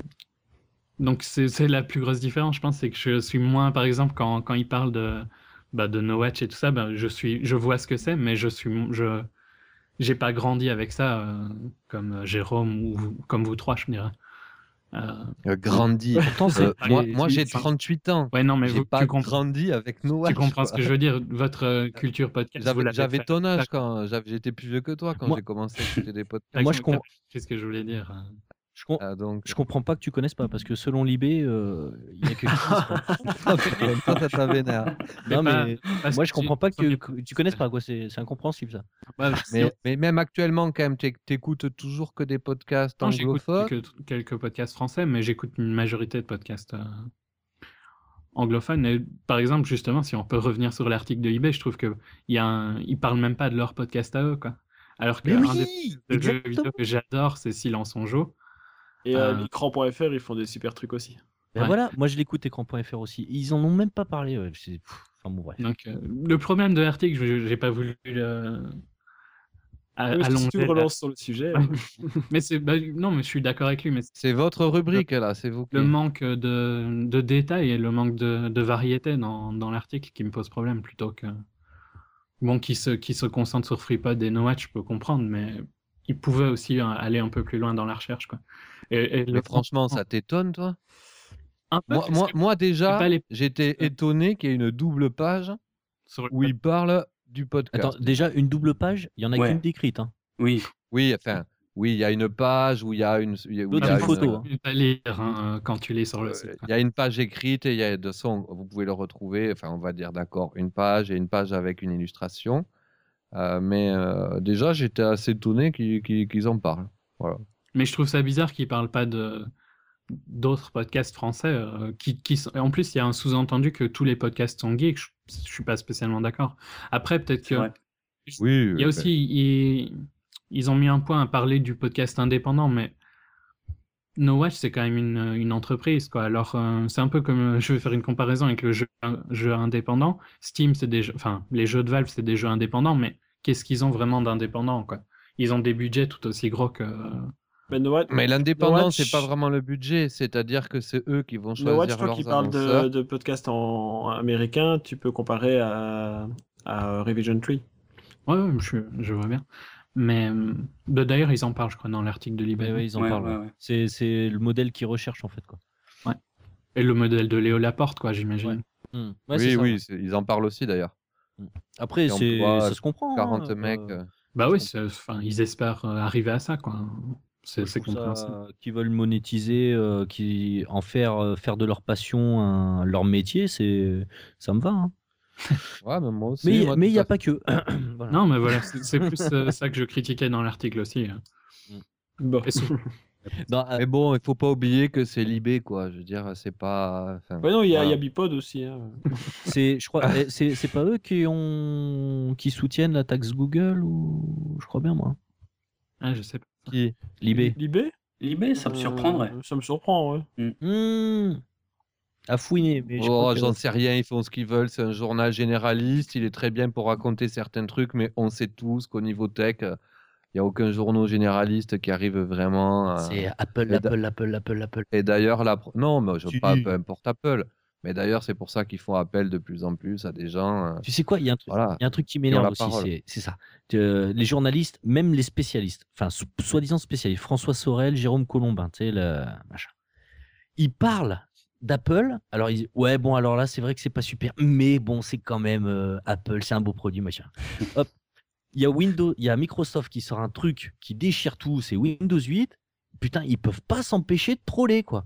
donc c'est c'est la plus grosse différence, je pense, c'est que je suis moins, par exemple, quand, quand il parle de, bah, de No Watch et tout ça, bah, je suis, je vois ce que c'est, mais je suis, je, j'ai pas grandi avec ça euh, comme euh, Jérôme ou vous- comme vous trois, je me dirais. Euh, Euh, grandi. Pourtant, c'est. Euh, moi, les- moi j'ai enfin, trente-huit ans. ouais, non, mais J'ai vous, pas tu comprends, grandi avec No tu Watch, comprends ce quoi. que je veux dire. Votre euh, culture podcast, vous J'avais l'avez j'avais fait. ton âge D'accord. quand j'avais- j'étais plus vieux que toi quand Moi- j'ai commencé à écouter des podcasts. D'accord, Moi, je mais t'as com- compris ce que je voulais dire. euh. Je, com- Ah, donc, je comprends pas que tu connaisses pas, parce que selon Libé, euh, il y a que toi, ça t'a vénère. Non, pas- mais parce moi, que je comprends tu- pas que, premier- que tu connaisses pas, quoi. C'est c'est incompréhensible, ça. Ouais, Mais, si- mais même actuellement, quand même, t'éc- t'écoutes toujours que des podcasts Non, j'écoute anglophones. quelques, quelques podcasts français, mais j'écoute une majorité de podcasts euh, anglophones. Et, par exemple, justement, si on peut revenir sur l'article de eBay, je trouve que il y a un... ils parlent même pas de leur podcast à eux, quoi. Alors que Mais un des oui, podcasts de jeux exactement. vidéo que j'adore, c'est Silence on joue. Et euh, Euh, l'écran point F R, ils font des super trucs aussi. Ben Ouais. voilà, moi je l'écoute écran point F R aussi. Ils en ont même pas parlé. Ouais. C'est- pff, Enfin bon, bref. Donc, euh, le problème de l'article, je j'ai pas voulu le... à- Oui, parce que si tu allonger la- relances sur le sujet. mais c'est bah, non, mais je suis d'accord avec lui, mais c'est C'est votre rubrique, là, c'est vous qui... le manque de, de détails et le manque de, de variété dans, dans l'article qui me pose problème plutôt que. Bon, qui se, qui se concentre sur FreePod et No Watch, je peux comprendre, mais il pouvait aussi euh, aller un peu plus loin dans la recherche, quoi. Et, et le Mais franchement, ça t'étonne, toi? un peu, Moi, parce moi, que moi déjà, pas les- j'étais étonné qu'il y ait une double page sur le- où il parle du podcast. Attends, déjà, une double page, il y en a Ouais. qu'une d'écrite. Hein. Oui, Oui, enfin, oui, il y a une page où il y a une... où il y a L'autre, c'est une une photo, hein. Tu peux lire hein, quand tu lis sur le Euh, site. Il y a une page écrite et il y a de son, vous pouvez le retrouver, enfin on va dire d'accord, une page et une page avec une illustration. Euh, mais euh, déjà j'étais assez étonné qu'ils qu'ils- qu'ils en parlent. Voilà. Mais je trouve ça bizarre qu'ils parlent pas de d'autres podcasts français euh, qui, qui sont... et en plus il y a un sous-entendu que tous les podcasts sont geeks. Je, je suis pas spécialement d'accord. Après peut-être c'est que vrai. Oui, il y a aussi ils, ils ont mis un point à parler du podcast indépendant, mais No Watch c'est quand même une, une entreprise quoi. Alors euh, c'est un peu comme euh, je vais faire une comparaison avec le jeu, jeu indépendant. Steam c'est des jeux, enfin les jeux de Valve c'est des jeux indépendants, mais qu'est-ce qu'ils ont vraiment d'indépendant quoi? Ils ont des budgets tout aussi gros que Mais No Watch, Mais No l'indépendant, c'est pas Watch, vraiment le budget, c'est-à-dire que c'est eux qui vont No Watch, choisir toi qui leurs parles de, annonceurs. de podcast en américain, tu peux comparer à, à Revision Tree. Ouais, ouais, je, je vois bien. Mais euh, bah, d'ailleurs, ils en parlent, je crois, dans l'article de Ouais, Libé. ouais, ils en Ouais, parlent. ouais, ouais. ouais. C'est, c'est le modèle qu'ils recherchent en fait, quoi. Ouais. Et le modèle de Léo Laporte, quoi, j'imagine. Hmm. Ouais, c'est Oui, ça. oui, ouais. c'est- ils en parlent aussi d'ailleurs. Hmm. Après, Qui c'est, emploient ça se comprend. quarante hein, mecs. euh, euh. Bah ça oui, se c'est- enfin, ils espèrent euh, arriver à ça, quoi. C'est Moi, je c'est trouve compréhensible. ça qu'ils veulent monétiser, euh, qui en faire euh, faire de leur passion un- leur métier, c'est ça me va. hein. Ouais, mais moi aussi. Mais moi, mais il tout y a à pas que. Voilà. Non, mais voilà, c'est c'est plus euh, ça que je critiquais dans l'article aussi. hein. Bon. Et sou- Non, euh, Mais bon, il faut pas oublier que c'est Libé, quoi. Je veux dire, c'est pas. enfin, Ouais, non, il y a, il y voilà. a Bipod aussi. hein. c'est, je crois, eh, c'est c'est pas eux qui ont qui soutiennent la taxe Google ou je crois bien moi. Ah, je sais pas. Qui Libé. Libé Libé, ça me Euh, surprendrait. Ça me surprend, ouais. Hmm. À fouiner, mais je Oh, crois que- j'en sais rien, ils font ce qu'ils veulent. C'est un journal généraliste. Il est très bien pour raconter certains trucs, mais on sait tous qu'au niveau tech, il n'y a aucun journal généraliste qui arrive vraiment. à- c'est Apple, et d'a- Apple, Apple, Apple, Apple. Et d'ailleurs, la... pro- non, mais je Si. pas peu importe Apple. Mais d'ailleurs, c'est pour ça qu'ils font appel de plus en plus à des gens. euh, Tu sais quoi, il y a un truc, Voilà. il y a un truc qui ont m'énerve la aussi, parole. c'est c'est ça. Euh, les journalistes, même les spécialistes, enfin so- soi-disant spécialistes, François Sorel, Jérôme Colombin, tu sais, le machin. Ils parlent d'Apple. Alors ils disent ouais bon alors là c'est vrai que c'est pas super, mais bon c'est quand même euh, Apple, c'est un beau produit machin. Hop, il y a Windows, il y a Microsoft qui sort un truc qui déchire tout, c'est Windows huit. Putain ils peuvent pas s'empêcher de troller quoi.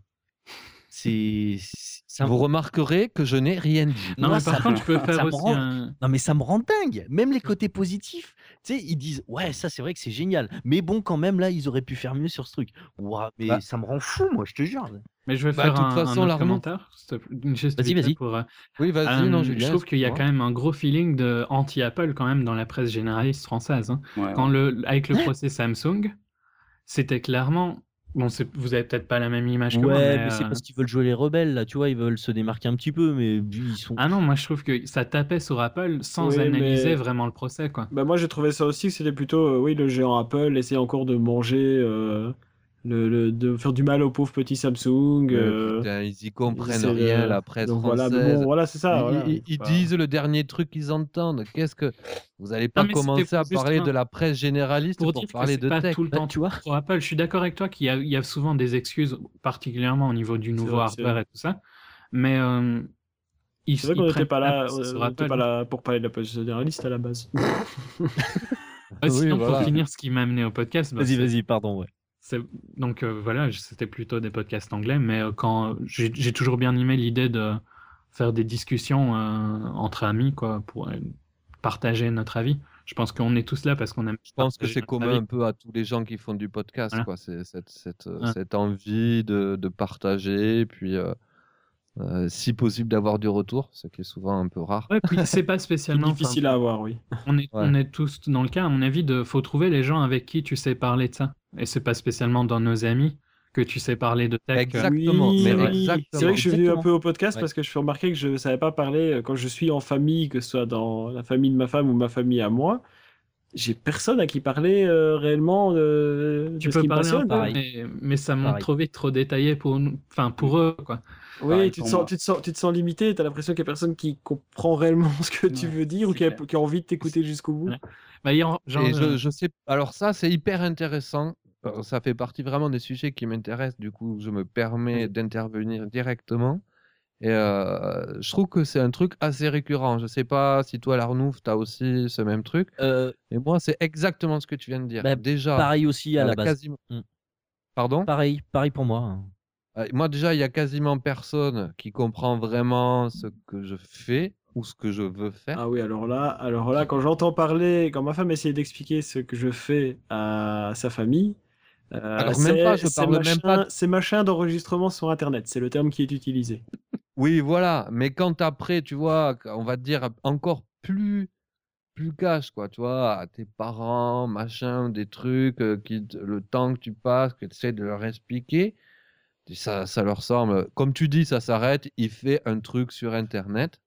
C'est c'est un- Vous remarquerez que je n'ai rien dit. Non, Moi, mais par ça- contre, tu peux ça faire me aussi rend- un. Non mais ça me rend dingue. Même les côtés positifs, tu sais, ils disent ouais ça c'est vrai que c'est génial, mais bon quand même là ils auraient pu faire mieux sur ce truc. Ouah, mais Bah. ça me rend fou moi, je te jure. Mais je vais Bah, faire de toute un, un façon, autre l'Arnaud- commentaire. s'il te plaît. Juste Vas-y, vite fait vas-y. pour, euh, Oui, vas-y, non, euh, Julien. je trouve qu'il y a excuse-moi. quand même un gros feeling de anti-Apple quand même dans la presse généraliste française. hein. Ouais, Quand ouais. le, avec le procès Samsung, c'était clairement. Bon, c'est- vous avez peut-être pas la même image que moi, Ouais, mais, mais c'est euh, parce qu'ils veulent jouer les rebelles là, tu vois, ils veulent se démarquer un petit peu, mais ils sont. Ah non, moi je trouve que ça tapait sur Apple sans Oui, analyser mais- vraiment le procès, quoi. Bah, moi, j'ai trouvé ça aussi que c'était plutôt, euh, oui, le géant Apple essaie encore de manger, euh, le, le- de faire du mal aux pauvres petits Samsung. Mais euh, putain, ils y comprennent c'est rien, le- la presse Donc voilà, mais française. bon, voilà, c'est ça. Ils, voilà, ils- il faut ils pas- disent le dernier truc qu'ils entendent. Qu'est-ce que vous n'allez pas mais c'était commencer à juste parler un- de la presse généraliste Pour pour, dire que parler c'est de pas tech? tout le Bah, temps tu vois. pour Apple. Je suis d'accord avec toi qu'il y a, il y a souvent des excuses, particulièrement au niveau du nouveau vrai, c'est hardware et tout ça. Mais euh, ils, C'est vrai ils qu'on n'était prennent pas la là, place euh, sur on n'était Apple. pas là pour parler de la presse généraliste à la base. Ouais, Oui, sinon, voilà. pour finir, ce qui m'a amené au podcast, bah, Vas-y, c'est- vas-y, pardon, ouais. c'est- donc euh, voilà, je- c'était plutôt des podcasts anglais, mais euh, quand j'ai j'ai toujours bien aimé l'idée de faire des discussions euh, entre amis, quoi, pour euh, partager notre avis. Je pense qu'on est tous là parce qu'on aime. Je pense que partager c'est notre commun avis. un peu à tous les gens qui font du podcast, Voilà. quoi. C'est cette, cette, Ouais. cette envie de, de partager, puis euh, euh, si possible d'avoir du retour, ce qui est souvent un peu rare. Ouais, puis c'est pas C'est spécialement. enfin, difficile à avoir, oui. On est, Ouais. on est tous dans le cas, à mon avis, de faut trouver les gens avec qui tu sais parler de ça. Et c'est pas spécialement dans nos amis que tu sais parler de tech. Exactement, Oui, mais oui. exactement. C'est vrai que je suis venu un Exactement. peu au podcast Ouais. parce que je fais remarquer que je ne savais pas parler euh, quand je suis en famille, que ce soit dans la famille de ma femme ou ma famille à moi. J'ai personne à qui parler euh, réellement de, Tu de ce peux qui me parler un passionne. peu, hein. pareil. mais, mais ça monte Pareil. trop vite, trop détaillé pour nous, enfin pour eux, quoi. Oui, Pareil tu te, pour sens, moi. tu, te sens, tu te sens limité, tu as l'impression qu'il n'y a personne qui comprend réellement ce que tu Ouais, veux dire ou c'est qui a, clair. qui a envie de t'écouter jusqu'au bout. Ouais. Bah, il y a- genre, Et je, euh, je sais, alors ça, c'est hyper intéressant. Euh, Ça fait partie vraiment des sujets qui m'intéressent. Du coup, je me permets d'intervenir directement. Et euh, je trouve que c'est un truc assez récurrent. Je sais pas si toi, Larnouf, tu as aussi ce même truc. Euh, Et moi, c'est exactement ce que tu viens de dire. bah, Déjà, pareil aussi il y à a la la base. quasiment- Mm. Pardon? Pareil, pareil pour moi. hein. Euh, Moi, déjà, il y a quasiment personne qui comprend vraiment ce que je fais ou ce que je veux faire. Ah oui, alors là, alors là, quand j'entends parler, quand ma femme essaie d'expliquer ce que je fais à sa famille, euh, Alors, même pas, c'est je c'est parle même pas de- machin- c'est machin d'enregistrement sur Internet, c'est le terme qui est utilisé. Oui, voilà. Mais quand après, tu vois, on va te dire encore plus, plus cash, quoi, tu vois, à tes parents, machin, des trucs, euh, qui, te- le temps que tu passes, que tu essaies de leur expliquer, ça, ça leur semble, comme tu dis, ça s'arrête, il fait un truc sur Internet.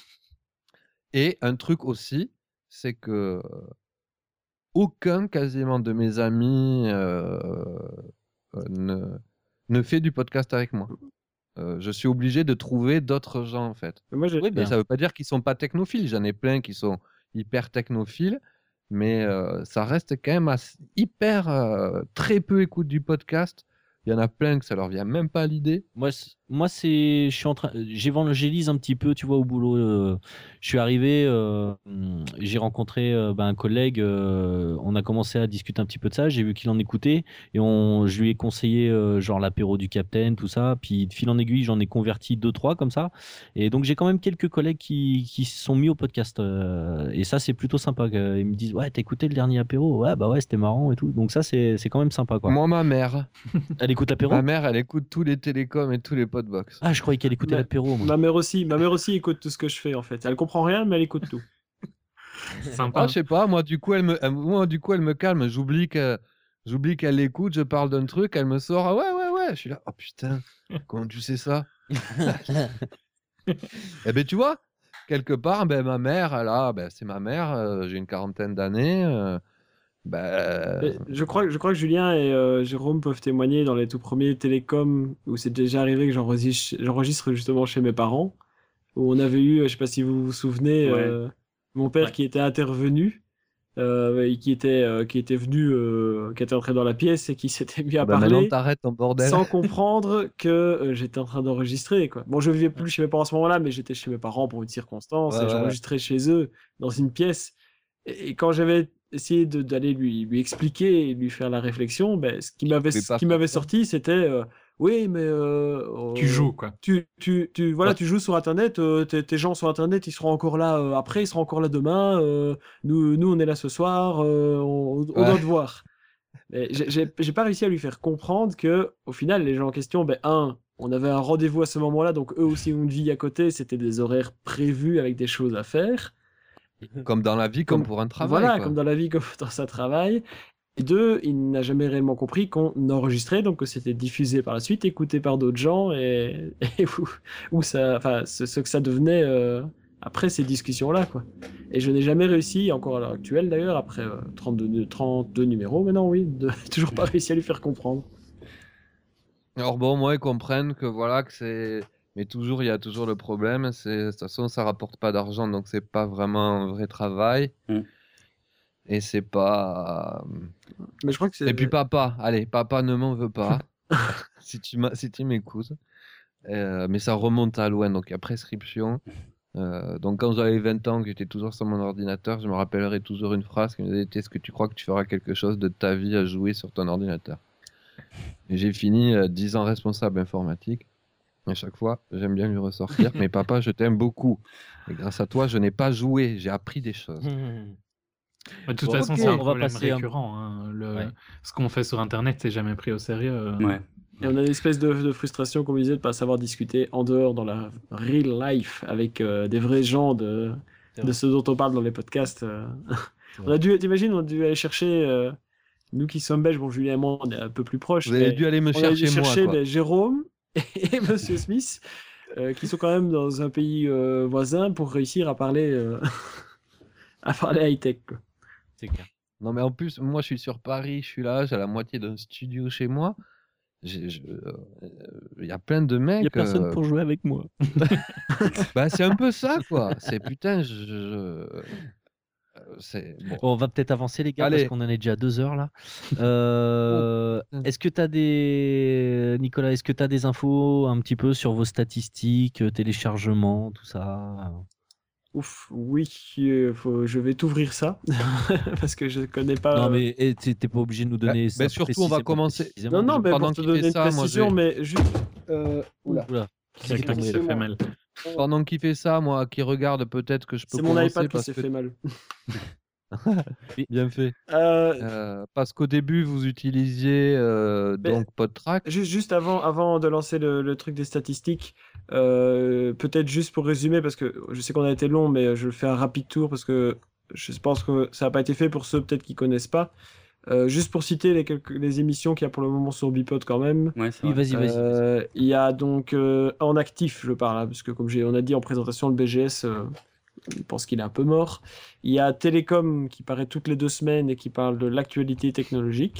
Et un truc aussi, c'est que aucun quasiment de mes amis euh, euh, ne, ne fait du podcast avec moi. Euh, je suis obligé de trouver d'autres gens, en fait. Moi, j'ai- Oui, Et ben, ça veut pas dire qu'ils sont pas technophiles. J'en ai plein qui sont hyper technophiles, mais euh, ça reste quand même assez- hyper euh, très peu écoute du podcast. Il y en a plein que ça leur vient même pas à l'idée. Moi, c- moi c'est, je suis en train, j'évangélise un petit peu, tu vois, au boulot. euh, je suis arrivé, euh, hum, j'ai rencontré euh, bah, un collègue, euh, on a commencé à discuter un petit peu de ça. J'ai vu qu'il en écoutait et on, je lui ai conseillé euh, genre l'apéro du Capitaine, tout ça. Puis de fil en aiguille, j'en ai converti deux, trois comme ça. Et donc j'ai quand même quelques collègues qui, qui se sont mis au podcast. euh, et ça, c'est plutôt sympa. que- Ils me disent, ouais, t'as écouté le dernier apéro? Ouais, bah ouais, c'était marrant et tout. Donc ça, c'est, c'est quand même sympa, quoi. Moi, ma mère, Elle écoute l'apéro? ma mère, elle écoute tous les télécoms et tous les podbox. Ah, je croyais qu'elle écoutait Ma- l'apéro, moi. Ma mère aussi, ma mère aussi écoute tout ce que je fais en fait. Elle comprend rien, mais elle écoute tout. Sympa. Ah, je sais pas, moi du coup elle me, euh, moi, du coup, elle me calme, j'oublie que, j'oublie qu'elle l'écoute, je parle d'un truc, elle me sort, ah ouais, ouais, ouais, je suis là, oh putain, comment tu sais ça? Eh ben tu vois, quelque part, ben, ma mère, elle a, ben, c'est ma mère, euh, j'ai une quarantaine d'années, euh, ben, Mais je crois, je crois que Julien et euh, Jérôme peuvent témoigner dans les tout premiers télécoms où c'est déjà arrivé que j'enregistre, j'enregistre justement chez mes parents, où on avait eu, je sais pas si vous vous souvenez, Ouais. euh, mon père Ouais. qui était intervenu, euh, et qui était, euh, qui était venu, euh, qui était entré dans la pièce et qui s'était mis à ben, maintenant parler t'arrêtes ton bordel. sans comprendre que euh, j'étais en train d'enregistrer, quoi. Bon, je vivais plus chez mes parents à ce moment-là, mais j'étais chez mes parents pour une circonstance Ouais, et ouais, j'enregistrais chez eux dans une pièce. Et, et quand j'avais essayé de- d'aller lui, lui expliquer et lui faire la réflexion, ben, ce qui m'avait pouvais ce pas qui faire m'avait ça. sorti, c'était euh, oui, mais euh, Tu euh, joues, quoi. tu, tu, tu, voilà, Ouais. tu joues sur Internet, euh, tes, tes gens sur Internet, ils seront encore là euh, après, ils seront encore là demain. euh, nous, nous, on est là ce soir, euh, on, on Ouais. doit te voir. Mais j'ai j'ai- j'ai pas réussi à lui faire comprendre que, au final, les gens en question, ben, un, on avait un rendez-vous à ce moment-là, donc eux aussi ont une vie à côté, c'était des horaires prévus avec des choses à faire. Comme dans la vie, comme, Comme- pour un travail, Voilà, quoi. comme dans la vie, comme dans sa travail. Et deux, il n'a jamais réellement compris qu'on enregistrait, donc que c'était diffusé par la suite, écouté par d'autres gens, et, et où, où ça, enfin, ce, ce que ça devenait euh, après ces discussions-là, quoi. Et je n'ai jamais réussi, encore à l'heure actuelle d'ailleurs, après euh, trente-deux, trente-deux numéros, maintenant oui, de toujours pas réussi à lui faire comprendre. Alors bon, moi, ils comprennent que voilà, que c'est. Mais toujours, il y a toujours le problème, c'est de toute façon, ça rapporte pas d'argent, donc c'est pas vraiment un vrai travail. Mm. Et c'est pas. Mais je crois que c'est. Et puis papa, allez, papa ne m'en veut pas si tu m'as- si tu m'écoutes. Euh, mais ça remonte à loin, donc il y a prescription. Euh, donc quand j'avais vingt ans, que j'étais toujours sur mon ordinateur, je me rappellerai toujours une phrase qui me disait: est-ce que tu crois que tu feras quelque chose de ta vie à jouer sur ton ordinateur? Et j'ai fini euh, dix ans responsable informatique. À chaque fois, j'aime bien lui ressortir. Mais papa, je t'aime beaucoup. Et grâce à toi, je n'ai pas joué. J'ai appris des choses. De toute Bon, façon, ok, c'est un on va problème passer un- récurrent. hein. Le... Ouais. Ce qu'on fait sur Internet, c'est jamais pris au sérieux. euh. Ouais. Et on a une espèce de, de frustration, comme on disait, de ne pas savoir discuter en dehors, dans la real life, avec euh, des vrais gens de, C'est de vrai. ce dont on parle dans les podcasts. euh. C'est On a dû, t'imagines, on a dû aller chercher, euh, nous qui sommes belges, bon, Julien et moi, on est un peu plus proches. Vous avez mais dû aller me on a dû chercher, moi. chercher quoi. ben, Jérôme et Monsieur Smith, euh, qui sont quand même dans un pays euh, voisin pour réussir à parler, euh, à parler high-tech, quoi. C'est clair. Non, mais en plus, moi, je suis sur Paris. Je suis là. J'ai la moitié d'un studio chez moi. J'ai- je- euh, Il y a plein de mecs. Il y a personne euh, pour jouer avec moi. Bah, c'est un peu ça, quoi. C'est putain, je. je- euh, C'est. Bon. Bon, on va peut-être avancer, les gars, Allez. parce qu'on en est déjà à deux heures là. Euh, Oh, putain. est-ce que tu as des. Nicolas, est-ce que tu as des infos un petit peu sur vos statistiques, euh, téléchargements, tout ça? Ouf, oui, euh, faut- je vais t'ouvrir ça, parce que je connais pas. Non, euh, mais eh, t'es t'es pas obligé de nous donner bah, ça. bah, surtout, on va précisément, commencer- précisément. Non, non, mais pendant pour te qu'il fait donner une ça, moi, précision, j'ai- mais juste. euh, oula. Oula. C'est quelqu'un qui s'est fait mal. Pendant qu'il fait ça, moi, qui regarde, peut-être que je peux C'est mon commencer iPad qui parce s'est que- fait mal. Bien fait. Euh, Euh, parce qu'au début, vous utilisiez euh, Mais- donc PodTrack. Juste, juste avant, avant de lancer le, le truc des statistiques, euh, peut-être juste pour résumer, parce que je sais qu'on a été long, mais je fais un rapide tour parce que je pense que ça n'a pas été fait pour ceux peut-être qui connaissent pas. Euh, juste pour citer les, quelques, les émissions qu'il y a pour le moment sur Bipod quand même. Ouais, c'est Oui, vrai. vas-y, vas-y. vas-y. Euh, Il y a donc euh, en actif, je parle, hein, parce que comme j'ai, on a dit en présentation, le B G S, euh, je pense qu'il est un peu mort. Il y a Télécom qui paraît toutes les deux semaines et qui parle de l'actualité technologique.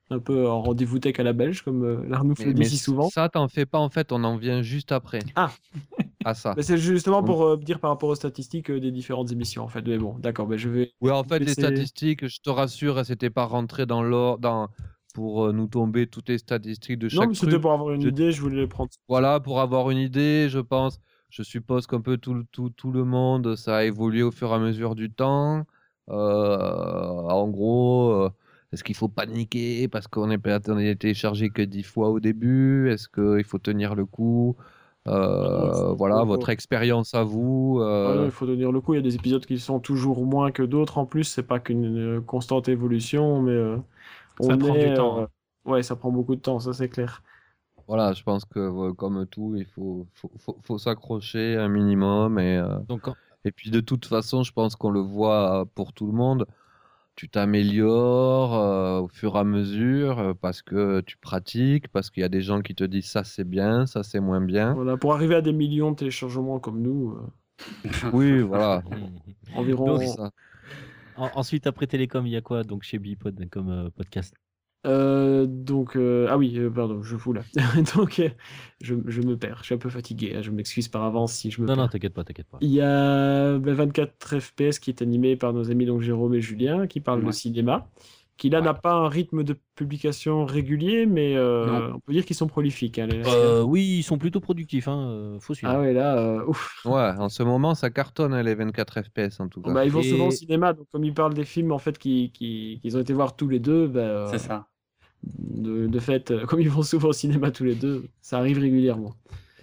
un peu en rendez-vous tech à la belge, comme euh, l'Arnouf Mais, le dit mais si souvent. ça, t'en fais pas en fait, on en vient juste après Ah, à ça. mais c'est justement On- pour euh, dire par rapport aux statistiques euh, des différentes émissions, en fait. Mais bon, d'accord, ben je vais Ouais, en fait, les laisser... statistiques, je te rassure, c'était pas rentré dans l'ordre, dans... pour euh, nous tomber toutes les statistiques de Non, chaque mais c'était truc. pour avoir une Je- idée, je voulais les prendre. Voilà, pour avoir une idée, je pense. Je suppose qu'un peu tout, le- tout, tout le monde, ça a évolué au fur et à mesure du temps. Euh, en gros, euh, est-ce qu'il faut paniquer parce qu'on est, pas- on est téléchargé que dix fois au début? Est-ce qu'il faut tenir le coup? Ah non, il Euh, faut, voilà, faut- votre expérience à vous. Ah non, euh, il faut tenir le coup. Il y a des épisodes qui sont toujours moins que d'autres en plus. C'est pas qu'une euh, constante évolution, mais euh, Ça on prend est. du temps. euh, hein. Ouais, ça prend beaucoup de temps, ça c'est clair. Voilà, je pense que euh, comme tout, il faut, faut, faut, faut s'accrocher un minimum. Et, euh, Donc, en- et puis de toute façon, je pense qu'on le voit pour tout le monde. Tu t'améliores euh, au fur et à mesure euh, parce que tu pratiques, parce qu'il y a des gens qui te disent ça c'est bien, ça c'est moins bien. Voilà, pour arriver à des millions de téléchargements comme nous, euh, Oui, voilà, donc, environ. c'est ça. en- ensuite, après Télécom, il y a quoi donc chez Bipod comme euh, podcast? Euh, donc, euh, ah oui, euh, pardon, je fous là. donc, euh, je, je me perds. Je suis un peu fatigué, hein, je m'excuse par avance si je me Non, perds. non, t'inquiète pas, t'inquiète pas. Il y a ben, vingt-quatre F P S qui est animé par nos amis donc Jérôme et Julien qui parlent de Ouais. cinéma, qui là Ouais. n'a pas un rythme de publication régulier, mais euh, Non. on peut dire qu'ils sont prolifiques. Hein, les... Euh, oui, ils sont plutôt productifs, hein, euh, faut suivre. Ah ouais, là, euh, ouf. Ouais, en ce moment, ça cartonne hein, les vingt-quatre F P S en tout cas. Bah, ils vont Et- souvent au cinéma, donc comme ils parlent des films en fait qui, qui, qu'ils ont été voir tous les deux, bah, euh, C'est ça. de, de fait, euh, comme ils vont souvent au cinéma tous les deux, ça arrive régulièrement.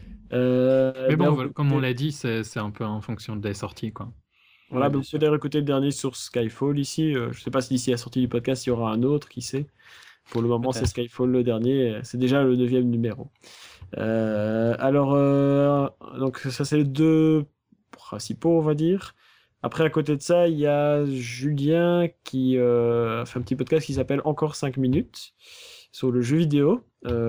Euh, Mais ben, bon, on voilà, peut comme on peut-être- l'a dit, c'est c'est un peu en fonction des sorties, quoi. Voilà, Ouais, donc bien vous sûr. pouvez d'ailleurs écouter le dernier sur Skyfall ici. Euh, je sais pas si d'ici la sortie du podcast, il y aura un autre, qui sait. Pour le moment, c'est Peut-être. Skyfall le dernier. C'est déjà le neuvième numéro. Euh, alors, euh, donc ça, c'est les deux principaux, on va dire. Après, à côté de ça, il y a Julien qui euh, fait un petit podcast qui s'appelle Encore cinq minutes sur le jeu vidéo.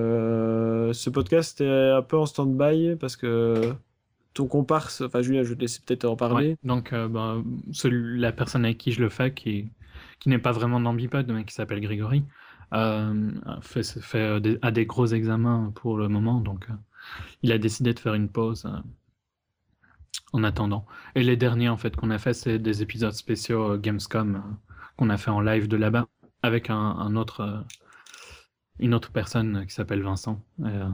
Euh, ce podcast est un peu en stand-by parce que ton comparse, enfin Julien, je te laisse peut-être en parler. Ouais, donc, euh, bah, celui- la personne avec qui je le fais, qui, qui n'est pas vraiment dans Bipod, mais qui s'appelle Grégory, euh, fait, fait euh, des, a des gros examens pour le moment, donc euh, il a décidé de faire une pause euh, en attendant. Et les derniers, en fait, qu'on a fait, c'est des épisodes spéciaux euh, Gamescom euh, qu'on a fait en live de là-bas avec un, un autre, euh, une autre personne qui s'appelle Vincent. Et, euh,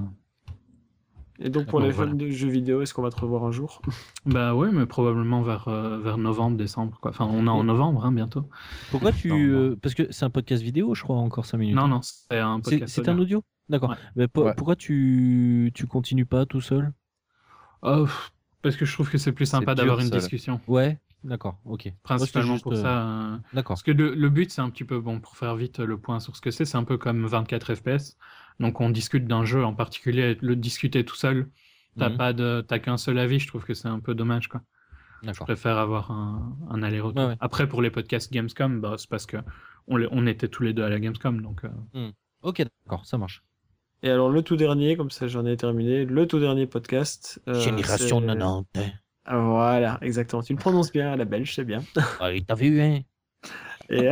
Et donc, pour Bon, les voilà. fans de jeux vidéo, est-ce qu'on va te revoir un jour? Bah ouais, mais probablement vers, euh, vers novembre, décembre, quoi. Enfin, on est en Et- novembre, hein, bientôt. Pourquoi tu. Non, non. euh, parce que c'est un podcast vidéo, je crois, encore cinq minutes. Non, hein. non, c'est un C'est podcast. c'est un audio? D'accord. Ouais. Mais po- Ouais. pourquoi tu, tu continues pas tout seul? Oh, pff, parce que je trouve que c'est plus sympa C'est d'avoir dur, une ça, là. discussion. Ouais, d'accord, ok. Moi, c'était Principalement juste, pour euh, ça. euh, D'accord. Parce que le, le but, c'est un petit peu, bon, pour faire vite le point sur ce que c'est, c'est un peu comme vingt-quatre F P S. Donc, on discute d'un jeu en particulier, le discuter tout seul, t'as Mhm. pas de, t'as qu'un seul avis, je trouve que c'est un peu dommage, quoi. Je D'accord. préfère avoir un, un aller-retour. Ouais, ouais. Après, pour les podcasts Gamescom, bah, c'est parce que on, les- on était tous les deux à la Gamescom, donc. euh, Ok, d'accord, ça marche. Et alors, le tout dernier, comme ça j'en ai terminé, le tout dernier podcast. euh, Génération c'est- quatre-vingt-dix. Ah, voilà, exactement. Tu le prononces bien à la belge, c'est bien. Ah, t'as vu, hein? Et...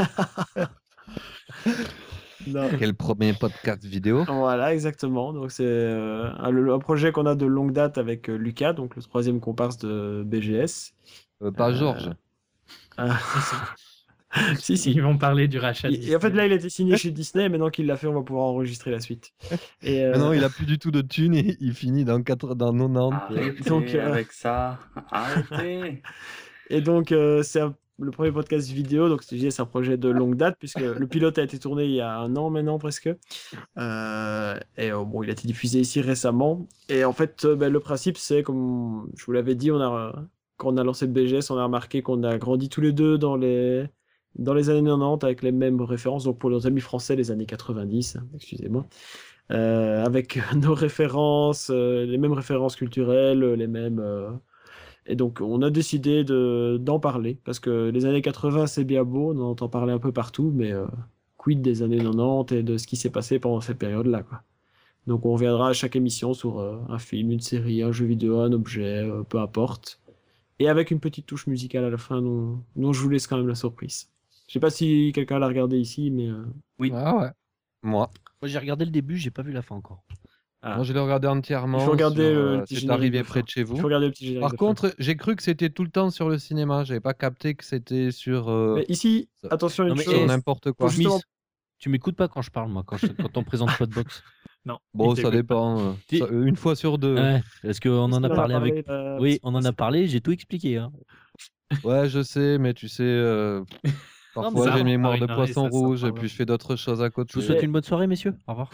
Non. Quel premier podcast vidéo? Voilà, exactement. Donc, c'est euh, un, le- un projet qu'on a de longue date avec euh, Lucas, donc le troisième comparse de B G S. Euh, pas Euh, Georges. Ah. si, si. Ils vont parler du rachat. de Et, et en fait, Disney. là, il a été signé chez Disney. Maintenant qu'il l'a fait, on va pouvoir enregistrer la suite. Et, euh, Mais non, il a plus du tout de thunes et il finit dans, quatre, dans quatre-vingt-dix. Arrêtez Donc, euh, avec ça. Arrêtez. Et donc, euh, c'est un- le premier podcast vidéo. Donc, je te disais, c'est un projet de longue date, puisque le pilote a été tourné il y a un an maintenant, presque. Euh, et euh, bon, il a été diffusé ici récemment. Et en fait, euh, ben, le principe, c'est, comme je vous l'avais dit, on a, quand on a lancé le B G S, on a remarqué qu'on a grandi tous les deux dans les, dans les années quatre-vingt-dix avec les mêmes références. Donc, pour nos amis français, les années quatre-vingt-dix, hein, excusez-moi. Euh, avec nos références, euh, les mêmes références culturelles, les mêmes. euh, Et donc, on a décidé de, d'en parler, parce que les années quatre-vingts, c'est bien beau, on en entend parler un peu partout, mais euh, quid des années quatre-vingt-dix et de ce qui s'est passé pendant cette période-là, quoi. Donc, on reviendra à chaque émission sur euh, un film, une série, un jeu vidéo, un objet, euh, peu importe. Et avec une petite touche musicale à la fin, dont, dont je vous laisse quand même la surprise. Je sais pas si quelqu'un l'a regardé ici, mais... euh, Oui. Ah ouais. Moi. Moi, j'ai regardé le début, j'ai pas vu la fin encore. Ah. Moi, je l'ai regardé entièrement. Il faut regarder sur, le euh, petit c'est générique arrivé de près fin. de chez vous. Il faut regarder le petit générique Par de fin. contre, j'ai cru que c'était tout le temps sur le cinéma. J'avais pas capté que c'était sur, euh, Mais ici, ça- attention à Non, une mais, sur eh, chose. n'importe Faut quoi. justement- Smith, tu m'écoutes pas quand je parle, moi, quand, je- quand on présente Podbox. Non. Bon, il ça t'écoute pas. dépend. euh, T'es- ça- euh, une fois sur deux. Ouais, parce qu'on en a Christine parlé avec. euh, Oui, c'est on en a passé. parlé, j'ai tout expliqué. Hein. Ouais, je sais, mais tu sais, euh, parfois ça j'ai une rentre mémoire par de une oreille, poisson ça sort rouge par et puis l'autre. je fais d'autres choses à côté. Je vous souhaite Et- une bonne soirée, messieurs. Au revoir.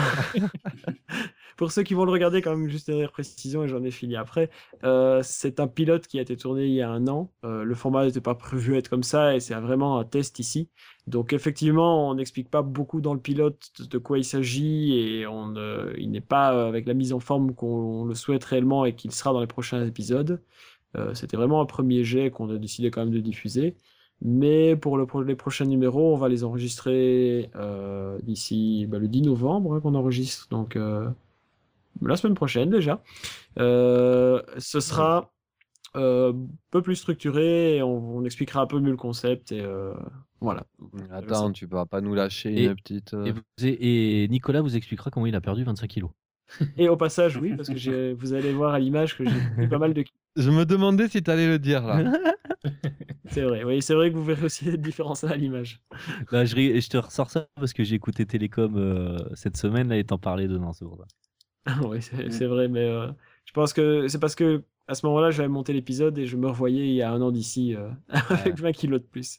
Pour ceux qui vont le regarder, quand même, juste une dernière précision, et j'en ai fini après. euh, c'est un pilote qui a été tourné il y a un an. Euh, le format n'était pas prévu être comme ça, et c'est vraiment un test ici. Donc, effectivement, on n'explique pas beaucoup dans le pilote de, de quoi il s'agit, et on, ne- il n'est pas euh, avec la mise en forme qu'on le souhaite réellement et qu'il sera dans les prochains épisodes. Euh, C'était vraiment un premier jet qu'on a décidé quand même de diffuser. Mais pour le pro- les prochains numéros, on va les enregistrer euh, d'ici bah, le dix novembre hein, qu'on enregistre. Donc, euh, la semaine prochaine déjà. Euh, ce sera euh, un peu plus structuré et on, on expliquera un peu mieux le concept et euh, voilà. Attends, tu vas pas nous lâcher Et- une petite. euh, Et, vous- et Nicolas vous expliquera comment il a perdu vingt-cinq kilos. Et au passage, oui, parce que j'ai- vous allez voir à l'image que j'ai pris pas mal de. Je me demandais si t'allais le dire là. C'est vrai, oui, c'est vrai que vous verrez aussi les différences à l'image. Là, je, ris- je te ressors ça parce que j'ai écouté Télécom euh, cette semaine là, et t'en parlais dedans, c'est pour ça. Oui, c'est c'est vrai, mais euh, je pense que c'est parce que à ce moment-là, j'avais monté l'épisode et je me revoyais il y a un an d'ici euh, avec vingt kilos de plus.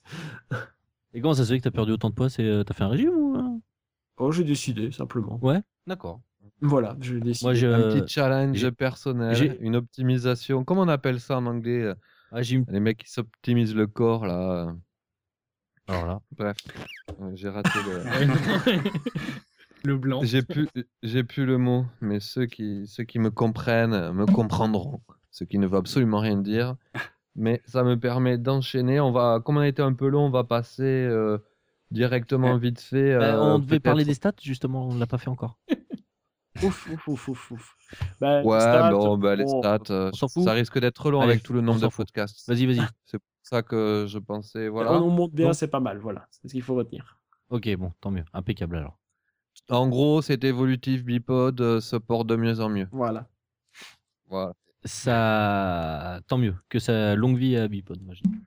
Et comment ça se fait que t'as perdu autant de poids? C'est, euh, T'as fait un régime ou euh Oh, j'ai décidé, simplement. Ouais, d'accord. Voilà, j'ai décidé. Moi, je, Un petit challenge j'ai- personnel, j'ai- une optimisation. Comment on appelle ça en anglais euh, ah, j'ai une... Les mecs qui s'optimisent le corps là. euh, Alors là, Bref, euh, j'ai raté le. Le blanc. J'ai plus, j'ai plus le mot, mais ceux qui, ceux qui me comprennent me comprendront. Ce qui ne veut absolument rien dire. Mais ça me permet d'enchaîner. On va, comme on a été un peu long, on va passer euh, directement vite fait. Bah, euh, on devait parler peut-être- des stats justement, on l'a pas fait encore. Ouf, ouf, ouf, ouf, ouf. Bah, Ouais, stats, bon, bah, les bon, stats, euh, on s'en fout. ça risque d'être long Allez, avec tout le on nombre s'en de fout. podcasts. Vas-y, vas-y. C'est pour ça que je pensais, voilà. On, on monte bien, Donc- c'est pas mal, voilà. C'est ce qu'il faut retenir. Ok, bon, tant mieux, impeccable alors. En gros, c'est évolutif, bipod euh, se porte de mieux en mieux. Voilà. Voilà. Ça, tant mieux que ça longue vie à Bipod. Moi, je dis.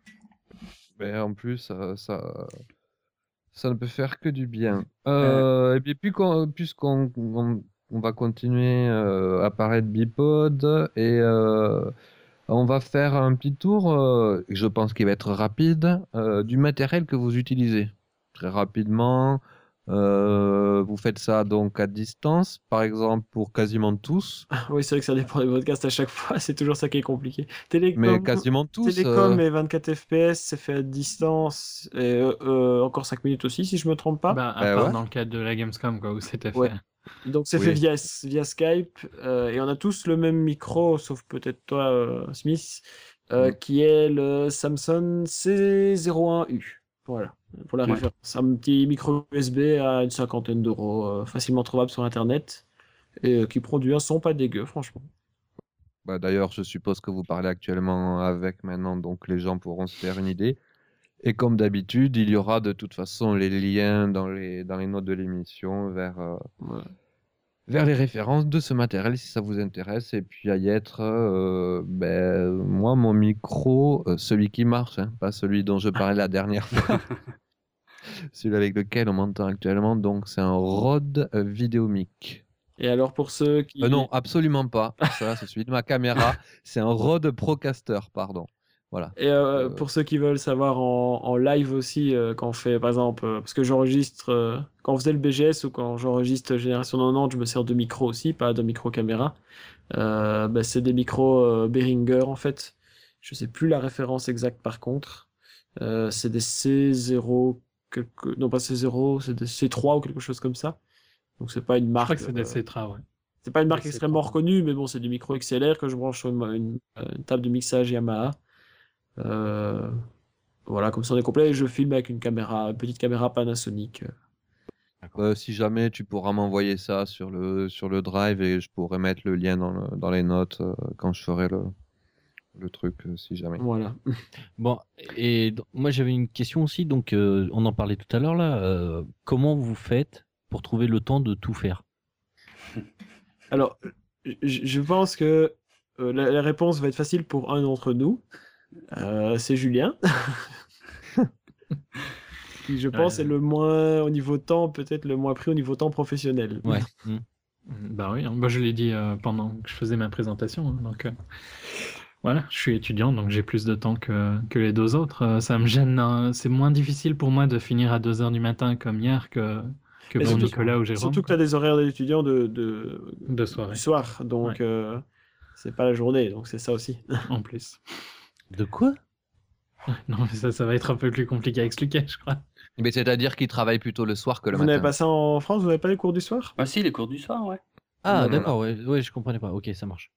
Mais en plus, euh, ça, ça ne peut faire que du bien. Euh, Et puis, puis qu'on- puisqu'on on, on va continuer euh, à parler de bipod, et euh, on va faire un petit tour, euh, je pense qu'il va être rapide, euh, du matériel que vous utilisez. Très rapidement, euh, vous faites ça donc à distance, par exemple pour quasiment tous, Oui, c'est vrai que ça dépend des podcasts à chaque fois, c'est toujours ça qui est compliqué. Télécom, mais quasiment tous. Télécom euh, et vingt-quatre F P S, c'est fait à distance, et euh, euh, encore cinq minutes aussi, si je me trompe pas. Bah, à Bah part ouais. dans le cadre de la Gamescom, quoi, où c'était Ouais. fait. Donc c'est Oui. fait via, via Skype, euh, et on a tous le même micro, sauf peut-être toi, euh, Smith, euh, Mm. qui est le Samsung C zéro un U. Voilà, pour la Ouais. référence. Un petit micro U S B à une cinquantaine d'euros, euh, facilement trouvable sur Internet, et euh, qui produit un son pas dégueu, franchement. Bah, d'ailleurs, je suppose que vous parlez actuellement avec maintenant, donc les gens pourront se faire une idée. Et comme d'habitude, il y aura de toute façon les liens dans les, dans les notes de l'émission vers, euh, Voilà. vers les références de ce matériel si ça vous intéresse. Et puis à y être, euh, ben, moi, mon micro, euh, celui qui marche, hein, pas celui dont je parlais la dernière fois, celui avec lequel on m'entend actuellement, donc c'est un Rode euh, Vidéomic. Et alors pour ceux qui... Euh, non, absolument pas. Ça, c'est celui de ma caméra. C'est un Rode Procaster, pardon. Voilà. Et euh, Euh, pour ceux qui veulent savoir en, en live aussi, euh, quand on fait, par exemple, euh, parce que j'enregistre, euh, quand on faisait le B G S ou quand j'enregistre Génération quatre-vingt-dix, je me sers de micro aussi, pas de micro caméra. Euh, bah, c'est des micros euh, Behringer en fait. Je sais plus la référence exacte par contre. Euh, c'est des C zéro, quelque... non pas C zéro, c'est des C trois ou quelque chose comme ça. Donc c'est pas une Je marque. crois que c'est des euh, Cetra, ouais. c'est pas une marque des C extrêmement trois. reconnue, mais bon, c'est du micro X L R que je branche sur une, une- une table de mixage Yamaha. Euh, voilà, comme ça on est complet. Et je filme avec une caméra, une petite caméra Panasonic. euh, si jamais tu pourras m'envoyer ça sur le, sur le drive et je pourrai mettre le lien dans, le- dans les notes euh, quand je ferai le, le truc, euh, si jamais. Voilà. Bon, et d- moi j'avais une question aussi, donc euh, on en parlait tout à l'heure là. euh, comment vous faites pour trouver le temps de tout faire? Alors, je je pense que euh, la, la réponse va être facile pour un d'entre nous. Euh, c'est Julien. Qui, je pense, Ouais. est le moins, au niveau temps, peut-être le moins pris au niveau temps professionnel. Ouais. Mm. Bah oui, hein. Bah, je l'ai dit euh, pendant que je faisais ma présentation. Hein, donc euh, voilà, je suis étudiant, donc j'ai plus de temps que, que les deux autres. Euh, ça me gêne. Hein. C'est moins difficile pour moi de finir à deux heures du matin comme hier que, que Et pour surtout, Nicolas ou Jérôme. surtout que tu as des horaires d'étudiants de, de, De soirée. du soir, donc Ouais. euh, c'est pas la journée, donc c'est ça aussi. En plus. De quoi? Non, mais ça, ça va être un peu plus compliqué à expliquer, je crois. Mais c'est-à-dire qu'il travaille plutôt le soir que le Vous n'avez matin. pas ça en France, vous n'avez pas les cours du soir? Ah si, les cours du soir, ouais. Ah, Non, non, d'accord, ouais, ouais, je comprenais pas. Ok, ça marche.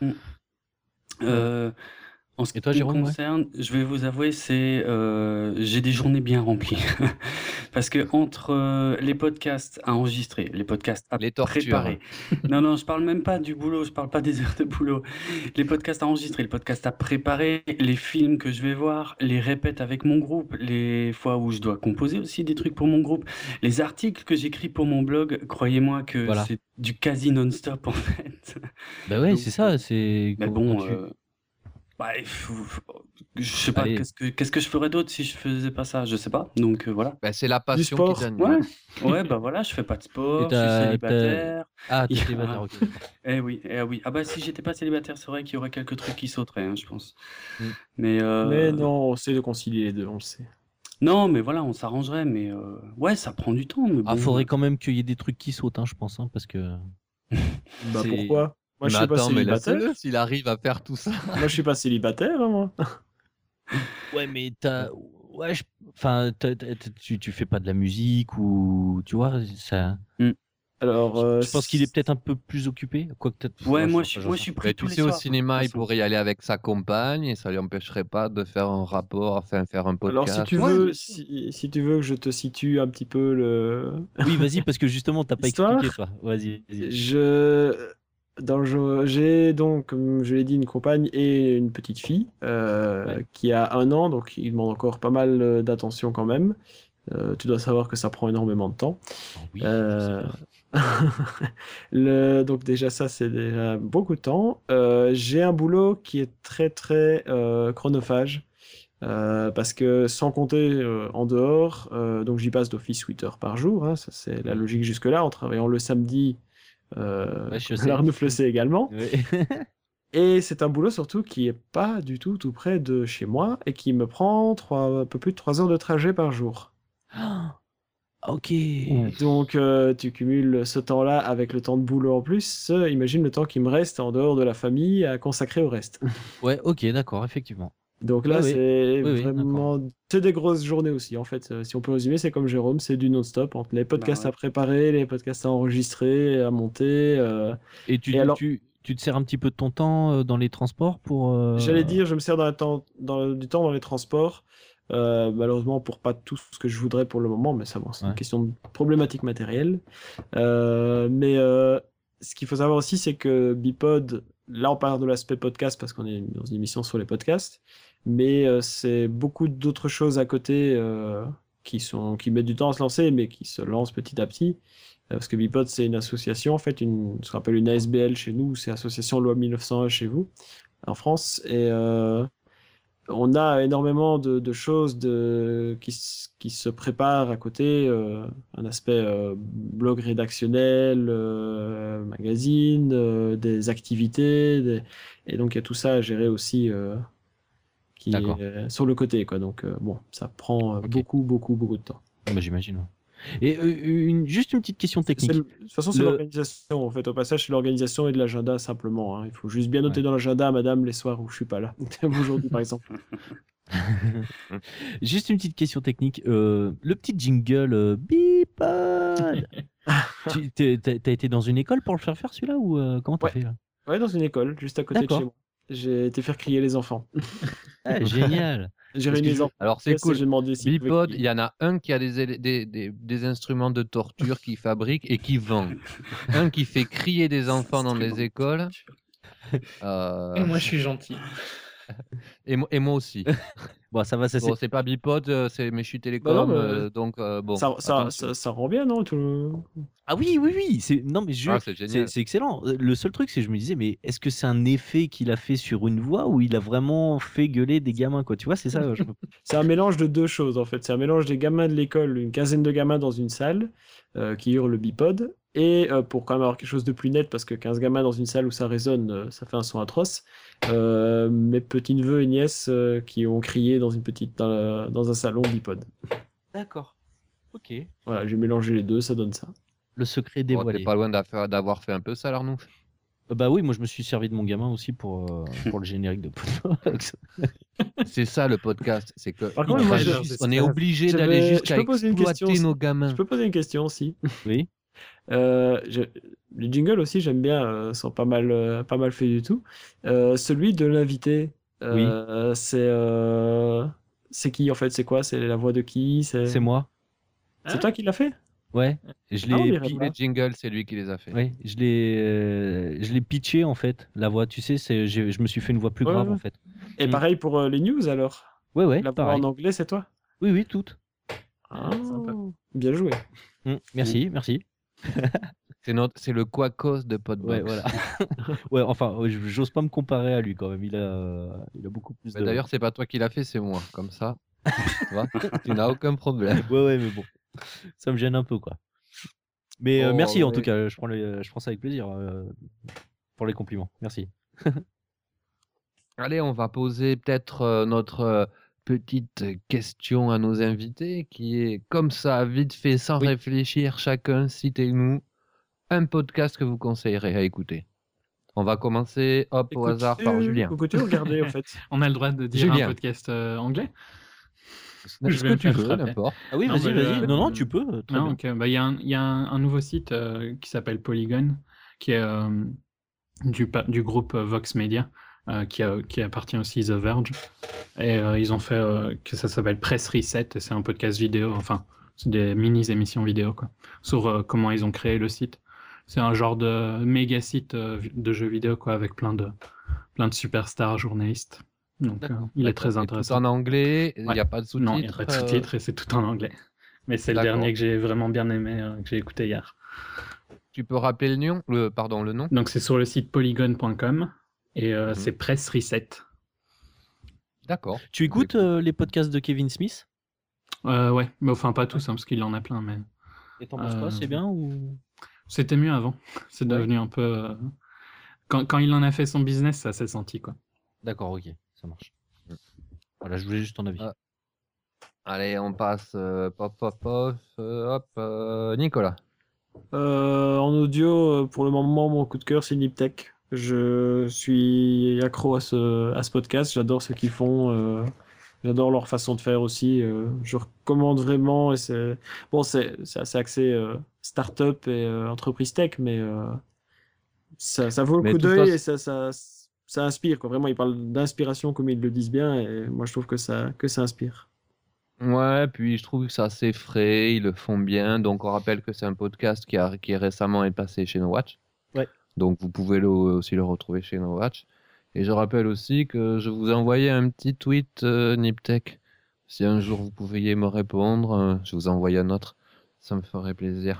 Euh, en ce Et toi, qui me Jérôme, ouais concerne, je vais vous avouer, c'est euh, j'ai des journées bien remplies. Parce que entre euh, les podcasts à enregistrer, les podcasts à Les tortures. préparer. Non, non, je parle même pas du boulot, je parle pas des heures de boulot. Les podcasts à enregistrer, les podcasts à préparer, les films que je vais voir, les répètes avec mon groupe, les fois où je dois composer aussi des trucs pour mon groupe, les articles que j'écris pour mon blog, croyez-moi que Voilà. c'est du quasi non-stop en fait. Bah ouais, Donc, c'est ça. C'est Mais quand- bon, quand tu- euh, bah, il faut- faut- je sais pas, Allez. qu'est-ce que, qu'est-ce que je ferais d'autre si je faisais pas ça? Je sais pas. Donc euh, voilà. Bah, c'est la passion sport. qui t'anime. Ouais, ouais, bah voilà, je fais pas de sport, je suis t'as- célibataire. Ah, t'es Il y a- célibataire, ok. d'accord. Eh oui, eh oui. Ah bah si j'étais pas célibataire, c'est vrai qu'il y aurait quelques trucs qui sauteraient, hein, je pense. Mm. Mais, euh, Mais non, on sait de concilier les deux, on le sait. non, mais voilà, on s'arrangerait. Mais euh, ouais, ça prend du temps. Mais Ah, bon. faudrait quand même qu'il y ait des trucs qui sautent, hein, je pense, hein, parce que. Bah C'est- pourquoi? Moi, je Mais suis pas attends, mais célibataire. laisse-le s'il arrive à faire tout ça. Moi, je suis pas célibataire, hein, moi. Ouais, mais t'as. Ouais, je- enfin, t'as- t'as- t'as- tu, tu fais pas de la musique ou. Tu vois, ça. Alors, euh, Je pense qu'il est peut-être un peu plus occupé. Quoi que peut-être. Ouais, je moi, sais je, pas, suis- moi, j'en je suis sais pris Mais tous tu les sais, au soirs. de cinéma, toute il façon. pourrait y aller avec sa compagne et ça lui empêcherait pas de faire un rapport, enfin faire un podcast. alors si tu Ouais, veux, bien sûr. si, si tu veux que je te situe un petit peu le, pas. Oui, vas-y, parce que justement, t'as pas Histoire. expliqué, toi. Vas-y. vas-y. Je, dans le- j'ai donc, comme je l'ai dit, une compagne et une petite fille euh, Ouais. qui a un an, donc il demande encore pas mal euh, d'attention quand même. Euh, tu dois savoir que ça prend énormément de temps. Oh, oui, Euh, je sais pas. le, donc déjà ça c'est déjà beaucoup de temps. Euh, j'ai un boulot qui est très très euh, chronophage. Euh, parce que sans compter euh, en dehors, euh, donc j'y passe d'office huit heures par jour, hein, ça c'est la logique jusque-là, en travaillant le samedi, euh, Ouais, je comme sais. Arnouf le sait également. Ouais. Et c'est un boulot surtout qui est pas du tout tout près de chez moi et qui me prend trois, un peu plus de trois heures de trajet par jour. Ok. Donc euh, tu cumules ce temps-là avec le temps de boulot en plus, euh, imagine le temps qui me reste en dehors de la famille à consacrer au reste. Ouais, ok, d'accord, effectivement. Donc là, Oui, oui. c'est Oui, oui, vraiment... C'est des grosses journées aussi, en fait. Euh, Si on peut résumer, c'est comme Jérôme, c'est du non-stop, entre les podcasts Bah ouais. à préparer, les podcasts à enregistrer, à monter. euh, Et tu, Et alors- tu, tu te sers un petit peu de ton temps euh, dans les transports pour. euh, J'allais dire, je me sers dans la temps- dans le- du temps dans les transports, euh, malheureusement pour pas tout ce que je voudrais pour le moment, mais ça, bon, c'est Ouais. une question de problématique matérielle. Euh, mais euh, ce qu'il faut savoir aussi, c'est que Bipod, là on parle de l'aspect podcast parce qu'on est dans une émission sur les podcasts, mais euh, c'est beaucoup d'autres choses à côté euh, qui sont, qui mettent du temps à se lancer, mais qui se lancent petit à petit. Euh, Parce que Bipod, c'est une association, en fait, une, ce qu'on appelle une A S B L chez nous, c'est Association Loi mille neuf cent un chez vous, en France. Et euh, on a énormément de, de choses de, qui, s- qui se préparent à côté, euh, un aspect euh, blog rédactionnel, euh, magazine, euh, des activités, des- et donc il y a tout ça à gérer aussi euh, qui D'accord. est euh, sur le côté, quoi. Donc euh, bon, ça prend euh, Ok. beaucoup, beaucoup, beaucoup de temps. Bah, j'imagine. ouais. Et euh, une, juste une petite question C'est technique. le- De toute façon, c'est Le- l'organisation. En fait, au passage, c'est l'organisation et de l'agenda simplement, hein. Il faut juste bien noter Ouais. dans l'agenda, madame, les soirs où je suis pas là. Aujourd'hui, par exemple. Juste une petite question technique. Euh, le petit jingle euh, Bipod. Tu t'es- t'as t'as été dans une école pour le faire faire celui-là ou euh, comment t'as Ouais. fait là? Ouais, dans une école, juste à côté de D'accord. chez moi. J'ai été faire crier les enfants. Ah, génial. J'ai Parce réuni que les je- enfants. Alors et c'est cool. J'ai demandé s'ils pouvaient Bipod, crier. il y en a un qui a des, éle- des, des, des instruments de torture qu'il fabrique et qui vend. Un qui fait crier des enfants dans les écoles. Euh, Et moi, je suis gentil. et, mo- et moi aussi. Bon, ça va, ça c'est. Bon, c'est pas Bipod, euh, c'est Méchu Bah non, Télécom, mais euh, donc euh, bon. ça, ça, attention. ça, ça rend bien, non tout le- Ah oui, oui, oui. C'est... Non, mais je... Ah, c'est c'est, génial. c'est excellent. Euh, Le seul truc, c'est que je me disais, mais est-ce que c'est un effet qu'il a fait sur une voix ou il a vraiment fait gueuler des gamins, quoi? Tu vois, c'est ça. Je... C'est un mélange de deux choses en fait. C'est un mélange des gamins de l'école, une quinzaine de gamins dans une salle euh, qui hurlent le bipod, et euh, pour quand même avoir quelque chose de plus net, parce que quinze gamins dans une salle où ça résonne, euh, ça fait un son atroce. euh, mes petits-neveux et nièces euh, qui ont crié dans, une petite, dans, la- dans un salon bipod. D'accord. Ok. Voilà, j'ai mélangé les deux, ça donne ça. Le secret Bon, dévoilé. t'es pas loin d'affaire- d'avoir fait un peu ça, Arnaud. Euh, Bah oui, moi je me suis servi de mon gamin aussi pour, euh, pour le générique de Podbox. C'est ça le podcast, c'est que Par il contre, moi, va je- juste- on est obligé J'avais- d'aller je jusqu'à peux poser une exploiter question, nos si- gamins. Je peux poser une question aussi. Oui. Euh, je- Les jingles aussi, j'aime bien, euh, sont pas mal, euh, pas mal faits du tout. Euh, celui de l'invité, euh, c'est euh, c'est qui en fait? C'est quoi? C'est la voix de qui? C'est C'est moi. c'est toi qui l'as fait? Ouais. Je Ah, on l'ai, dirait pi- pas. Les jingles, c'est lui qui les a fait. ouais, je l'ai, euh, je l'ai pitché en fait. La voix, tu sais, c'est, j'ai- je me suis fait une voix plus Ouais, grave ouais. en fait. Et Mm. pareil pour euh, les news alors? Ouais, ouais, La voix pareil. en anglais, c'est toi? Oui, oui, toutes. Ah, bien joué. Mm, Merci, merci. C'est notre, c'est le Quacos de Ouais, Podbox. voilà. Ouais, enfin, ouais, je- j'ose pas me comparer à lui quand même. Il a, euh, il a beaucoup plus Mais de. d'ailleurs, c'est pas toi qui l'as fait, c'est moi. Comme ça, tu vois, tu n'as aucun problème. Ouais, ouais, mais bon, ça me gêne un peu, quoi. Mais euh, Oh, merci en ouais. tout cas. Je prends, les, je prends ça avec plaisir euh, pour les compliments. Merci. Allez, on va poser peut-être euh, notre euh, petite question à nos invités, qui est comme ça, vite fait, sans Oui. réfléchir, chacun, citez-nous un podcast que vous conseillerez à écouter. On va commencer, hop, au hasard, par Julien. Écoutez, regardez en fait. On a le droit de dire Julien. un podcast euh, anglais? Ce Je que vais me tu faire veux, frapper. n'importe. Ah oui, Non, vas-y, bah, vas-y. le- Non, non, tu peux. euh, Très Non, bien. ok. Bah, il y a un, il y a un, un nouveau site euh, qui s'appelle Polygon, qui est euh, du, pa- du groupe euh, Vox Media, euh, qui, a- qui appartient aussi The Verge. Et euh, ils ont fait euh, que ça s'appelle Press Reset, et c'est un podcast vidéo, enfin, c'est des mini-émissions vidéo, quoi, sur euh, comment ils ont créé le site. C'est un genre de méga site euh, de jeux vidéo, quoi, avec plein de, plein de superstars journalistes. Donc, euh, D'accord. il est Et très tout intéressant. en anglais, il n'y Ouais. a pas de sous-titres. Non, il n'y a pas de euh, sous-titres et c'est tout en anglais. Mais c'est le D'accord. dernier que j'ai vraiment bien aimé, euh, que j'ai écouté hier. Tu peux rappeler le nom, le, pardon, le nom. Donc c'est sur le site polygon point com et euh, Mhm. c'est Press Reset. D'accord. Tu écoutes euh, les podcasts de Kevin Smith? Euh, ouais, mais enfin pas tous, hein, parce qu'il en a plein, mais Et t'en penses quoi? Euh, C'est bien ou? c'était mieux avant. C'est Ouais. devenu un peu... euh, Quand, quand il en a fait son business, ça s'est senti, quoi. D'accord, ok, ça marche. Voilà, je voulais juste ton avis. Ah. Allez, on passe, euh, pop, pop, pop, euh, hop, euh, Nicolas. Euh, en audio, euh, pour le moment, mon coup de cœur, c'est Niptech. Je suis accro à ce, à ce podcast. J'adore ce qu'ils font. euh, J'adore leur façon de faire aussi. euh, Je recommande vraiment. Et c'est bon, c'est c'est assez axé euh, start-up et euh, entreprise tech, mais euh, ça, ça vaut le Mais coup de toute d'œil façon- et ça, ça, ça inspire, quoi. Vraiment, ils parlent d'inspiration comme ils le disent bien. Et moi, je trouve que ça, que ça inspire. Ouais, puis je trouve que c'est assez frais, ils le font bien. Donc on rappelle que c'est un podcast qui, a, qui récemment est passé chez No Watch. Ouais. Donc vous pouvez le- aussi le retrouver chez No Watch. Et je rappelle aussi que je vous ai envoyé un petit tweet euh, Niptech. Si un jour vous pouviez me répondre, euh, je vous envoie un autre. Ça me ferait plaisir.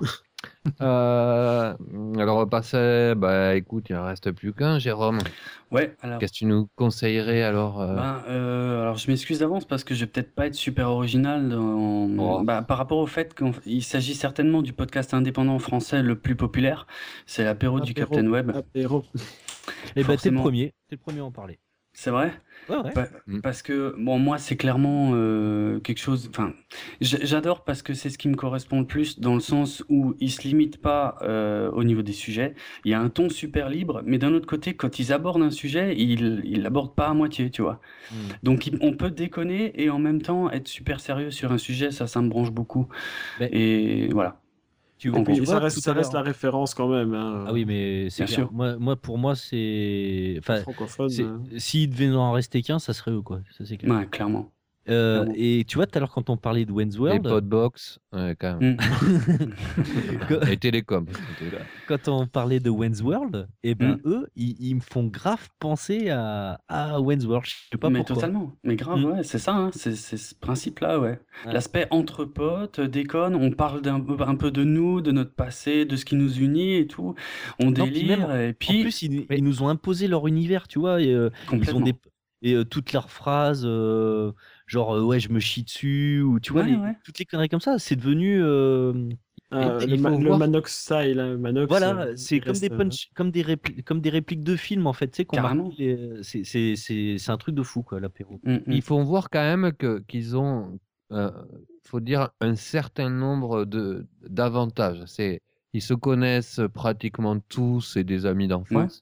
Euh, alors on va passer, bah écoute, il ne reste plus qu'un, Jérôme. Ouais, alors. Qu'est-ce que tu nous conseillerais alors euh, Ben, euh, alors je m'excuse d'avance parce que je vais peut-être pas être super original dans- Oh. bah, par rapport au fait qu'il s'agit certainement du podcast indépendant français le plus populaire. C'est l'apéro du Apéro, Captain Web. apéro. Et bah t'es le forcément. premier, t'es le premier à en parler. C'est vrai? Ouais, ouais. Pa- Mm. Parce que, bon, moi, c'est clairement euh, quelque chose. Enfin, j- j'adore parce que c'est ce qui me correspond le plus, dans le sens où ils se limitent pas euh, au niveau des sujets. Il y a un ton super libre, mais d'un autre côté, quand ils abordent un sujet, ils ils l'abordent pas à moitié, tu vois. Hmm. Donc, il- on peut déconner et en même temps être super sérieux sur un sujet, ça, ça me branche beaucoup. Mais- Et voilà. Tu, En tu gros. Et vois, ça reste, tout ça à reste l'heure- la référence quand même. Hein, Ah oui, mais c'est Bien clair. sûr. Moi, moi, pour moi, c'est. Enfin, francophone. c'est- euh. s'il devait en rester qu'un, ça serait eux, quoi. Ça, c'est clair. Ouais, clairement. Euh, Clairement. et tu vois, tout à l'heure, quand on parlait de Wayne's Les World, podbox, ouais, quand même. Mm. quand, Et Télécom. quand on parlait de Wayne's World, eh ben, Mm. eux, ils, ils me font grave penser à, à Wayne's World. Je sais pas Mais pourquoi. totalement, mais grave, Mm. ouais, c'est ça, hein, c'est c'est ce principe-là, ouais. Ouais. L'aspect entre potes, euh, déconne, on parle d'un peu, un peu de nous, de notre passé, de ce qui nous unit et tout, on Non, puis même, délire, et en puis plus, ils, Mais ils nous ont imposé leur univers, tu vois. Et, euh, ils ont complètement. des. Et euh, toutes leurs phrases, euh, genre euh, ouais, je me chie dessus, ou tu vois, Ouais, les, ouais. toutes les conneries comme ça, c'est devenu. euh, et Euh, il le, ma- faut le voir. Manox style, hein, Manox, Voilà, euh, c'est il comme des reste. euh, punch, comme des répli- comme des répliques de films en fait, tu sais, qu'on marque Carrément. les. C'est c'est- c'est- c'est un truc de fou quoi, l'apéro. Mm, mm. il faut voir quand même que qu'ils ont, euh, faut dire, un certain nombre de d'avantages. C'est, ils se connaissent pratiquement tous, c'est des amis Ouais, d'enfance.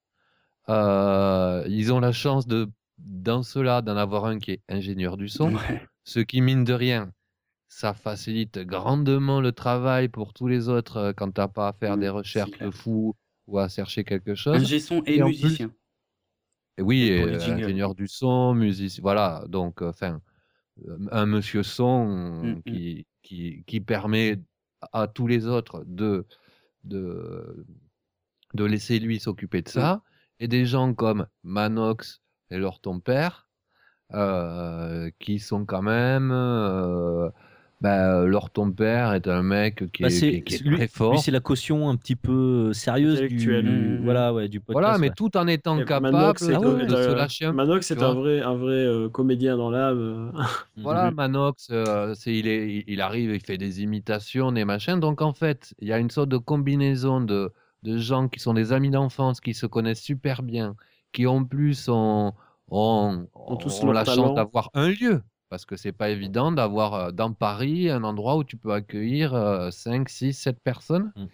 Euh, ils ont la chance de, dans cela, d'en avoir un qui est ingénieur du son, ouais. ce qui, mine de rien, ça facilite grandement le travail pour tous les autres euh, quand t'as pas à faire des Mm, c'est recherches de clair. fou ou à chercher quelque Un chose. G-son et Et en plus, musicien, et oui, et pour et, les euh, jingles. ingénieur du son, musicien, voilà. Donc, enfin, euh, un monsieur Mm, son mm. qui, qui, qui permet à tous les autres de, de, de laisser lui s'occuper de Ouais, ça. Et des gens comme Manox et leur ton père, euh, qui sont quand même. Euh, bah, leur ton père est un mec qui Bah est, qui c'est est, qui est c'est- lui, très lui fort. c'est la caution un petit peu sérieuse Intellectuel. du Mm, mm. voilà ouais du Voilà, podcast mais ouais. tout en étant Et Manox capable est, Ah de, ouais un- est de ouais. se un- lâcher un peu, Manox tu est un vois. vrai, un vrai euh, comédien dans l'âme. euh. Mm. Voilà, Mhm. Manox, euh, c'est, il, est, il il arrive, il fait des imitations, des machins. Donc, en fait, il y a une sorte de combinaison de, de gens qui sont des amis d'enfance, qui se connaissent super bien, qui en plus ont, ont, Ont tous ont leur la chance talent. d'avoir un lieu. Parce que c'est pas évident d'avoir euh, dans Paris un endroit où tu peux accueillir euh, cinq, six, sept personnes, Mm.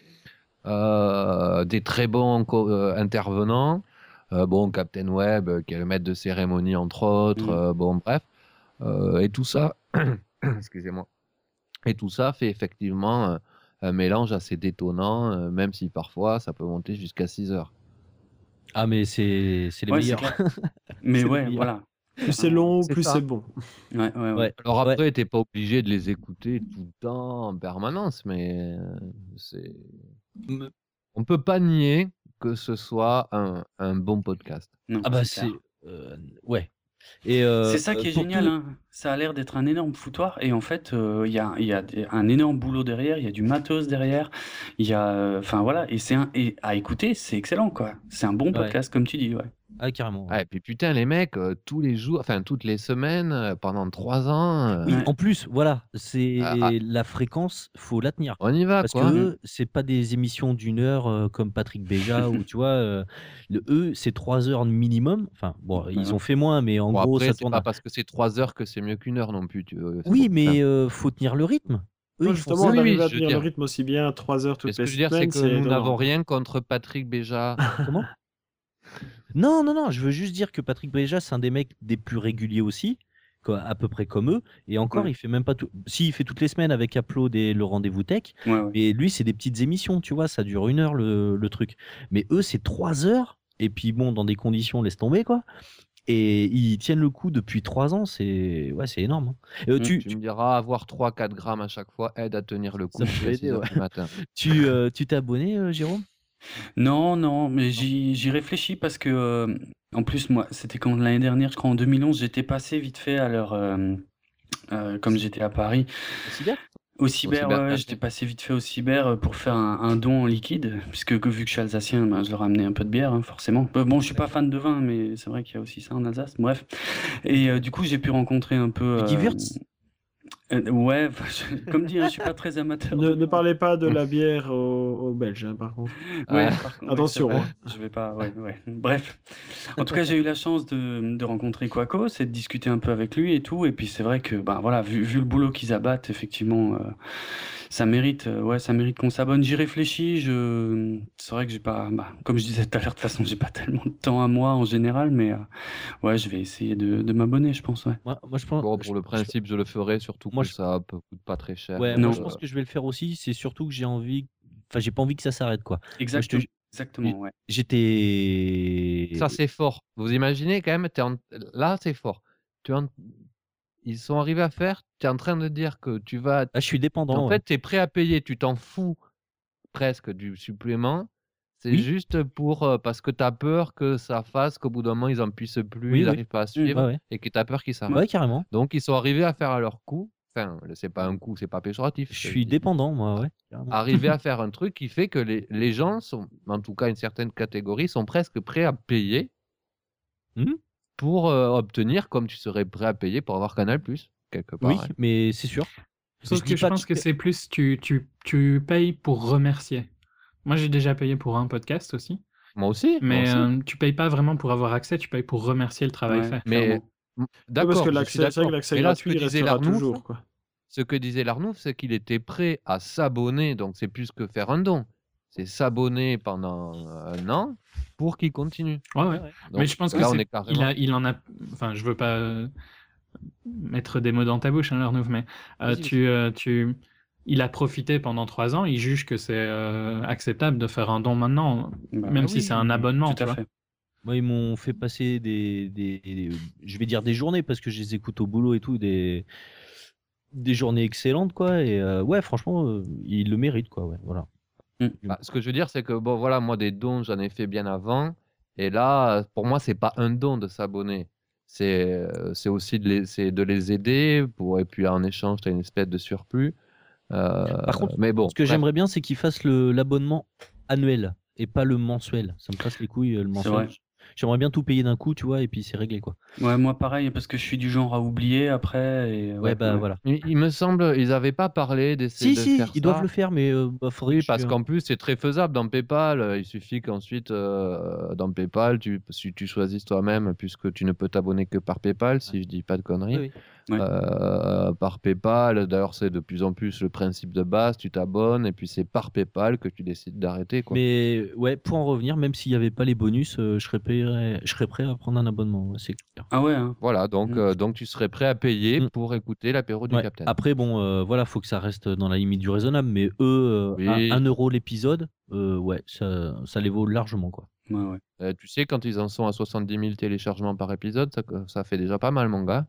euh, des très bons co- euh, intervenants. Euh, bon, Captain Web, euh, qui est le maître de cérémonie, entre autres. Mm. euh, bon, bref. Euh, et tout ça, excusez-moi. Et tout ça fait effectivement euh, un mélange assez détonnant, euh, même si parfois ça peut monter jusqu'à six heures. Ah mais c'est c'est les Ouais, c'est meilleurs. clair. Mais C'est les ouais, meilleurs. voilà. Plus c'est Un- long, C'est plus ça. c'est bon. Ouais, ouais, ouais. Ouais Alors ouais. après, t'es pas obligé de les écouter tout le temps en permanence, mais euh, c'est... Mm. on peut pas nier que ce soit un, un bon podcast. Non, Ah bah c'est clair. c'est euh, ouais. Et euh, C'est ça euh, qui est pour génial, tout. hein. Ça a l'air d'être un énorme foutoir et en fait, euh, il y a, il y a des- un énorme boulot derrière, il y a du matos derrière, il y a, euh, enfin voilà, et c'est un, et à écouter, c'est excellent quoi. C'est un bon Ouais. podcast comme tu dis, ouais. Ah carrément. Ouais. Ah, et puis putain, les mecs, euh, tous les jours, enfin toutes les semaines, euh, pendant trois ans, euh, Oui, Ouais. en plus, voilà, c'est ah, ah, la fréquence, faut la tenir. on y va, Parce quoi. que Mm. eux, c'est pas des émissions d'une heure euh, comme Patrick Béja ou tu vois, euh, le, eux, c'est trois heures minimum. Enfin, bon, Ouais. ils ont fait moins, mais en Bon, gros, après, ça c'est tourne pas à. parce que c'est trois heures que c'est mieux qu'une heure non plus. Tu... euh, c'est Oui, beaucoup simple. mais euh, faut tenir le rythme. Eux, Non, ils font justement, ça. Oui, oui, d'arriver à je veux tenir le dire. rythme aussi bien, trois heures Mais toutes ce que les je veux dire, c'est semaines, que c'est nous n'avons étonnant. rien contre Patrick Béja. Comment? Non, non, non, je veux juste dire que Patrick Béja, c'est un des mecs des plus réguliers aussi, quoi, à peu près comme eux. Et encore, Ouais. il fait même pas tout. Si, il fait toutes les semaines avec Upload et le rendez-vous tech. Ouais, ouais. Mais lui, c'est des petites émissions, tu vois, ça dure une heure le, le truc. Mais eux, c'est trois heures. Et puis bon, dans des conditions, laisse tomber, quoi. Et ils tiennent le coup depuis trois ans, c'est ouais, c'est énorme. hein. Euh, Mm. tu, Tu tu, me diras, avoir trois quatre grammes à chaque fois aide à tenir le coup ça jusqu'à peut six aider, heures ouais. du matin. Tu euh, tu t'es abonné, euh, Jérôme? Non, non, mais j'y j'y réfléchis parce que, euh, en plus, moi, c'était quand l'année dernière, je crois en deux mille onze, j'étais passé vite fait à leur, euh, euh, comme j'étais à Paris, Au cyber? au Au cyber, cyber ouais, ouais, café. j'étais passé vite fait au cyber euh, pour faire un, un don en liquide, puisque que, vu que je suis alsacien, ben, je leur amenais un peu de bière, hein, forcément. Euh, Bon, je suis pas fan de vin, mais c'est vrai qu'il y a aussi ça en Alsace, bref. Et euh, du coup, j'ai pu rencontrer un peu... Du euh, Gewürz? euh, ouais, enfin, je- comme dit, hein, je suis pas très amateur Ne, de ne vin. parlez pas de la bière aux, aux Belges, hein, par contre. Ouais, Ah, par contre, ouais, c'est Attention, vrai. hein. Je vais pas, ouais, ouais. Bref. En tout cas, j'ai eu la chance de, de rencontrer Quaco, c'est de discuter un peu avec lui et tout. Et puis c'est vrai que, ben voilà, vu, vu le boulot qu'ils abattent, effectivement, euh, ça mérite, euh, ouais, ça mérite qu'on s'abonne. J'y réfléchis. Je, c'est vrai que j'ai pas, bah, comme je disais tout à l'heure, de toute façon, j'ai pas tellement de temps à moi en général, mais euh, ouais, je vais essayer de, de m'abonner, je pense, ouais. Moi, moi, je pense. bon, je- pour le je- principe, je le ferai, surtout moi, que je, ça peut- coûte pas très cher. ouais, Donc, moi, Non, je pense euh, que je vais le faire aussi. C'est surtout que j'ai envie. Enfin, j'ai pas envie que ça s'arrête, quoi. Moi, je te, exactement, ju- exactement, ouais. j'étais. ça, c'est fort. Vous imaginez quand même, t'es en- là, c'est fort. Tu es en- ils sont arrivés à faire, tu es en train de dire que tu vas Ah, je suis en dépendant, ouais. fait, tu es prêt à payer, tu t'en fous presque du supplément. C'est Oui. juste pour, heu, parce que tu as peur que ça fasse qu'au bout d'un moment, ils en puissent plus, Oui, ils oui. arrivent pas à Mmh. suivre Ouais, ouais. et que tu as peur qu'ils s'arrêtent. Ouais, carrément. Donc ils sont arrivés à faire à leur coup, enfin, c'est pas un coup, c'est pas péjoratif Je ce que je suis dis. dépendant, moi, ouais, carrément. Arriver à faire un truc qui fait que les les gens sont, en tout cas une certaine catégorie, sont presque prêts à payer Mmh. pour, heu, obtenir comme tu serais prêt à payer pour avoir Canal+, quelque Oui, part, hein. mais c'est sûr. Sauf Je que dis je pas pense tu que paies c'est plus tu, tu, tu payes pour remercier. Moi, j'ai déjà payé pour un podcast aussi, Moi aussi, moi mais aussi. euh, tu payes pas vraiment pour avoir accès, tu payes pour remercier le travail Ouais, fait. Mais clairement. m Oui, parce que d'accord, je suis l'accès, c'est vrai que d'accord. l'accès Mais là, ce que gratuit, il disait restera l'Arnouf toujours, quoi. ce que disait l'Arnouf, c'est qu'il était prêt à s'abonner, donc c'est plus que faire un don. C'est s'abonner pendant un an pour qu'il continue. Ouais, ouais. Ouais, ouais. Mais Donc je pense que là, on est c'est, il carrément a, il en a, enfin, je veux pas euh, mettre des mots dans ta bouche, hein, Arnaud, mais euh, Vas-y, vas-y. tu, euh, tu, il a profité pendant trois ans, il juge que c'est euh, acceptable de faire un don maintenant, Bah, même Ah si c'est un oui, abonnement, tout tu à vois. fait. moi, ils m'ont fait passer des, des, des- je vais dire des journées parce que je les écoute au boulot et tout, des, des journées excellentes, quoi. Et euh, ouais, franchement, euh, ils le méritent, quoi. Ouais, voilà. Mmh. Bah, ce que je veux dire, c'est que bon, voilà, moi, des dons, j'en ai fait bien avant. Et là, pour moi, c'est pas un don de s'abonner. C'est euh, c'est aussi de les, c'est de les aider pour, et puis en échange, tu as une espèce de surplus. Euh, Par contre, mais bon, ce que bref. j'aimerais bien, c'est qu'ils fassent le- l'abonnement annuel et pas le mensuel. Ça me casse les couilles, euh, le C'est mensuel. vrai. J'aimerais bien tout payer d'un coup, tu vois, et puis c'est réglé, quoi. Ouais, moi pareil, parce que je suis du genre à oublier après. Et Ouais, ouais, bah ouais. voilà. Il, il me semble, ils n'avaient pas parlé d'essayer Si, de si, faire ils doivent ça. le faire, mais euh, bah, faudrait Oui, que parce je... qu'en plus, c'est très faisable dans PayPal. euh, Il suffit qu'ensuite, euh, dans PayPal, tu, si tu choisisses toi-même, puisque tu ne peux t'abonner que par PayPal, si je dis pas de conneries. Oui, oui. Ouais. Euh, par PayPal, d'ailleurs, c'est de plus en plus le principe de base. Tu t'abonnes et puis c'est par PayPal que tu décides d'arrêter, quoi. Mais ouais, pour en revenir, même s'il n'y avait pas les bonus, euh, je serais prêt, je serais prêt à prendre un abonnement, ouais, c'est clair. Ah ouais, hein. Voilà, donc, Mm. euh, donc tu serais prêt à payer Mm. pour écouter l'apéro du Ouais. Capitaine. Après, bon, euh, voilà, faut que ça reste dans la limite du raisonnable, mais eux, euh, un, Oui. un euro l'épisode, euh, ouais, ça, ça les vaut largement, quoi. Ouais, ouais. Euh, tu sais, quand ils en sont à soixante-dix mille téléchargements par épisode, ça, ça fait déjà pas mal, mon gars.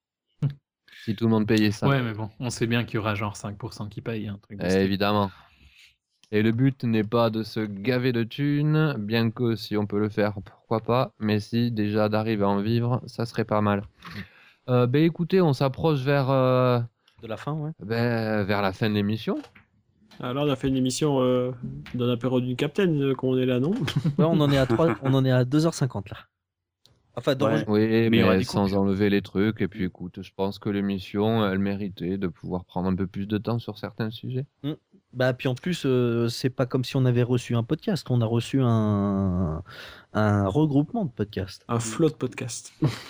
Si tout le monde payait ça. Ouais, mais bon, on sait bien qu'il y aura genre cinq pour cent qui payent, un truc de Eh, ce type. évidemment. Et le but n'est pas de se gaver de thunes, bien que si on peut le faire, pourquoi pas. Mais si déjà d'arriver à en vivre, ça serait pas mal. Euh, ben écoutez, on s'approche vers, euh, De la fin, ouais. ben, vers la fin de l'émission. Alors, on a fait une émission euh, d'un apéro du Capitaine, euh, qu'on est là, non? Ouais, on en est à trois, on en est à deux heures cinquante là. Enfin, d'enregistre- Oui, Mais mais, il y aura des sans coupures. enlever les trucs. Et puis écoute, je pense que l'émission, elle méritait de pouvoir prendre un peu plus de temps sur certains sujets. Bah, puis en plus, euh, c'est pas comme si on avait reçu un podcast, on a reçu un, un regroupement de podcasts. Un flot de podcast.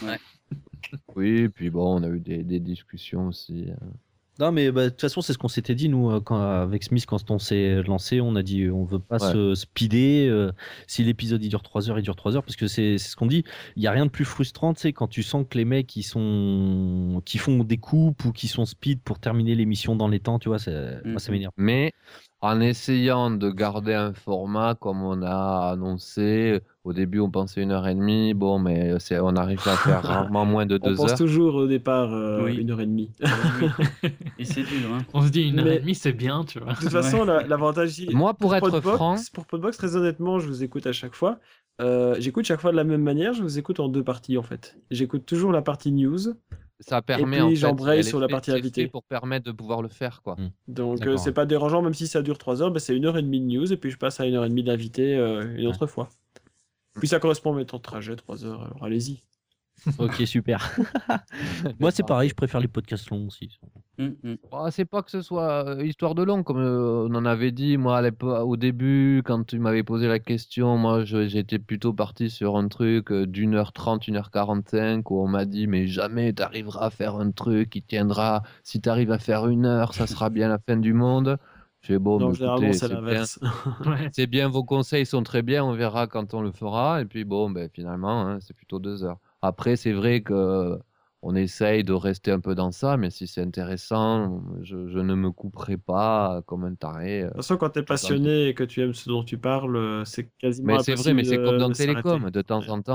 Oui, puis bon, on a eu des, des discussions aussi. euh. Non, mais bah, de toute façon, c'est ce qu'on s'était dit, nous, euh, quand, avec Smith, quand on s'est lancé, on a dit euh, on veut pas Ouais. se speeder. euh, si l'épisode il dure trois heures, il dure trois heures, parce que c'est c'est ce qu'on dit. Il n'y a rien de plus frustrant, tu sais, quand tu sens que les mecs, ils sont, qui font des coupes ou qui sont speed pour terminer l'émission dans les temps, tu vois, c'est- moi, ça Mhm. m'énerve. Mais en essayant de garder un format comme on a annoncé, au début on pensait une heure et demie, bon, mais c'est, on arrive à faire rarement moins de On deux pense heures. toujours au départ euh, Oui. une heure et demie. Et c'est dur, hein. On se dit une heure Mais- et demie, c'est bien, tu vois. De toute façon, la- l'avantage ici. Moi, pour être Podbox, franc, Pour Podbox, très honnêtement, je vous écoute à chaque fois. Euh, j'écoute chaque fois de la même manière, je vous écoute en deux parties en fait. J'écoute toujours la partie news, ça permet puis en fait, j'embraye elle est sur la fait- partie c'est invitée. fait pour permettre de pouvoir le faire, quoi. Mm. donc euh, D'accord, c'est ouais. pas dérangeant, même si ça dure trois heures, bah, c'est une heure et demie de news, et puis je passe à une heure et demie d'invité euh, une autre fois. Puis ça correspond à mes temps de trajet, trois heures, alors allez-y. Ok, super. Moi, c'est pareil, je préfère les podcasts longs aussi. Mm, mm. Ah, c'est pas que ce soit euh, histoire de long, comme euh, on en avait dit, moi, à l'épo- au début, quand tu m'avais posé la question, moi, je- j'étais plutôt parti sur un truc euh, d'une heure trente, une heure quarante-cinq, où on m'a dit, mais jamais tu arriveras à faire un truc qui tiendra. Si tu arrives à faire une heure, ça sera bien la fin du monde. J'ai bon, non, bah, généralement écoutez, c'est c'est bien, l'inverse. Ouais. c'est bien, vos conseils sont très bien, on verra quand on le fera. Et puis bon, ben, finalement, hein, c'est plutôt deux heures. Après, c'est vrai que on essaye de rester un peu dans ça, mais si c'est intéressant, je, je ne me couperai pas comme un taré. euh. De toute façon, quand tu es passionné et que tu aimes ce dont tu parles, euh, c'est quasiment Mais c'est vrai, mais c'est impossible comme de- dans de s'arrêter. Télécom, de temps en temps,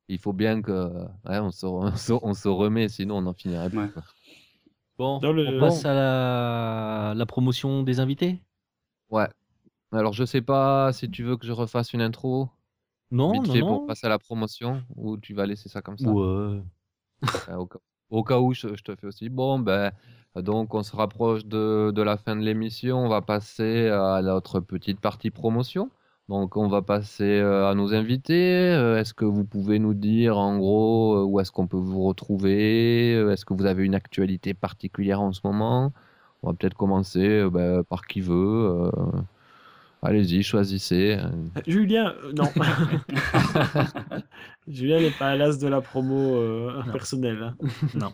Il faut bien que ouais, on, se, on, se, on se remet, sinon on n'en finirait plus. Ouais. Quoi. Bon, Dans le- on passe à la... la promotion des invités. Ouais. Alors, je sais pas si tu veux que je refasse une intro Non, vite non, fait non. pour passer à la promotion ou tu vas laisser ça comme ça. Ouais. Euh, au, cas, au cas où, je, je te fais aussi. Bon, ben, donc on se rapproche de, de la fin de l'émission. On va passer à notre petite partie promotion. Donc, on va passer euh, à nos invités. Euh, Est-ce que vous pouvez nous dire en gros euh, où est-ce qu'on peut vous retrouver? Euh, Est-ce que vous avez une actualité particulière en ce moment? On va peut-être commencer euh, ben, par qui veut. euh, Allez-y, choisissez. Euh, Julien, euh, non. Julien n'est pas à l'as de la promo euh, Non. personnelle. hein. Non.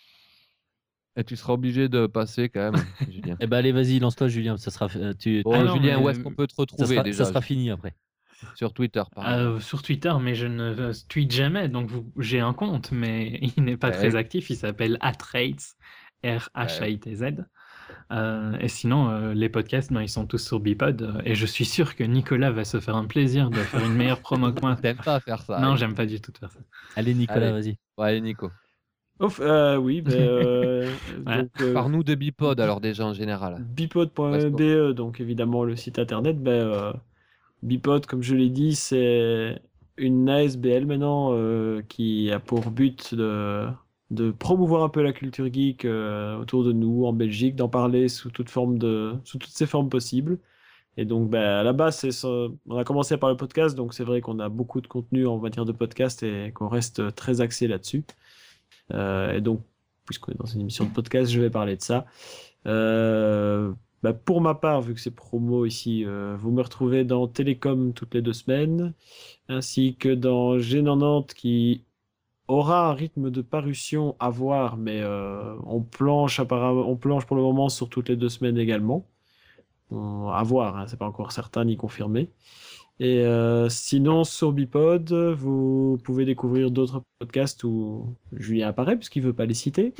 Et tu seras obligé de passer quand même, Julien. Eh ben allez, vas-y, lance-toi, Julien. Ça sera. euh, Tu... Bon, Ah non, Julien, mais- où est-ce qu'on peut te Ça retrouver sera, déjà ça sera fini après. Sur Twitter, par exemple. Euh, sur Twitter, mais je ne euh, tweete jamais, donc vous- j'ai un compte, mais il n'est pas Ouais. très actif. Il s'appelle atrates, R H A I T Z. Euh, et sinon, euh, les podcasts, ben, ils sont tous sur Bipod, euh, et je suis sûr que Nicolas va se faire un plaisir de faire une meilleure promo que moi. T'aimes pas faire ça. Non, hein. j'aime pas du tout faire ça. Allez, Nicolas, Allez. vas-y. Ouais, Nico. Ouf, euh, oui, ben, euh, Ouais. donc, euh, Par nous de Bipod, alors déjà en général. bipod point b e, donc évidemment le site internet. Ben, euh, Bipod, comme je l'ai dit, c'est une A S B L maintenant euh, qui a pour but de, de promouvoir un peu la culture geek euh, autour de nous en Belgique, d'en parler sous toute forme de, sous toutes ces formes possibles. Et donc, ben, à la base, c'est ça- on a commencé par le podcast, donc c'est vrai qu'on a beaucoup de contenu en matière de podcast et qu'on reste très axé là-dessus. Euh, et donc, puisqu'on est dans une émission de podcast, je vais parler de ça. Euh, bah, pour ma part, vu que c'est promo ici, euh, vous me retrouvez dans Télécom toutes les deux semaines, ainsi que dans G quatre-vingt-dix qui aura un rythme de parution à voir, mais euh, on planche apparemment, on planche pour le moment sur toutes les deux semaines également. On- à voir, hein, c'est pas encore certain ni confirmé. Et euh, sinon, sur Bipod, vous pouvez découvrir d'autres podcasts où Julien apparaît, puisqu'il ne veut pas les citer.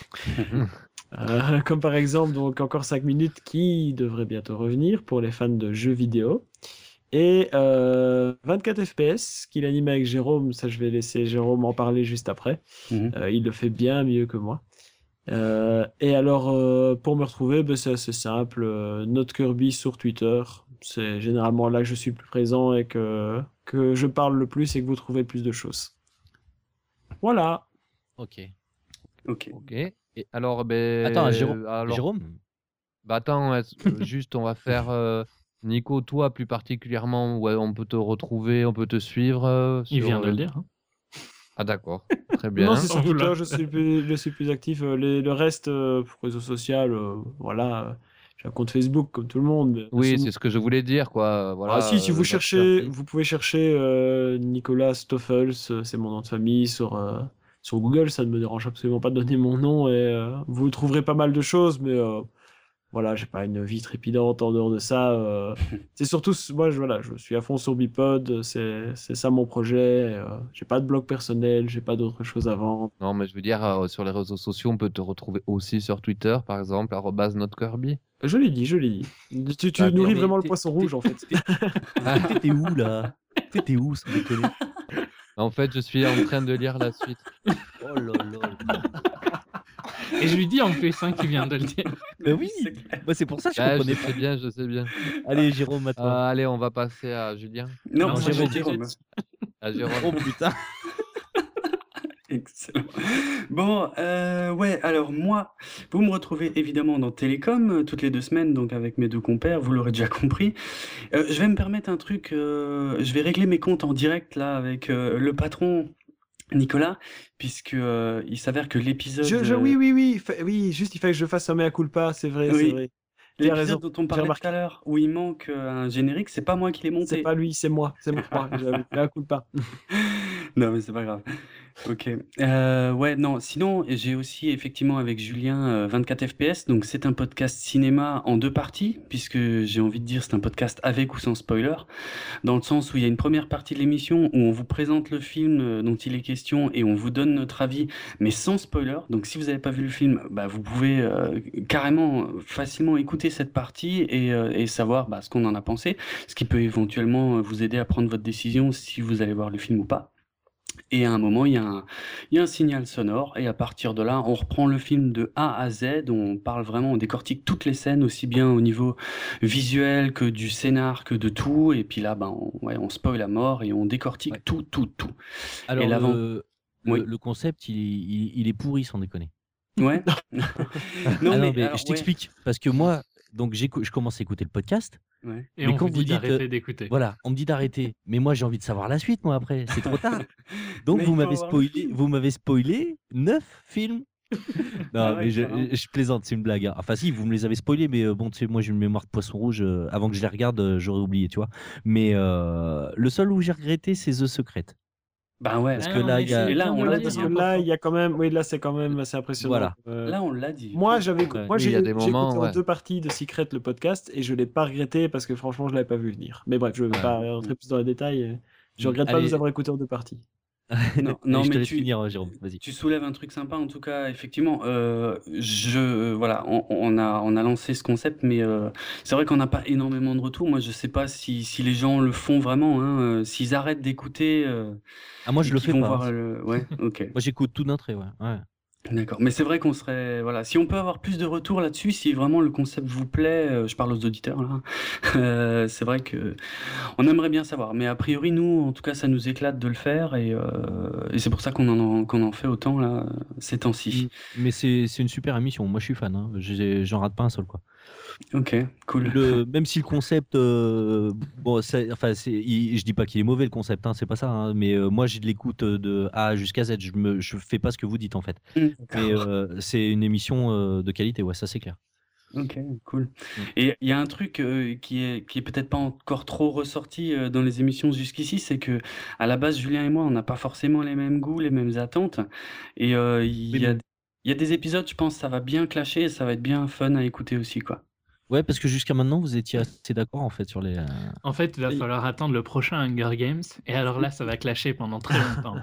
Euh, comme par exemple, donc encore cinq minutes, qui devrait bientôt revenir pour les fans de jeux vidéo. Et euh, vingt-quatre F P S, qu'il anime avec Jérôme, ça je vais laisser Jérôme en parler juste après. Mhm. Euh, il le fait bien mieux que moi. Euh, et alors, euh, pour me retrouver, ben, c'est assez simple. euh, Note Kirby sur Twitter. C'est généralement là que je suis le plus présent et que, que je parle le plus et que vous trouvez le plus de choses. Voilà. Ok. Ok. Ok. Et alors, ben. Attends, Jérôme. alors- Jérôme Bah attends, est-ce que juste on va faire. euh, Nico, toi plus particulièrement, ouais, on peut te retrouver, on peut te suivre. euh, Il sur, vient de euh, le dire. hein. Ah d'accord, très bien. Non, c'est sur Oula. Twitter, je suis plus, je suis plus actif. Euh, les- le reste, euh, pour réseau social, euh, voilà. euh, J'ai un compte Facebook comme tout le monde. mais Oui, si c'est ce que je voulais dire, quoi. Voilà, Ah, si, si euh, vous Note cherchez, Kirby. vous pouvez chercher euh, Nicolas Stoffels, euh, c'est mon nom de famille, sur, euh, sur Google, ça ne me dérange absolument pas de donner mon nom et euh, vous trouverez pas mal de choses, mais euh, voilà, j'ai pas une vie trépidante en dehors de ça. euh. C'est surtout, moi, je, voilà, je suis à fond sur Bipod, c'est c'est ça mon projet. euh, J'ai pas de blog personnel, j'ai pas d'autres choses à vendre. Non, mais je veux dire, euh, sur les réseaux sociaux, on peut te retrouver aussi sur Twitter, par exemple, arobase NoteKirby. Je l'ai dit, je l'ai dit. Tu, tu Ah, nourris mais vraiment le t'es- poisson t'es- rouge, en fait. T'étais où là T'étais où, sans déconner? En fait, je suis en train de lire la suite. Oh là là. Et je lui dis en plus hein, qu'il vient de le dire. Mais oui, moi c'est pour ça que je Ah, je comprenais sais pas. bien, je sais bien. Allez, Jérôme, à toi. Euh, allez, on va passer à Julien. Non, Non, moi, Jérôme, j'ai Jérôme. À Jérôme. Oh putain. Excellent. Bon, euh, ouais, alors moi, vous me retrouvez évidemment dans Télécom euh, toutes les deux semaines, donc avec mes deux compères, vous l'aurez déjà compris. Euh, je vais me permettre un truc, euh, je vais régler mes comptes en direct là avec euh, le patron Nicolas, puisque euh, il s'avère que l'épisode, Je, je- euh, oui, oui, oui, fa- oui, juste il fallait que je fasse un mea culpa, c'est vrai, Oui. c'est vrai. Tu as raison, l'épisode dont on j'ai parlait remarqué. tout à l'heure, où il manque euh, un générique, c'est pas moi qui l'ai C'est monté. pas lui, c'est moi, c'est moi, j'avoue, mea culpa. Non, mais c'est pas grave. Ok. Euh, ouais, non. Sinon, j'ai aussi effectivement avec Julien euh, vingt-quatre F P S. Donc, c'est un podcast cinéma en deux parties, puisque j'ai envie de dire c'est un podcast avec ou sans spoiler, dans le sens où il y a une première partie de l'émission où on vous présente le film euh, dont il est question et on vous donne notre avis, mais sans spoiler. Donc, si vous n'avez pas vu le film, bah, vous pouvez euh, carrément euh, facilement écouter cette partie et, euh, et savoir bah, ce qu'on en a pensé, ce qui peut éventuellement euh, vous aider à prendre votre décision si vous allez voir le film ou pas. Et à un moment, il y a un, il y a un signal sonore, et à partir de là, on reprend le film de A à Z, on parle vraiment, on décortique toutes les scènes, aussi bien au niveau visuel que du scénar, que de tout, et puis là, ben, on, ouais, on spoil à mort, et on décortique Ouais. tout, tout, tout. Alors, Et l'avant... le, le, Oui, le concept, il, il, il est pourri, sans déconner. ouais. Non, Ah non, mais mais alors, je ouais, t'explique. Parce que moi, donc j'ai, je commence à écouter le podcast, ouais. Et mais on quand vous vous dit dites, euh, d'arrêter d'écouter. voilà, on me dit d'arrêter, mais moi j'ai envie de savoir la suite, moi après, c'est trop tard. Donc Mais vous il faut m'avez avoir le spoilé, film. vous m'avez spoilé neuf films. Ah Non, mais ouais, je, carrément. je plaisante, c'est une blague, hein. Enfin si, vous me les avez spoilés, mais euh, bon, tu sais, moi j'ai une mémoire de poisson rouge. euh, avant que je les regarde, euh, j'aurais oublié, tu vois. Mais euh, le seul où j'ai regretté, c'est The Secret. Ben ouais. Parce Ah, que on là, a il y a, Et essayé là, bien on de l'a le Parce dit, que hein. dire là, pourtant. il y a quand même, oui, là, c'est quand même assez impressionnant. voilà. Euh, Là, on l'a dit. Moi, Franchement, j'avais, Ouais. moi, Oui, il y a j'ai des j'ai écouté moments, en ouais. deux parties de Secret le podcast et je l'ai pas regretté parce que franchement, je l'avais pas vu venir. Mais bref, je vais Ouais. pas rentrer plus dans les détails. Je Mm. regrette pas de vous Allez, avoir écouté en deux parties. Non, allez, non, je te mais laisse tu, finir, euh, Jérôme. Vas-y. tu soulèves un truc sympa, en tout cas, effectivement. Euh, je, euh, voilà, on, on a, on a lancé ce concept, mais euh, c'est vrai qu'on n'a pas énormément de retours. Moi, je sais pas si, si les gens le font vraiment, hein, euh, s'ils arrêtent d'écouter euh, Ah, moi je et le qu'ils fais vont pas, hein. voir le. Ouais, ok. Moi j'écoute tout d'un trait, ouais. Ouais. D'accord. Mais c'est vrai qu'on serait. Voilà, si on peut avoir plus de retours là-dessus, si vraiment le concept vous plaît, euh, je parle aux auditeurs là, euh, c'est vrai que on aimerait bien savoir. Mais a priori, nous, en tout cas, ça nous éclate de le faire, et, euh, et c'est pour ça qu'on en, qu'on en fait autant là, ces temps-ci. Mm. Mais c'est c'est une super émission. Moi je suis fan, hein. J'ai- J'en rate pas un seul, quoi. Ok, cool. Le, même si le concept, euh, bon, c'est- enfin, c'est, il- je dis pas qu'il est mauvais le concept, hein, c'est pas ça, hein, mais euh, moi j'ai de l'écoute de A jusqu'à Z, je me, je fais pas ce que vous dites en fait. Mm, Mais d'accord. euh, c'est une émission euh, de qualité, ouais, ça c'est clair. Ok, cool. Mm. Et il y a un truc euh, qui est, qui est peut-être pas encore trop ressorti euh, dans les émissions jusqu'ici, c'est que à la base, Julien et moi, on n'a pas forcément les mêmes goûts, les mêmes attentes. Et euh, il Oui, y a, mais- il y a des épisodes, je pense, ça va bien clasher et ça va être bien fun à écouter aussi, quoi. Ouais, parce que jusqu'à maintenant vous étiez assez d'accord en fait sur les. euh, En fait, il va Et- falloir attendre le prochain Hunger Games. Et alors là, ça va clasher pendant très longtemps.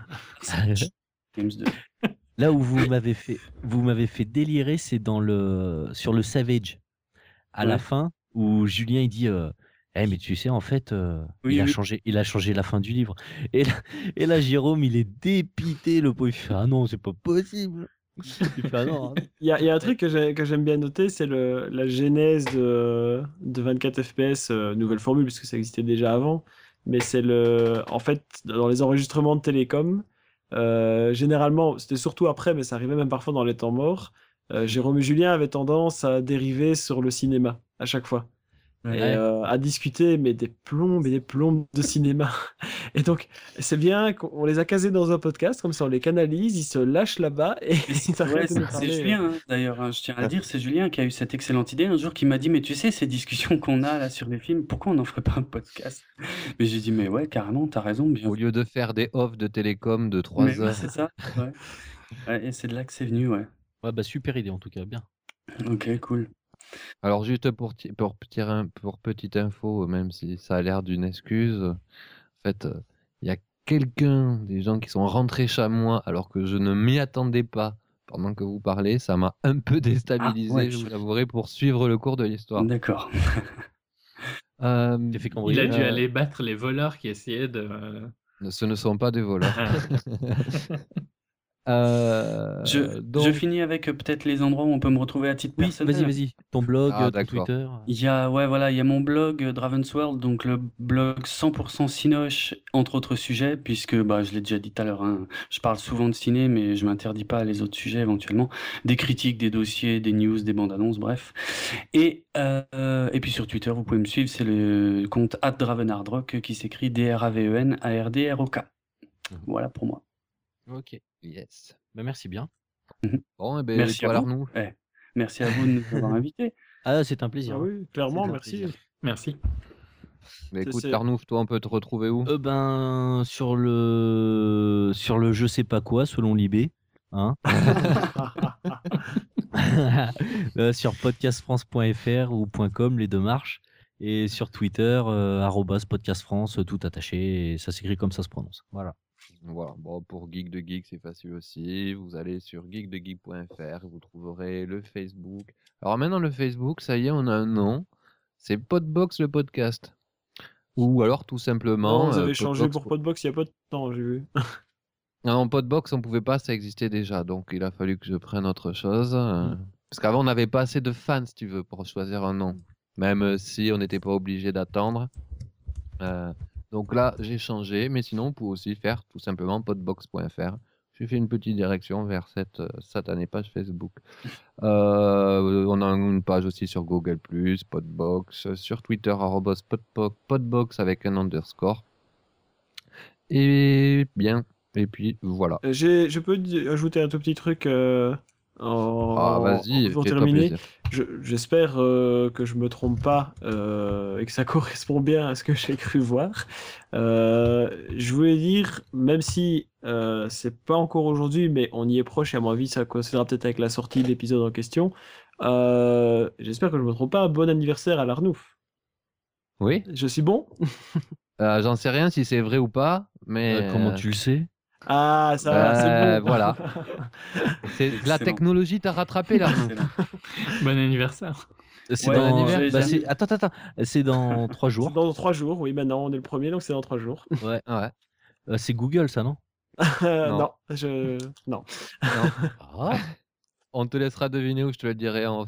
Games deux. Là où vous m'avez fait, vous m'avez fait délirer, c'est dans le sur le Savage. À la Ouais. fin, où Julien il dit, euh, eh, mais tu sais en fait, euh, Oui, il a oui. changé, il a changé la fin du livre. Et là, et là Jérôme, il est dépité, le pauvre. Il fait, ah non, c'est pas possible. Il fait, ah non. Il y a, il y a un truc que j'ai- que j'aime bien noter, c'est le, la genèse de, de vingt-quatre F P S, euh, nouvelle formule, puisque ça existait déjà avant. Mais c'est le. En fait, dans les enregistrements de télécom, euh, généralement, c'était surtout après, mais ça arrivait même parfois dans les temps morts. euh, Jérôme et Julien avaient tendance à dériver sur le cinéma à chaque fois. Et Ouais. euh, à discuter, mais des plombes et des plombes de cinéma. Et donc, c'est bien qu'on les a casés dans un podcast, comme ça on les canalise, ils se lâchent là-bas et Et ils c'est ouais, arrêtent de nous c'est- c'est parler. Julien, hein, d'ailleurs, hein, je tiens à le dire, c'est Julien qui a eu cette excellente idée un jour, qui m'a dit, mais tu sais, ces discussions qu'on a là sur les films, pourquoi on n'en ferait pas un podcast? Mais j'ai dit, mais ouais, carrément, t'as raison, bien Au lieu de faire des offs de télécom de trois Mais oui, heures. c'est ça, ouais. Ouais, et c'est de là que c'est venu, ouais. Ouais, bah super idée en tout cas, bien. Ok, cool. Alors juste pour, ti- pour, petit, in- pour petite info, même si ça a l'air d'une excuse, en fait, euh, il y a quelqu'un, des gens qui sont rentrés chez moi alors que je ne m'y attendais pas pendant que vous parlez. Ça m'a un peu déstabilisé, Ah, ouais. je vous avouerai, pour suivre le cours de l'histoire. D'accord. Euh, T'es fait Il a cambrioler. dû Euh, aller battre les voleurs qui essayaient de. Ce ne sont pas des voleurs. Euh, Je, je donc, finis avec euh, peut-être les endroits où on peut me retrouver à titre Oui, personnel. vas-y, vas-y. Ton blog, Ah, euh, ton d'accord. Twitter. Il y a, ouais, voilà, il y a mon blog euh, Draven's World, donc le blog cent pour cent Cinoche, entre autres sujets, puisque bah, je l'ai déjà dit tout à l'heure, hein, je parle souvent de ciné, mais je m'interdis pas à les autres sujets éventuellement, des critiques, des dossiers, des news, des bandes annonces, bref. Et, euh, et puis sur Twitter, vous pouvez me suivre, c'est le compte arobase dravenhardrock qui s'écrit D R A V E N A R D R O K. Mhm. Voilà pour moi. Ok. yes. Bah, merci bien. Bon, et ben, Merci toi, à vous. Arnaud. Eh, merci à vous de nous avoir invités. Ah, c'est un plaisir. Ah oui, clairement, C'est un merci. plaisir. Merci. Mais C'est- écoute, c'est- Arnouf, toi, on peut te retrouver où? Euh, ben, sur le, sur le je sais pas quoi, selon Libé. Hein Euh, sur podcast france point f r ou .com, les deux marchent. Et sur Twitter, euh, arobase podcastfrance, tout attaché. Et ça s'écrit comme ça se prononce. Voilà. Voilà, bon, pour Geek de Geek, c'est facile aussi. Vous allez sur geek de geek point f r, vous trouverez le Facebook. Alors maintenant, le Facebook, ça y est, on a un nom. C'est Podbox le podcast. Ou alors tout simplement. Non, vous euh, avez changé Podbox pour Podbox il n'y a pas de temps, j'ai vu. En Podbox, on pouvait pas, ça existait déjà. Donc, il a fallu que je prenne autre chose. euh, Mm. Parce qu'avant, on n'avait pas assez de fans, si tu veux, pour choisir un nom. Même euh, si on n'était pas obligé d'attendre. Euh, donc là, j'ai changé. Mais sinon, on peut aussi faire tout simplement podbox point f r. J'ai fait une petite direction vers cette euh, satanée page Facebook. Euh, on a une page aussi sur Google plus, Podbox, sur Twitter, arobase podbo- podbox avec un underscore. Et bien, et puis voilà. Euh, j'ai- Je peux di- ajouter un tout petit truc euh, en, Ah, vas-y, pour fais-toi terminer. plaisir. Je- J'espère euh, que je me trompe pas euh, et que ça correspond bien à ce que j'ai cru voir. Euh, je voulais dire, même si euh, c'est pas encore aujourd'hui, mais on y est proche, et à mon avis, ça coïncidera peut-être avec la sortie de l'épisode en question. euh, J'espère que je me trompe pas. Bon anniversaire à l'Arnouf. Oui, Je suis bon? euh, j'en sais rien si c'est vrai ou pas, mais Euh, comment euh, tu le sais? Ah, ça va, c'est euh, bon. voilà. C'est la Excellent. technologie t'a rattrapé là. Excellent. Bon anniversaire. C'est Ouais, dans... l'anniversaire, j'allais bah, dire- c'est- Attends, attends, attends. C'est dans trois C'est jours. dans trois jours, oui, maintenant on est le premier, donc c'est dans trois jours. Ouais. Ouais. Euh, c'est Google, ça, non? Euh, Non. non, je... non. Non. Ah. On te laissera deviner ou je te le dirai en.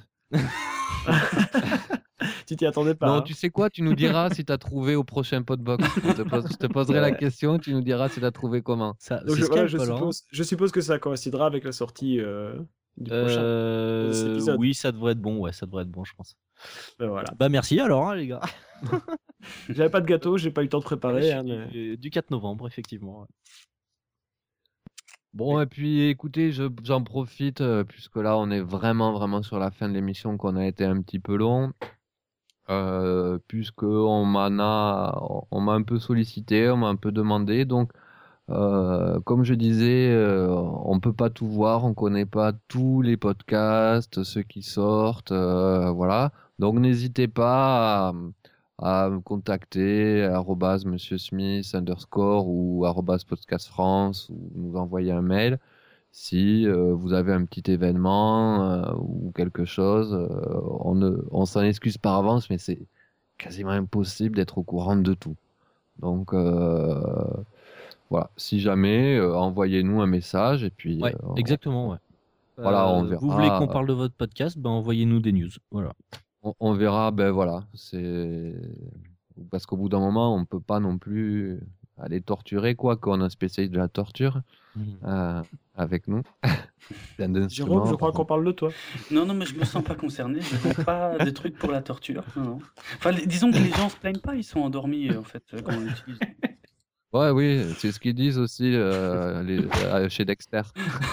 Tu t'y attendais pas. Non, hein. tu sais quoi, tu nous diras si t'as trouvé au prochain podbox. Je te, pose- je te poserai la question, tu nous diras si t'as trouvé comment. Ça, Donc c'est je, voilà, Skype, je, alors, suppose, je suppose que ça coïncidera avec la sortie euh, du prochain Euh, de cet épisode. oui, ça devrait être bon. Ouais, ça devrait être bon, je pense. Ben voilà. Bah merci alors, hein, les gars. J'avais pas de gâteau, j'ai pas eu le temps de préparer. hein, mais- Du, du quatre novembre, effectivement. ouais. Bon, et puis écoutez, je- j'en profite, euh, puisque là, on est vraiment, vraiment sur la fin de l'émission, qu'on a été un petit peu long. Euh, puisque on m'en a, on m'a un peu sollicité, on m'a un peu demandé. Donc, euh, comme je disais, euh, on peut pas tout voir, on connaît pas tous les podcasts, ceux qui sortent, euh, voilà. Donc, n'hésitez pas à, à me contacter, arobase monsieur Smith underscore ou arobase podcast France, ou nous envoyer un mail si euh, vous avez un petit événement euh, ou quelque chose. euh, on ne- on s'en excuse par avance, mais c'est quasiment impossible d'être au courant de tout. Donc euh, voilà, si jamais, euh, envoyez-nous un message et puis Ouais, euh, exactement. Ouais. Voilà, on Euh, verra. Vous voulez qu'on parle de votre podcast? Ben envoyez-nous des news. Voilà. on, on verra. Ben voilà, c'est parce qu'au bout d'un moment, on peut pas non plus aller torturer, quoi, qu'on a un spécialiste de la torture euh, avec nous. Plein Jérôme, d'instruments. je crois qu'on parle de toi. Non, non, mais je me sens pas concerné. Je n'ai pas de trucs pour la torture. Non, non. Enfin, les- disons que les gens se plaignent pas, ils sont endormis en fait euh, quand on l'utilise. Ouais, oui, c'est ce qu'ils disent aussi euh, les- euh, chez Dexter.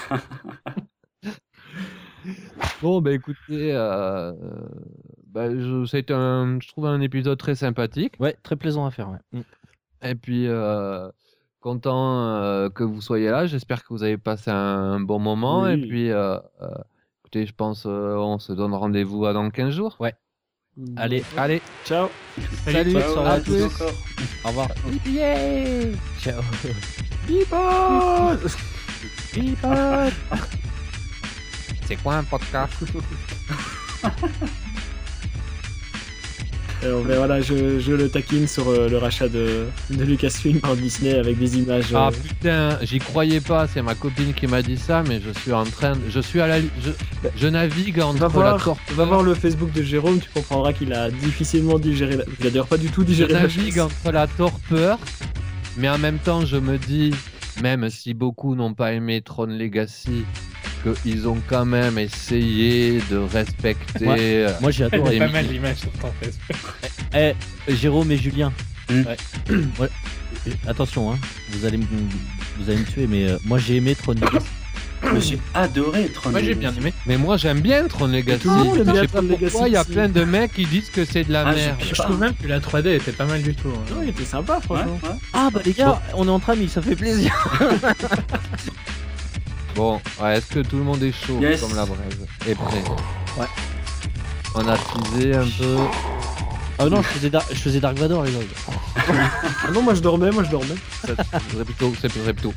Bon, bah écoutez, euh, bah, je, ça a été un, je trouve un épisode très sympathique. Ouais, très plaisant à faire. Ouais. Mm. Et puis, euh, content euh, que vous soyez là. J'espère que vous avez passé un bon moment. Et Oui. puis, euh, euh, écoutez, je pense euh, on se donne rendez-vous à dans quinze jours. Ouais. Allez, Allez, Ciao. salut, bonne Ciao, soirée à à tous. tous. encore. Au revoir. Ciao. C'est quoi un podcast? Alors, ben voilà, je, je le taquine sur euh, le rachat de, de Lucasfilm par Disney avec des images. Ah euh, putain, j'y croyais pas, c'est ma copine qui m'a dit ça, mais je suis en train de... Je suis à la... Je, je navigue entre Va la voir, torpeur... va voir le Facebook de Jérôme, tu comprendras qu'il a difficilement digéré. La... Il a d'ailleurs pas du tout Je digéré la navigue chose. entre la torpeur, mais en même temps, je me dis, même si beaucoup n'ont pas aimé Tron Legacy, qu'ils ont quand même essayé de respecter... Ouais. euh, Moi j'ai Il y adoré. a pas mal d'images sur ton Facebook. Eh, Jérôme et Julien. Hmm. Ouais. Ouais. Euh, Attention, hein. Vous allez me, vous allez me tuer, mais euh, moi j'ai aimé Tron Legacy. Moi, j'ai adoré Tron Moi j'ai Legacy. bien aimé. Mais moi, j'aime bien Tron Legacy. Tout le monde aime Je bien sais pas Tron Legacy pourquoi il y a aussi. plein de mecs qui disent que c'est de la Ah, je- merde. je- Je trouve même que la trois D était pas mal du tout. hein. Non, il était sympa, Ouais, franchement. ouais. Ah bah les gars, on est entre amis, ça fait plaisir. Bon, ouais, est-ce que tout le monde est chaud Yes. comme la braise? Est prêt? Ouais. On a teasé un peu. Ah non, je faisais, Dar- je faisais Dark Vador les gars. Ah non, moi je dormais, moi je dormais. Ça serait plutôt, c'est serait plutôt.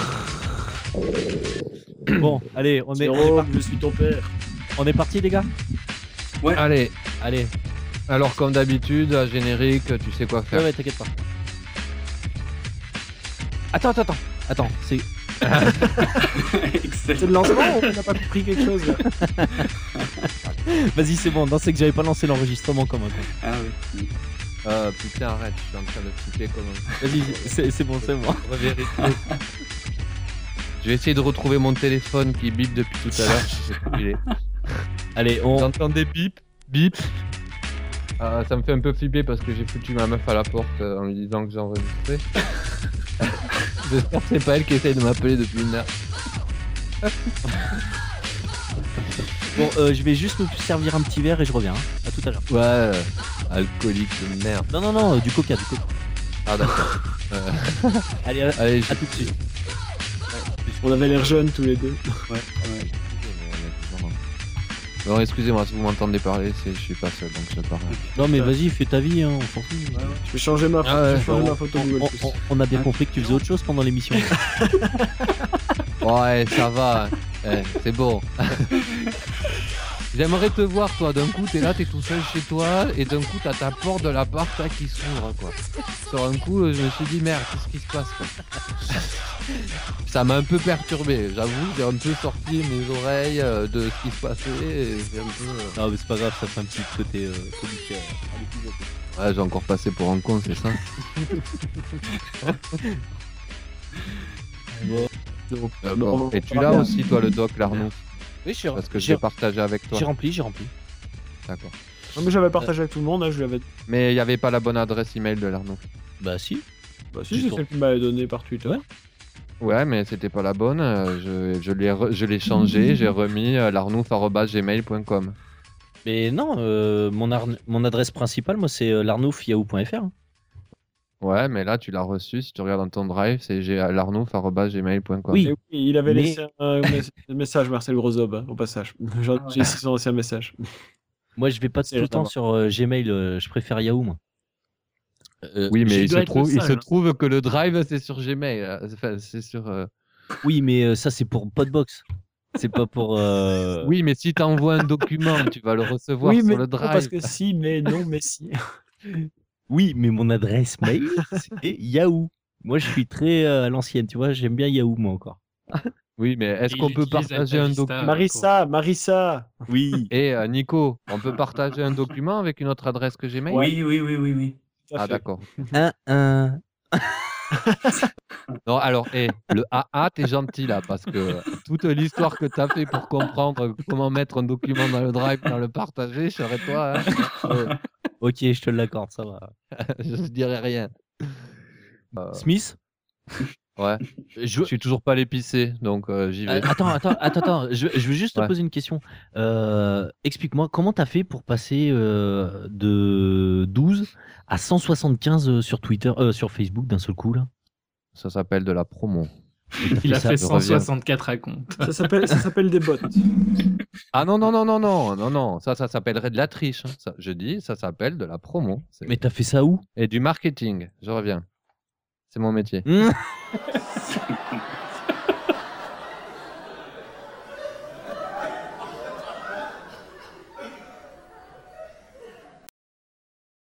Bon, allez, on est, on est, Jérôme, par- je suis ton père. on est parti les gars. Allez, Allez, alors comme d'habitude, à générique, tu sais quoi ouais, faire. ouais, t'inquiète pas. Attends, attends, attends, attends, c'est C'est le lancement ou on n'a pas pris quelque chose là? Vas-y, c'est bon. Non, c'est que j'avais pas lancé l'enregistrement comme un con. Ah oui. Ah putain, arrête, je suis en train de flipper comme un. Vas-y, c'est, c'est bon, c'est bon. On va vérifier. Je vais essayer de retrouver mon téléphone qui bip depuis tout à l'heure. Je sais plus où il est. Allez, on. J'entends des bips, bip. Ah, ça me fait un peu flipper parce que j'ai foutu ma meuf à la porte euh, en lui disant que j'ai enregistré. J'espère que c'est pas elle qui essaye de m'appeler depuis une heure. Bon, euh, je vais juste me servir un petit verre et je reviens. Hein. À tout à l'heure. Ouais, euh, alcoolique de merde. Non, non, non, euh, du coca, du coca. Ah d'accord. Euh, Allez, euh, Allez, à tout de suite. On avait l'air jeunes tous les deux. Ouais, ouais. Non, excusez-moi, si vous m'entendez parler, c'est je suis pas seul, donc je parle. Non, mais vas-y, fais ta vie, hein, on s'en fout. Je vais changer ma, Ah ouais, je vais changer on, ma photo on- Google on- Plus. on- on a bien compris que tu faisais autre chose pendant l'émission. Ouais, ça va. Eh, c'est bon. J'aimerais te voir, toi. D'un coup, t'es là, t'es tout seul chez toi, et d'un coup, t'as ta porte de l'appart là qui s'ouvre, quoi. Sur un coup, je me suis dit, merde, qu'est-ce qui se passe, quoi. Ça m'a un peu perturbé, j'avoue. J'ai un peu sorti mes oreilles euh, de ce qui se passait. Et j'ai un peu, euh, Non, mais c'est pas grave, ça fait un petit côté euh, comique euh, à l'épisode. Ouais, j'ai encore passé pour un con, c'est ça. Bon. D'accord. Et tu l'as aussi, toi, le doc, l'Arnaud. Oui, je suis Parce que je j'ai- l'ai partagé avec toi. J'ai rempli, j'ai rempli. D'accord. Non, mais j'avais partagé avec tout le monde, hein, je lui avais. Mais il n'y avait pas la bonne adresse email de l'Arnaud. Bah si. Bah, si, Juste c'est pour- celle qu'il m'avait donnée par Twitter. Ouais. Ouais, mais c'était pas la bonne. euh, Je, je l'ai re- je l'ai changé, j'ai remis euh, larnouf arobase gmail point com. Mais non, euh, mon, ar- mon adresse principale, moi, c'est euh, larnouf yahoo point f r. hein. Ouais, mais là, tu l'as reçu. Si tu regardes dans ton drive, c'est g- larnouf arobase gmail point com. Oui. Et oui, il avait Mais- laissé un mes- message, Marcel Grosob, hein, au passage. J'ai Ah ouais. j'ai ici son ancien message. Moi, je vais pas C'est tout le temps là-bas. sur euh, Gmail, euh, je préfère Yahoo, moi. Euh, Oui, mais il il se, doit être trouve, le il se seul, hein. trouve que le drive, c'est sur Gmail. euh, Enfin, c'est sur. euh, Oui, mais euh, ça, c'est pour Podbox. C'est pas pour. euh, Oui, mais si tu envoies un document, tu vas le recevoir Oui, sur mais le non, drive. parce que si, mais non, mais si. Oui, mais mon adresse mail, c'est Yahoo. Moi, je suis très euh, à l'ancienne, tu vois. J'aime bien Yahoo, moi encore. Oui, mais est-ce Il qu'on peut utilise partager un Altavista. document Marissa, Marissa. Oui. Et euh, Nico, on peut partager un document avec une autre adresse que Gmail? Oui, oui, oui, oui, oui. Tout à Ah, fait. d'accord. Un, un. Non, alors, hé, le A A, t'es gentil là, parce que toute l'histoire que t'as fait pour comprendre comment mettre un document dans le drive, dans le partager, je serais toi. Hein. Euh, Ok, je te l'accorde, ça va. je dirais rien. Euh, Smith. ouais, Je... je suis toujours pas l'épicé, donc euh, j'y vais. Euh, attends, attends, attends, attends. Je, je veux juste te Ouais. poser une question. Euh, explique-moi, comment t'as fait pour passer euh, de douze à cent soixante-quinze sur Twitter, euh, sur Facebook d'un seul coup là? Ça s'appelle de la promo. Il a ça, fait je reviens. cent soixante-quatre à compte. Ça s'appelle ça s'appelle des bots. Ah non, non, non, non, non, non, non, ça, ça s'appellerait de la triche. hein. Ça, je dis, ça s'appelle de la promo. C'est- Mais t'as fait ça où? Et du marketing, je reviens. C'est mon métier. Hmm.